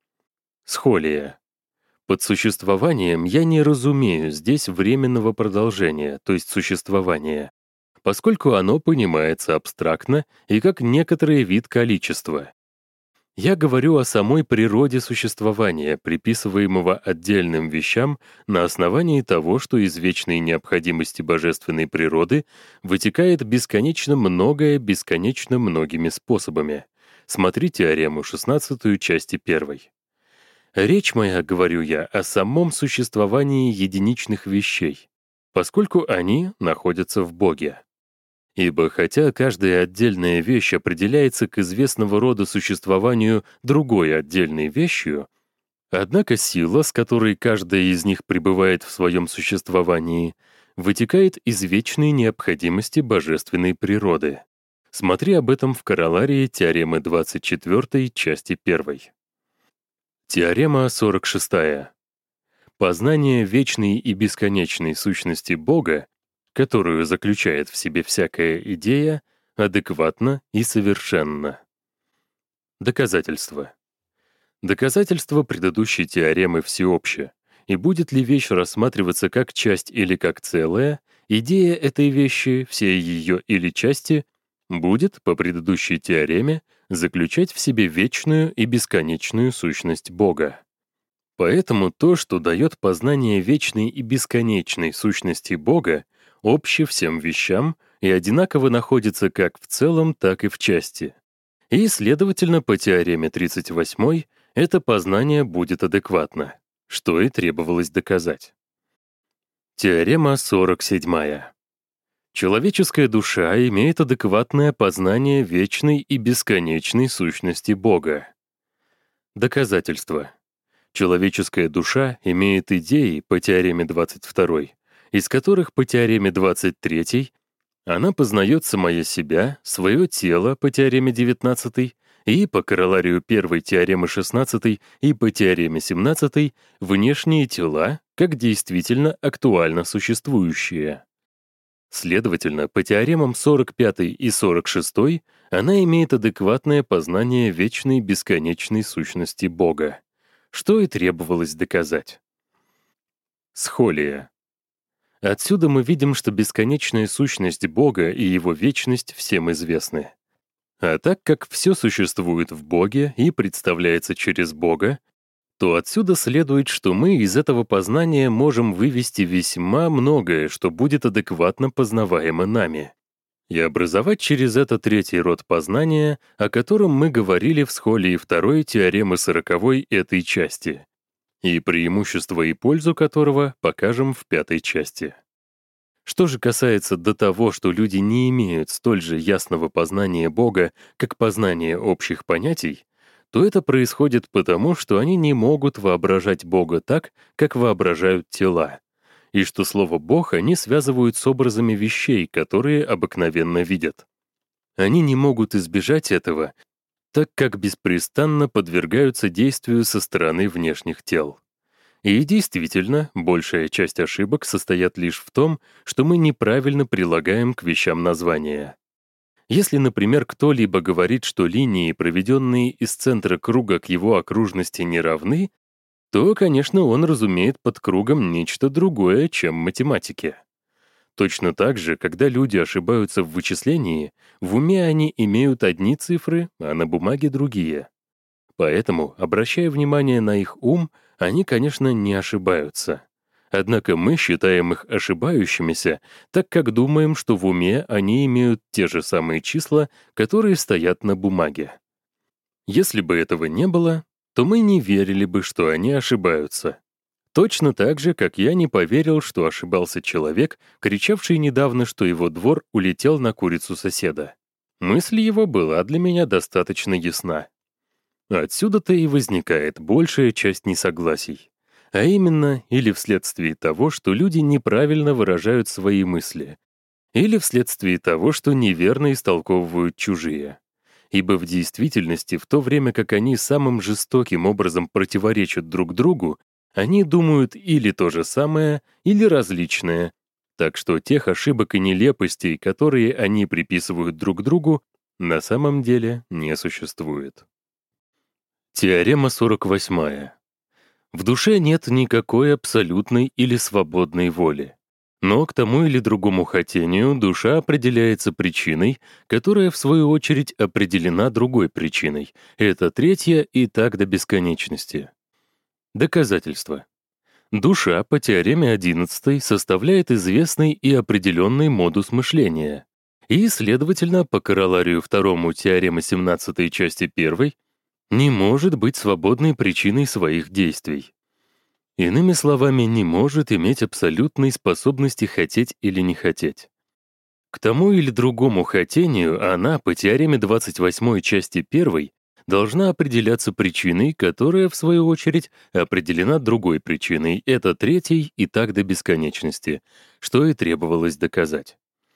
Схолия. Под существованием я не разумею здесь временного продолжения, то есть существования, поскольку оно понимается абстрактно и как некоторый вид количества. Я говорю о самой природе существования, приписываемого отдельным вещам на основании того, что из вечной необходимости божественной природы вытекает бесконечно многое бесконечно многими способами. Смотри теорему шестнадцатую части первой. Речь моя, говорю я, о самом существовании единичных вещей, поскольку они находятся в Боге. Ибо хотя каждая отдельная вещь определяется к известного рода существованию другой отдельной вещью, однако сила, с которой каждая из них пребывает в своем существовании, вытекает из вечной необходимости божественной природы. Смотри об этом в короларии теоремы двадцать четвёртой части первой. Теорема сорок шестая. Познание вечной и бесконечной сущности Бога, которую заключает в себе всякая идея, адекватно и совершенно. Доказательство. Доказательство предыдущей теоремы всеобще, и будет ли вещь рассматриваться как часть или как целое, идея этой вещи, все ее или части, будет, по предыдущей теореме, заключать в себе вечную и бесконечную сущность Бога. Поэтому то, что дает познание вечной и бесконечной сущности Бога, обще всем вещам и одинаково находится как в целом, так и в части. И, следовательно, по теореме тридцать восьмой это познание будет адекватно, что и требовалось доказать. Теорема сорок седьмая. Человеческая душа имеет адекватное познание вечной и бесконечной сущности Бога. Доказательство. Человеческая душа имеет идеи по теореме двадцать второй, из которых по теореме двадцать третьей она познает самое себя, свое тело по теореме девятнадцатой и по короларию первой теоремы шестнадцатой и по теореме семнадцатой внешние тела, как действительно актуально существующие. Следовательно, по теоремам сорок пятой и сорок шестой она имеет адекватное познание вечной бесконечной сущности Бога, что и требовалось доказать. Схолия. Отсюда мы видим, что бесконечная сущность Бога и Его вечность всем известны. А так как все существует в Боге и представляется через Бога, то отсюда следует, что мы из этого познания можем вывести весьма многое, что будет адекватно познаваемо нами, и образовать через это третий род познания, о котором мы говорили в схолии второй теоремы сороковой этой части, и преимущество и пользу которого покажем в пятой части. Что же касается до того, что люди не имеют столь же ясного познания Бога, как познание общих понятий, то это происходит потому, что они не могут воображать Бога так, как воображают тела, и что слово «Бог» они связывают с образами вещей, которые обыкновенно видят. Они не могут избежать этого, так как беспрестанно подвергаются действию со стороны внешних тел. И действительно, большая часть ошибок состоят лишь в том, что мы неправильно прилагаем к вещам названия. Если, например, кто-либо говорит, что линии, проведенные из центра круга к его окружности, не равны, то, конечно, он разумеет под кругом нечто другое, чем математики. Точно так же, когда люди ошибаются в вычислении, в уме они имеют одни цифры, а на бумаге другие. Поэтому, обращая внимание на их ум, они, конечно, не ошибаются. Однако мы считаем их ошибающимися, так как думаем, что в уме они имеют те же самые числа, которые стоят на бумаге. Если бы этого не было, то мы не верили бы, что они ошибаются. Точно так же, как я не поверил, что ошибался человек, кричавший недавно, что его двор улетел на курицу соседа. Мысль его была для меня достаточно ясна. Отсюда-то и возникает большая часть несогласий. А именно, или вследствие того, что люди неправильно выражают свои мысли, или вследствие того, что неверно истолковывают чужие. Ибо в действительности, в то время как они самым жестоким образом противоречат друг другу, они думают или то же самое, или различное. Так что тех ошибок и нелепостей, которые они приписывают друг другу, на самом деле не существует. Теорема сорок восьмая. В душе нет никакой абсолютной или свободной воли. Но к тому или другому хотению душа определяется причиной, которая, в свою очередь, определена другой причиной. Это третья и так до бесконечности. Доказательство. Душа по теореме одиннадцатой составляет известный и определенный модус мышления. И, следовательно, по короларию второму теоремы семнадцатой части первой не может быть свободной причиной своих действий. Иными словами, не может иметь абсолютной способности хотеть или не хотеть. К тому или другому хотению она по теореме двадцать восьмой части первой должна определяться причиной, которая, в свою очередь, определена другой причиной, это третьей и так до бесконечности, что и требовалось доказать.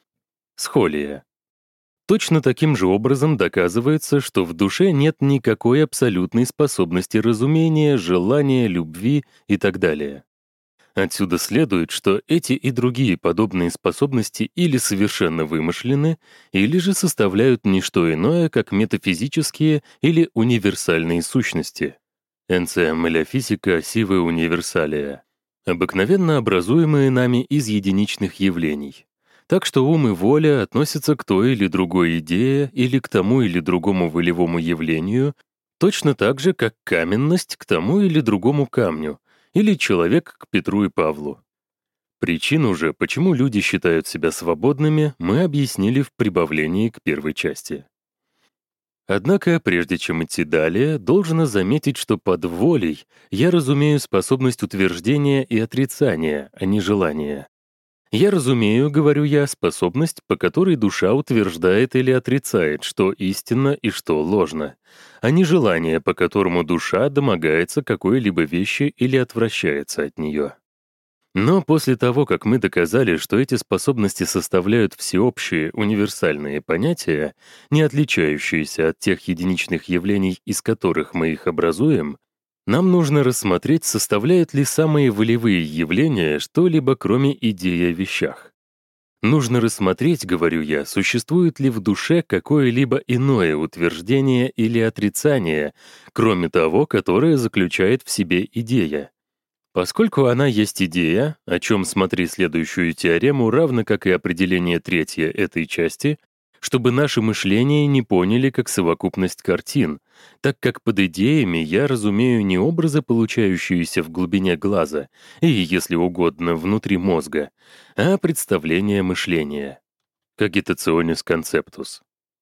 Схолия. Точно таким же образом доказывается, что в душе нет никакой абсолютной способности разумения, желания, любви и так далее. Отсюда следует, что эти и другие подобные способности или совершенно вымышлены, или же составляют не что иное, как метафизические или универсальные сущности. Энция метафизика сивы универсалия, обыкновенно образуемые нами из единичных явлений. Так что ум и воля относятся к той или другой идее или к тому или другому волевому явлению, точно так же, как каменность к тому или другому камню, или человек к Петру и Павлу. Причину же, почему люди считают себя свободными, мы объяснили в прибавлении к первой части. Однако, прежде чем идти далее, должно заметить, что под волей я разумею способность утверждения и отрицания, а не желания. Я разумею, говорю я, способность, по которой душа утверждает или отрицает, что истинно и что ложно, а не желание, по которому душа домогается какой-либо вещи или отвращается от нее. Но после того, как мы доказали, что эти способности составляют всеобщие, универсальные понятия, не отличающиеся от тех единичных явлений, из которых мы их образуем, нам нужно рассмотреть, составляют ли самые волевые явления что-либо кроме идеи о вещах. Нужно рассмотреть, говорю я, существует ли в душе какое-либо иное утверждение или отрицание, кроме того, которое заключает в себе идея. Поскольку она есть идея, о чем смотри следующую теорему, равно как и определение третье этой части, чтобы наше мышление не поняли как совокупность картин, так как под идеями я разумею не образы, получающиеся в глубине глаза и, если угодно, внутри мозга, а представление мышления. Cogitationis conceptus.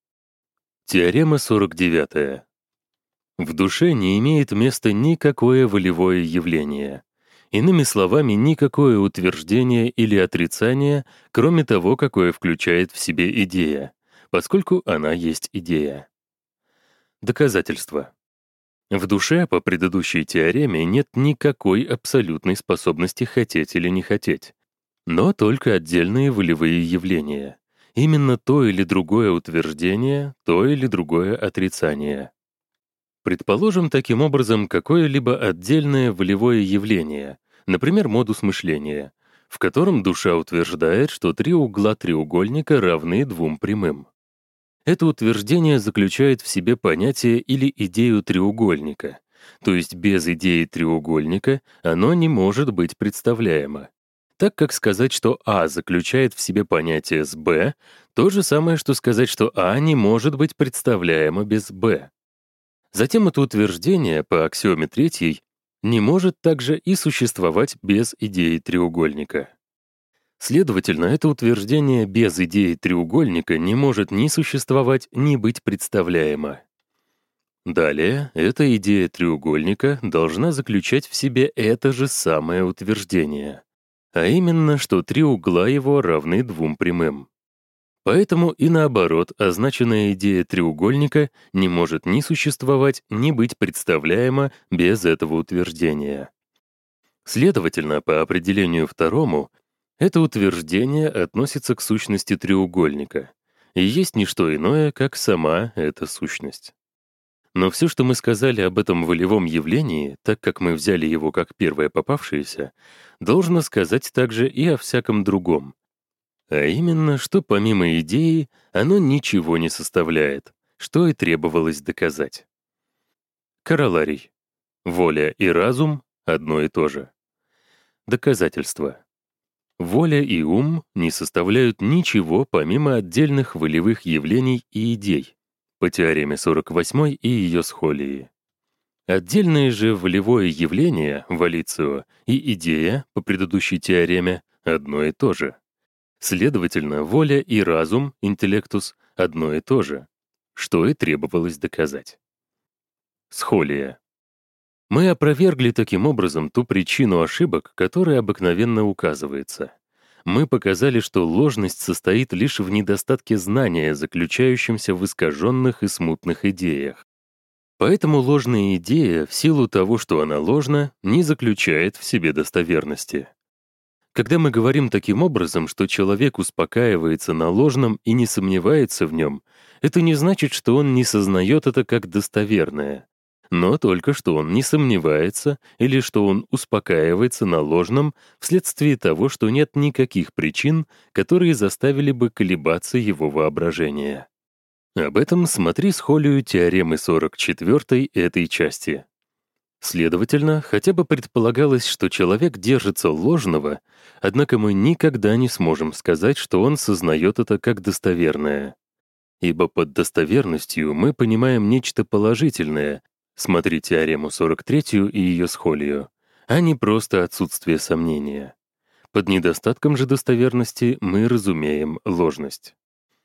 Теорема сорок девятая. В душе не имеет места никакое волевое явление. Иными словами, никакое утверждение или отрицание, кроме того, какое включает в себе идея, поскольку она есть идея. Доказательство. В душе, по предыдущей теореме, нет никакой абсолютной способности хотеть или не хотеть, но только отдельные волевые явления. Именно то или другое утверждение, то или другое отрицание. Предположим таким образом какое-либо отдельное волевое явление, например, модус мышления, в котором душа утверждает, что три угла треугольника равны двум прямым. Это утверждение заключает в себе понятие или идею треугольника, то есть без идеи треугольника оно не может быть представляемо. Так как сказать, что А заключает в себе понятие с Б, то же самое, что сказать, что А не может быть представляемо без Б. Затем это утверждение по аксиоме третьей не может также и существовать без идеи треугольника. Следовательно, это утверждение без идеи треугольника не может ни существовать, ни быть представляемо. Далее, эта идея треугольника должна заключать в себе это же самое утверждение, а именно, что три угла его равны двум прямым. Поэтому и наоборот, означенная идея треугольника не может ни существовать, ни быть представляема без этого утверждения. Следовательно, по определению второму, это утверждение относится к сущности треугольника и есть не что иное, как сама эта сущность. Но все, что мы сказали об этом волевом явлении, так как мы взяли его как первое попавшееся, должно сказать также и о всяком другом. А именно, что помимо идеи оно ничего не составляет, что и требовалось доказать. Короларий. Воля и разум — одно и то же. Доказательство. Воля и ум не составляют ничего помимо отдельных волевых явлений и идей, по теореме сорок восьмой и ее схолии. Отдельные же волевое явление, волицио, и идея, по предыдущей теореме, одно и то же. Следовательно, воля и разум, интеллектус, одно и то же, что и требовалось доказать. Схолия. Мы опровергли таким образом ту причину ошибок, которая обыкновенно указывается. Мы показали, что ложность состоит лишь в недостатке знания, заключающемся в искаженных и смутных идеях. Поэтому ложная идея, в силу того, что она ложна, не заключает в себе достоверности. Когда мы говорим таким образом, что человек успокаивается на ложном и не сомневается в нем, это не значит, что он не сознает это как достоверное, но только что он не сомневается или что он успокаивается на ложном вследствие того, что нет никаких причин, которые заставили бы колебаться его воображение. Об этом смотри схолию теоремы сорок четвёртой этой части. Следовательно, хотя бы предполагалось, что человек держится ложного, однако мы никогда не сможем сказать, что он сознает это как достоверное. Ибо под достоверностью мы понимаем нечто положительное, смотри теорему сорок третью и ее схолию, а не просто отсутствие сомнения. Под недостатком же достоверности мы разумеем ложность.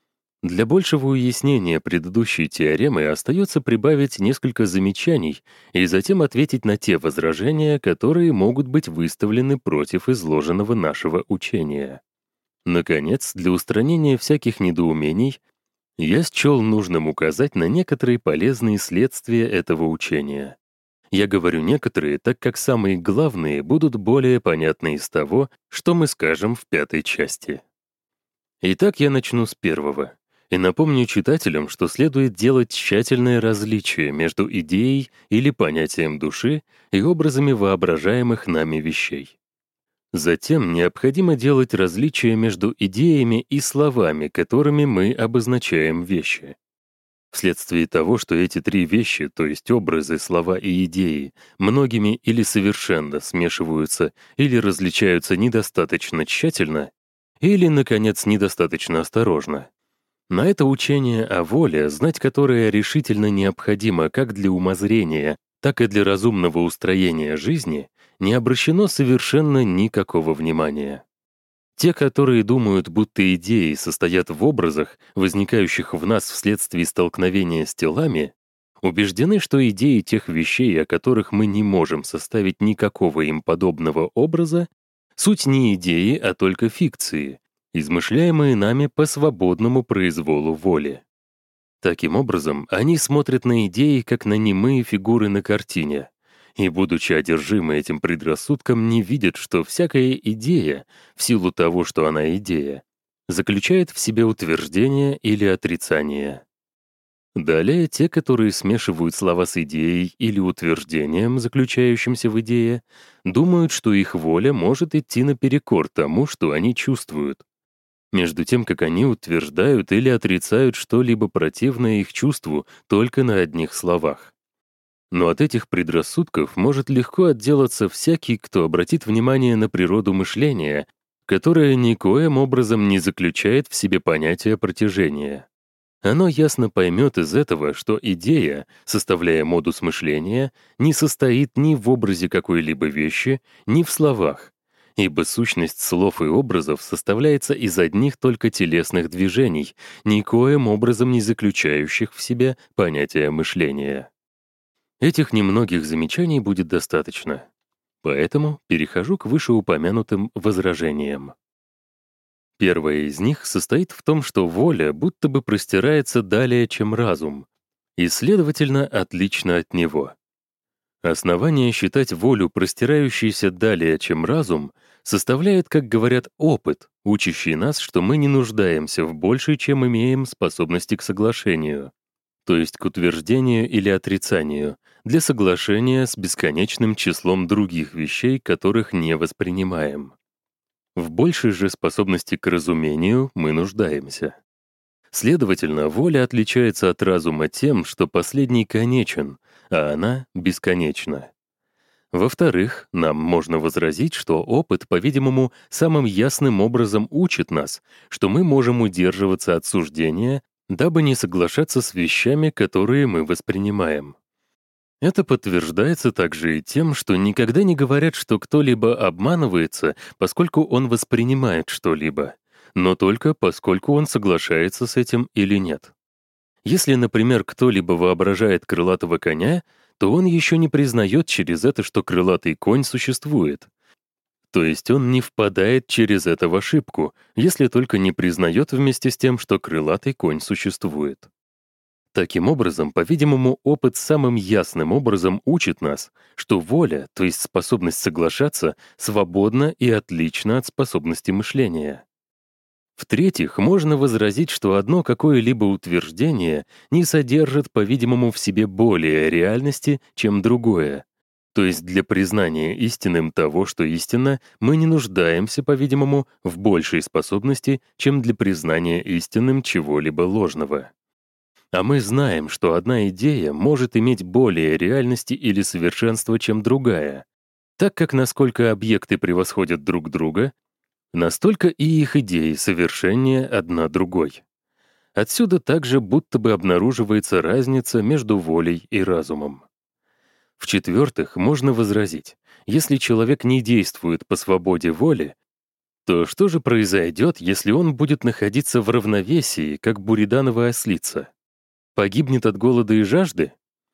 Для большего уяснения предыдущей теоремы остается прибавить несколько замечаний и затем ответить на те возражения, которые могут быть выставлены против изложенного нашего учения. Наконец, для устранения всяких недоумений, я счел нужным указать на некоторые полезные следствия этого учения. Я говорю некоторые, так как самые главные будут более понятны из того, что мы скажем в пятой части. Итак, я начну с первого. И напомню читателям, что следует делать тщательное различие между идеей или понятием души и образами воображаемых нами вещей. Затем необходимо делать различие между идеями и словами, которыми мы обозначаем вещи. Вследствие того, что эти три вещи, то есть образы, слова и идеи, многими или совершенно смешиваются или различаются недостаточно тщательно, или, наконец, недостаточно осторожно. На это учение о воле, знать которое решительно необходимо как для умозрения, так и для разумного устроения жизни, не обращено совершенно никакого внимания. Те, которые думают, будто идеи состоят в образах, возникающих в нас вследствие столкновения с телами, убеждены, что идеи тех вещей, о которых мы не можем составить никакого им подобного образа, суть не идеи, а только фикции, измышляемые нами по свободному произволу воли. Таким образом, они смотрят на идеи, как на немые фигуры на картине, и, будучи одержимы этим предрассудком, не видят, что всякая идея, в силу того, что она идея, заключает в себе утверждение или отрицание. Далее, те, которые смешивают слова с идеей или утверждением, заключающимся в идее, думают, что их воля может идти наперекор тому, что они чувствуют, между тем, как они утверждают или отрицают что-либо противное их чувству только на одних словах. Но от этих предрассудков может легко отделаться всякий, кто обратит внимание на природу мышления, которое никоим образом не заключает в себе понятие протяжения. Оно ясно поймет из этого, что идея, составляя модус мышления, не состоит ни в образе какой-либо вещи, ни в словах, ибо сущность слов и образов составляется из одних только телесных движений, никоим образом не заключающих в себе понятие мышления. Этих немногих замечаний будет достаточно. Поэтому перехожу к вышеупомянутым возражениям. Первое из них состоит в том, что воля будто бы простирается далее, чем разум, и, следовательно, отлично от него. Основание считать волю простирающейся далее, чем разум, составляет, как говорят, опыт, учащий нас, что мы не нуждаемся в большей, чем имеем способности к соглашению, то есть к утверждению или отрицанию, для соглашения с бесконечным числом других вещей, которых не воспринимаем. В большей же способности к разумению мы нуждаемся. Следовательно, воля отличается от разума тем, что последний конечен, а она бесконечна. Во-вторых, нам можно возразить, что опыт, по-видимому, самым ясным образом учит нас, что мы можем удерживаться от суждения, дабы не соглашаться с вещами, которые мы воспринимаем. Это подтверждается также и тем, что никогда не говорят, что кто-либо обманывается, поскольку он воспринимает что-либо, но только поскольку он соглашается с этим или нет. Если, например, кто-либо воображает крылатого коня, то он еще не признает через это, что крылатый конь существует. То есть он не впадает через это в ошибку, если только не признает вместе с тем, что крылатый конь существует. Таким образом, по-видимому, опыт самым ясным образом учит нас, что воля, то есть способность соглашаться, свободна и отлична от способности мышления. В-третьих, можно возразить, что одно какое-либо утверждение не содержит, по-видимому, в себе более реальности, чем другое. То есть для признания истинным того, что истинно, мы не нуждаемся, по-видимому, в большей способности, чем для признания истинным чего-либо ложного. А мы знаем, что одна идея может иметь более реальности или совершенства, чем другая, так как насколько объекты превосходят друг друга, настолько и их идеи совершеннее одна другой. Отсюда также будто бы обнаруживается разница между волей и разумом. В-четвертых, можно возразить, если человек не действует по свободе воли, то что же произойдет, если он будет находиться в равновесии, как буридановая ослица? Погибнет от голода и жажды?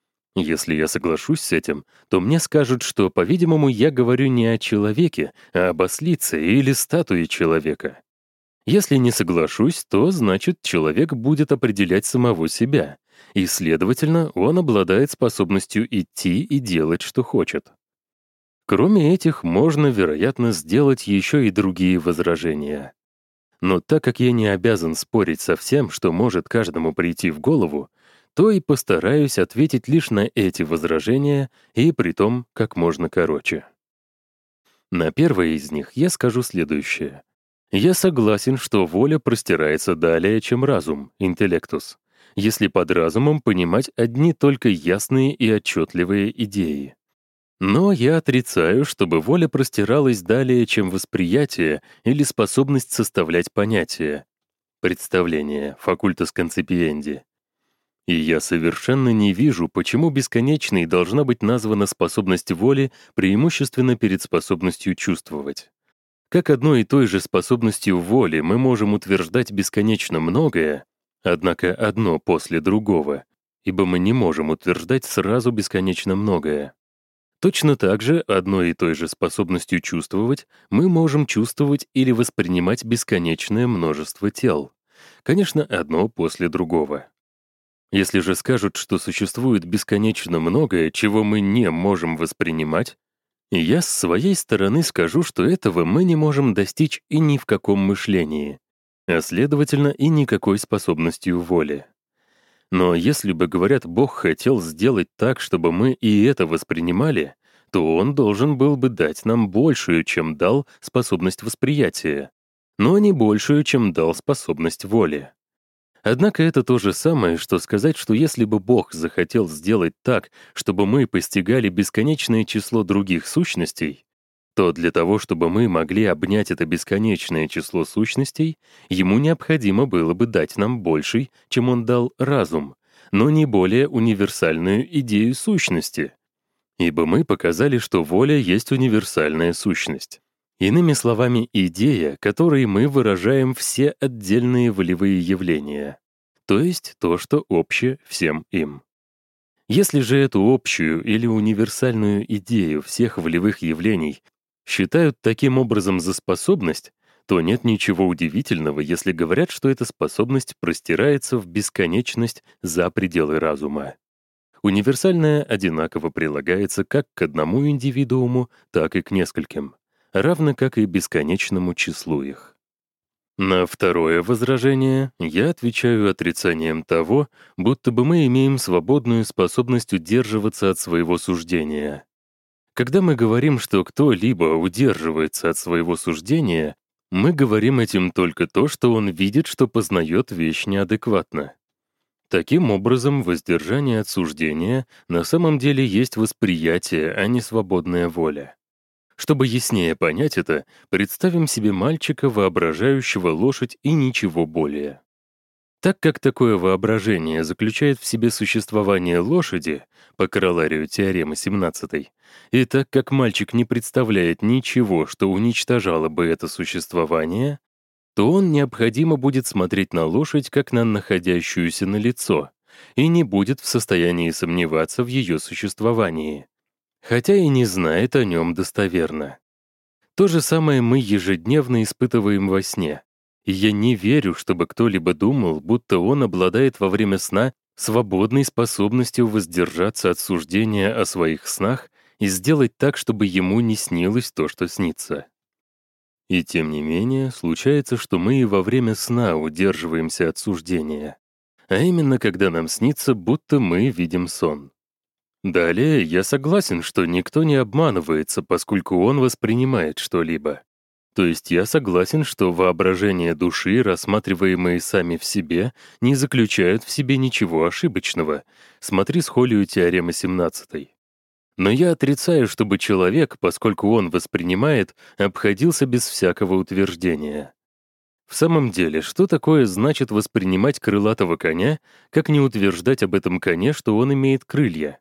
Если я соглашусь с этим, то мне скажут, что, по-видимому, я говорю не о человеке, а об ослице или статуе человека. Если не соглашусь, то, значит, человек будет определять самого себя, и, следовательно, он обладает способностью идти и делать, что хочет. Кроме этих, можно, вероятно, сделать еще и другие возражения. Но так как я не обязан спорить со всем, что может каждому прийти в голову, то и постараюсь ответить лишь на эти возражения, и притом как можно короче. На первое из них я скажу следующее. Я согласен, что воля простирается далее, чем разум, интеллектус, если под разумом понимать одни только ясные и отчетливые идеи. Но я отрицаю, чтобы воля простиралась далее, чем восприятие или способность составлять понятия, представление, facultas concipiendi. И я совершенно не вижу, почему бесконечной должна быть названа способность воли преимущественно перед способностью чувствовать. Как одной и той же способностью воли мы можем утверждать бесконечно многое, однако одно после другого, ибо мы не можем утверждать сразу бесконечно многое. Точно так же одной и той же способностью чувствовать мы можем чувствовать или воспринимать бесконечное множество тел. Конечно, одно после другого. Если же скажут, что существует бесконечно многое, чего мы не можем воспринимать, я с своей стороны скажу, что этого мы не можем достичь и ни в каком мышлении, а следовательно и никакой способностью воли. Но если бы, говорят, Бог хотел сделать так, чтобы мы и это воспринимали, то Он должен был бы дать нам большую, чем дал способность восприятия, но не большую, чем дал способность воли. Однако это то же самое, что сказать, что если бы Бог захотел сделать так, чтобы мы постигали бесконечное число других сущностей, то для того, чтобы мы могли обнять это бесконечное число сущностей, ему необходимо было бы дать нам больший, чем он дал разум, но не более универсальную идею сущности. Ибо мы показали, что воля есть универсальная сущность. Иными словами, идея, которой мы выражаем все отдельные волевые явления, то есть то, что общее всем им. Если же эту общую или универсальную идею всех волевых явлений считают таким образом за способность, то нет ничего удивительного, если говорят, что эта способность простирается в бесконечность за пределы разума. Универсальное одинаково прилагается как к одному индивидууму, так и к нескольким, равно как и бесконечному числу их. На второе возражение я отвечаю отрицанием того, будто бы мы имеем свободную способность удерживаться от своего суждения. Когда мы говорим, что кто-либо удерживается от своего суждения, мы говорим этим только то, что он видит, что познает вещь неадекватно. Таким образом, воздержание от суждения на самом деле есть восприятие, а не свободная воля. Чтобы яснее понять это, представим себе мальчика, воображающего лошадь и ничего более. Так как такое воображение заключает в себе существование лошади, по короларию теоремы семнадцатой, и так как мальчик не представляет ничего, что уничтожало бы это существование, то он необходимо будет смотреть на лошадь как на находящуюся на лицо и не будет в состоянии сомневаться в ее существовании, хотя и не знает о нем достоверно. То же самое мы ежедневно испытываем во сне. И я не верю, чтобы кто-либо думал, будто он обладает во время сна свободной способностью воздержаться от суждения о своих снах и сделать так, чтобы ему не снилось то, что снится. И тем не менее, случается, что мы и во время сна удерживаемся от суждения, а именно когда нам снится, будто мы видим сон. Далее я согласен, что никто не обманывается, поскольку он воспринимает что-либо. То есть я согласен, что воображение души, рассматриваемые сами в себе, не заключают в себе ничего ошибочного. Смотри схолию теоремы семнадцатой. Но я отрицаю, чтобы человек, поскольку он воспринимает, обходился без всякого утверждения. В самом деле, что такое значит воспринимать крылатого коня, как не утверждать об этом коне, что он имеет крылья?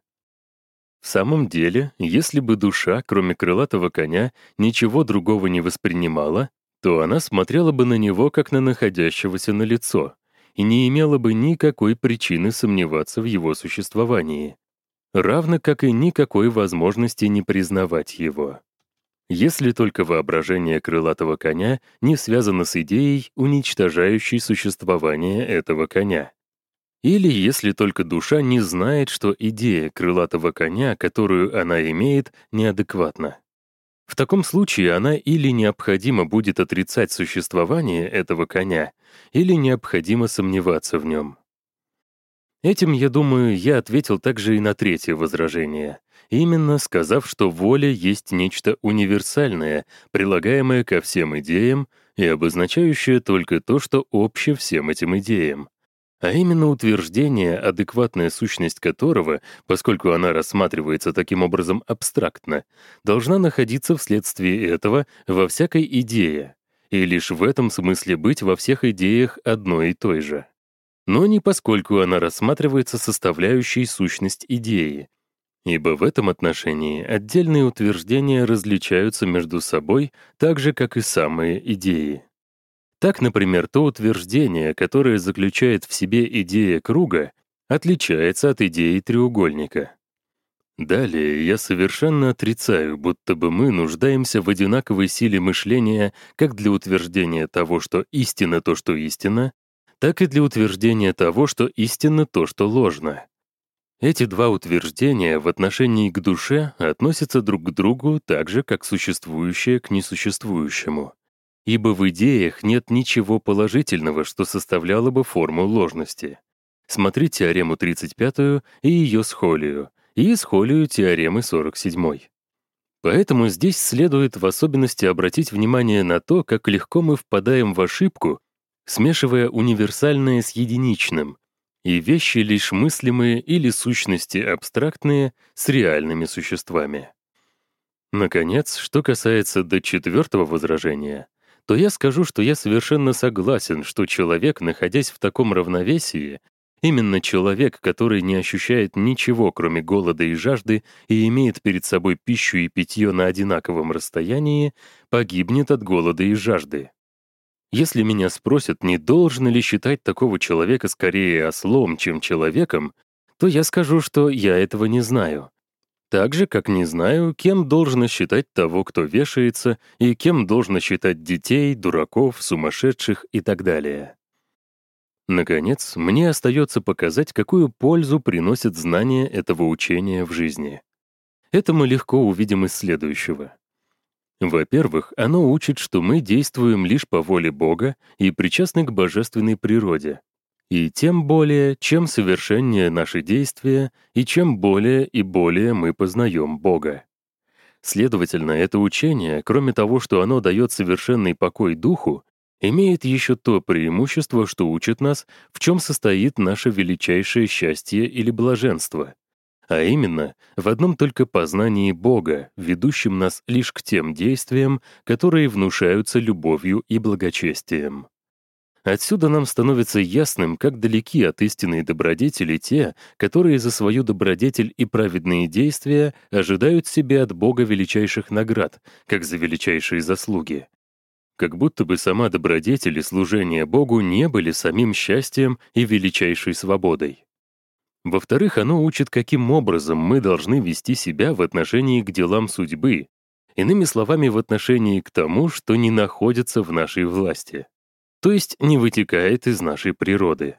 В самом деле, если бы душа, кроме крылатого коня, ничего другого не воспринимала, то она смотрела бы на него, как на находящегося на лицо, и не имела бы никакой причины сомневаться в его существовании, равно как и никакой возможности не признавать его. Если только воображение крылатого коня не связано с идеей, уничтожающей существование этого коня. Или если только душа не знает, что идея крылатого коня, которую она имеет, неадекватна. В таком случае она или необходимо будет отрицать существование этого коня, или необходимо сомневаться в нем. Этим, я думаю, я ответил также и на третье возражение, именно сказав, что воля есть нечто универсальное, прилагаемое ко всем идеям и обозначающее только то, что обще всем этим идеям, а именно утверждение, адекватная сущность которого, поскольку она рассматривается таким образом абстрактно, должна находиться вследствие этого во всякой идее, и лишь в этом смысле быть во всех идеях одной и той же. Но не поскольку она рассматривается составляющей сущность идеи, ибо в этом отношении отдельные утверждения различаются между собой так же, как и самые идеи. Так, например, то утверждение, которое заключает в себе идея круга, отличается от идеи треугольника. Далее я совершенно отрицаю, будто бы мы нуждаемся в одинаковой силе мышления как для утверждения того, что истина то, что истина, так и для утверждения того, что истинно то, что ложно. Эти два утверждения в отношении к душе относятся друг к другу так же, как существующее к несуществующему. Ибо в идеях нет ничего положительного, что составляло бы форму ложности. Смотри теорему тридцать пятую и ее схолию, и схолию теоремы сорок седьмой. Поэтому здесь следует в особенности обратить внимание на то, как легко мы впадаем в ошибку, смешивая универсальное с единичным, и вещи лишь мыслимые или сущности абстрактные с реальными существами. Наконец, что касается до четвертого возражения, то я скажу, что я совершенно согласен, что человек, находясь в таком равновесии, именно человек, который не ощущает ничего, кроме голода и жажды, и имеет перед собой пищу и питье на одинаковом расстоянии, погибнет от голода и жажды. Если меня спросят, не должен ли считать такого человека скорее ослом, чем человеком, то я скажу, что я этого не знаю. Так же, как не знаю, кем должно считать того, кто вешается, и кем должно считать детей, дураков, сумасшедших и так далее. Наконец, мне остается показать, какую пользу приносит знание этого учения в жизни. Это мы легко увидим из следующего. Во-первых, оно учит, что мы действуем лишь по воле Бога и причастны к божественной природе. И тем более, чем совершеннее наши действия, и чем более и более мы познаем Бога. Следовательно, это учение, кроме того, что оно дает совершенный покой духу, имеет еще то преимущество, что учит нас, в чем состоит наше величайшее счастье или блаженство. А именно, в одном только познании Бога, ведущем нас лишь к тем действиям, которые внушаются любовью и благочестием. Отсюда нам становится ясным, как далеки от истинной добродетели те, которые за свою добродетель и праведные действия ожидают себе от Бога величайших наград, как за величайшие заслуги. Как будто бы сама добродетель и служение Богу не были самим счастьем и величайшей свободой. Во-вторых, оно учит, каким образом мы должны вести себя в отношении к делам судьбы, иными словами, в отношении к тому, что не находится в нашей власти, то есть не вытекает из нашей природы.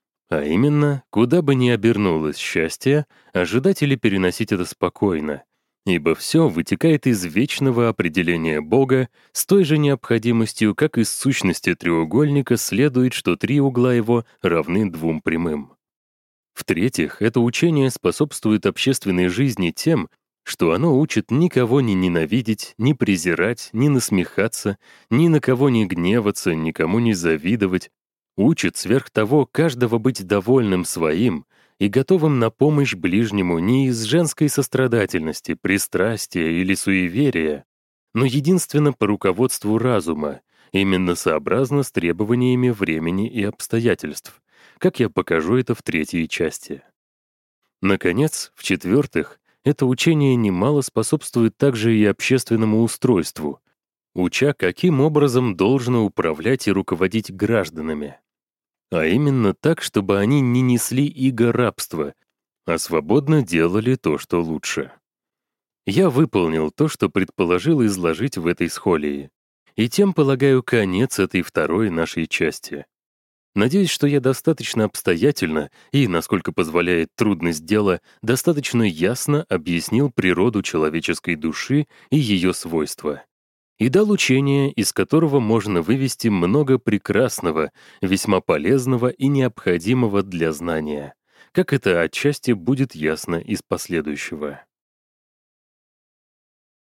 А именно, куда бы ни обернулось счастье, ожидать или переносить это спокойно, ибо все вытекает из вечного определения Бога с той же необходимостью, как из сущности треугольника следует, что три угла его равны двум прямым. В-третьих, это учение способствует общественной жизни тем, что оно учит никого не ненавидеть, не презирать, не насмехаться, ни на кого не гневаться, никому не завидовать, учит сверх того каждого быть довольным своим и готовым на помощь ближнему не из женской сострадательности, пристрастия или суеверия, но единственно по руководству разума, именно сообразно с требованиями времени и обстоятельств, как я покажу это в третьей части. Наконец, в-четвертых, это учение немало способствует также и общественному устройству, уча, каким образом должно управлять и руководить гражданами. А именно так, чтобы они не несли иго рабства, а свободно делали то, что лучше. Я выполнил то, что предположил изложить в этой схолии, и тем полагаю конец этой второй нашей части. Надеюсь, что я достаточно обстоятельно и, насколько позволяет трудность дела, достаточно ясно объяснил природу человеческой души и ее свойства, и дал учение, из которого можно вывести много прекрасного, весьма полезного и необходимого для знания, как это отчасти будет ясно из последующего.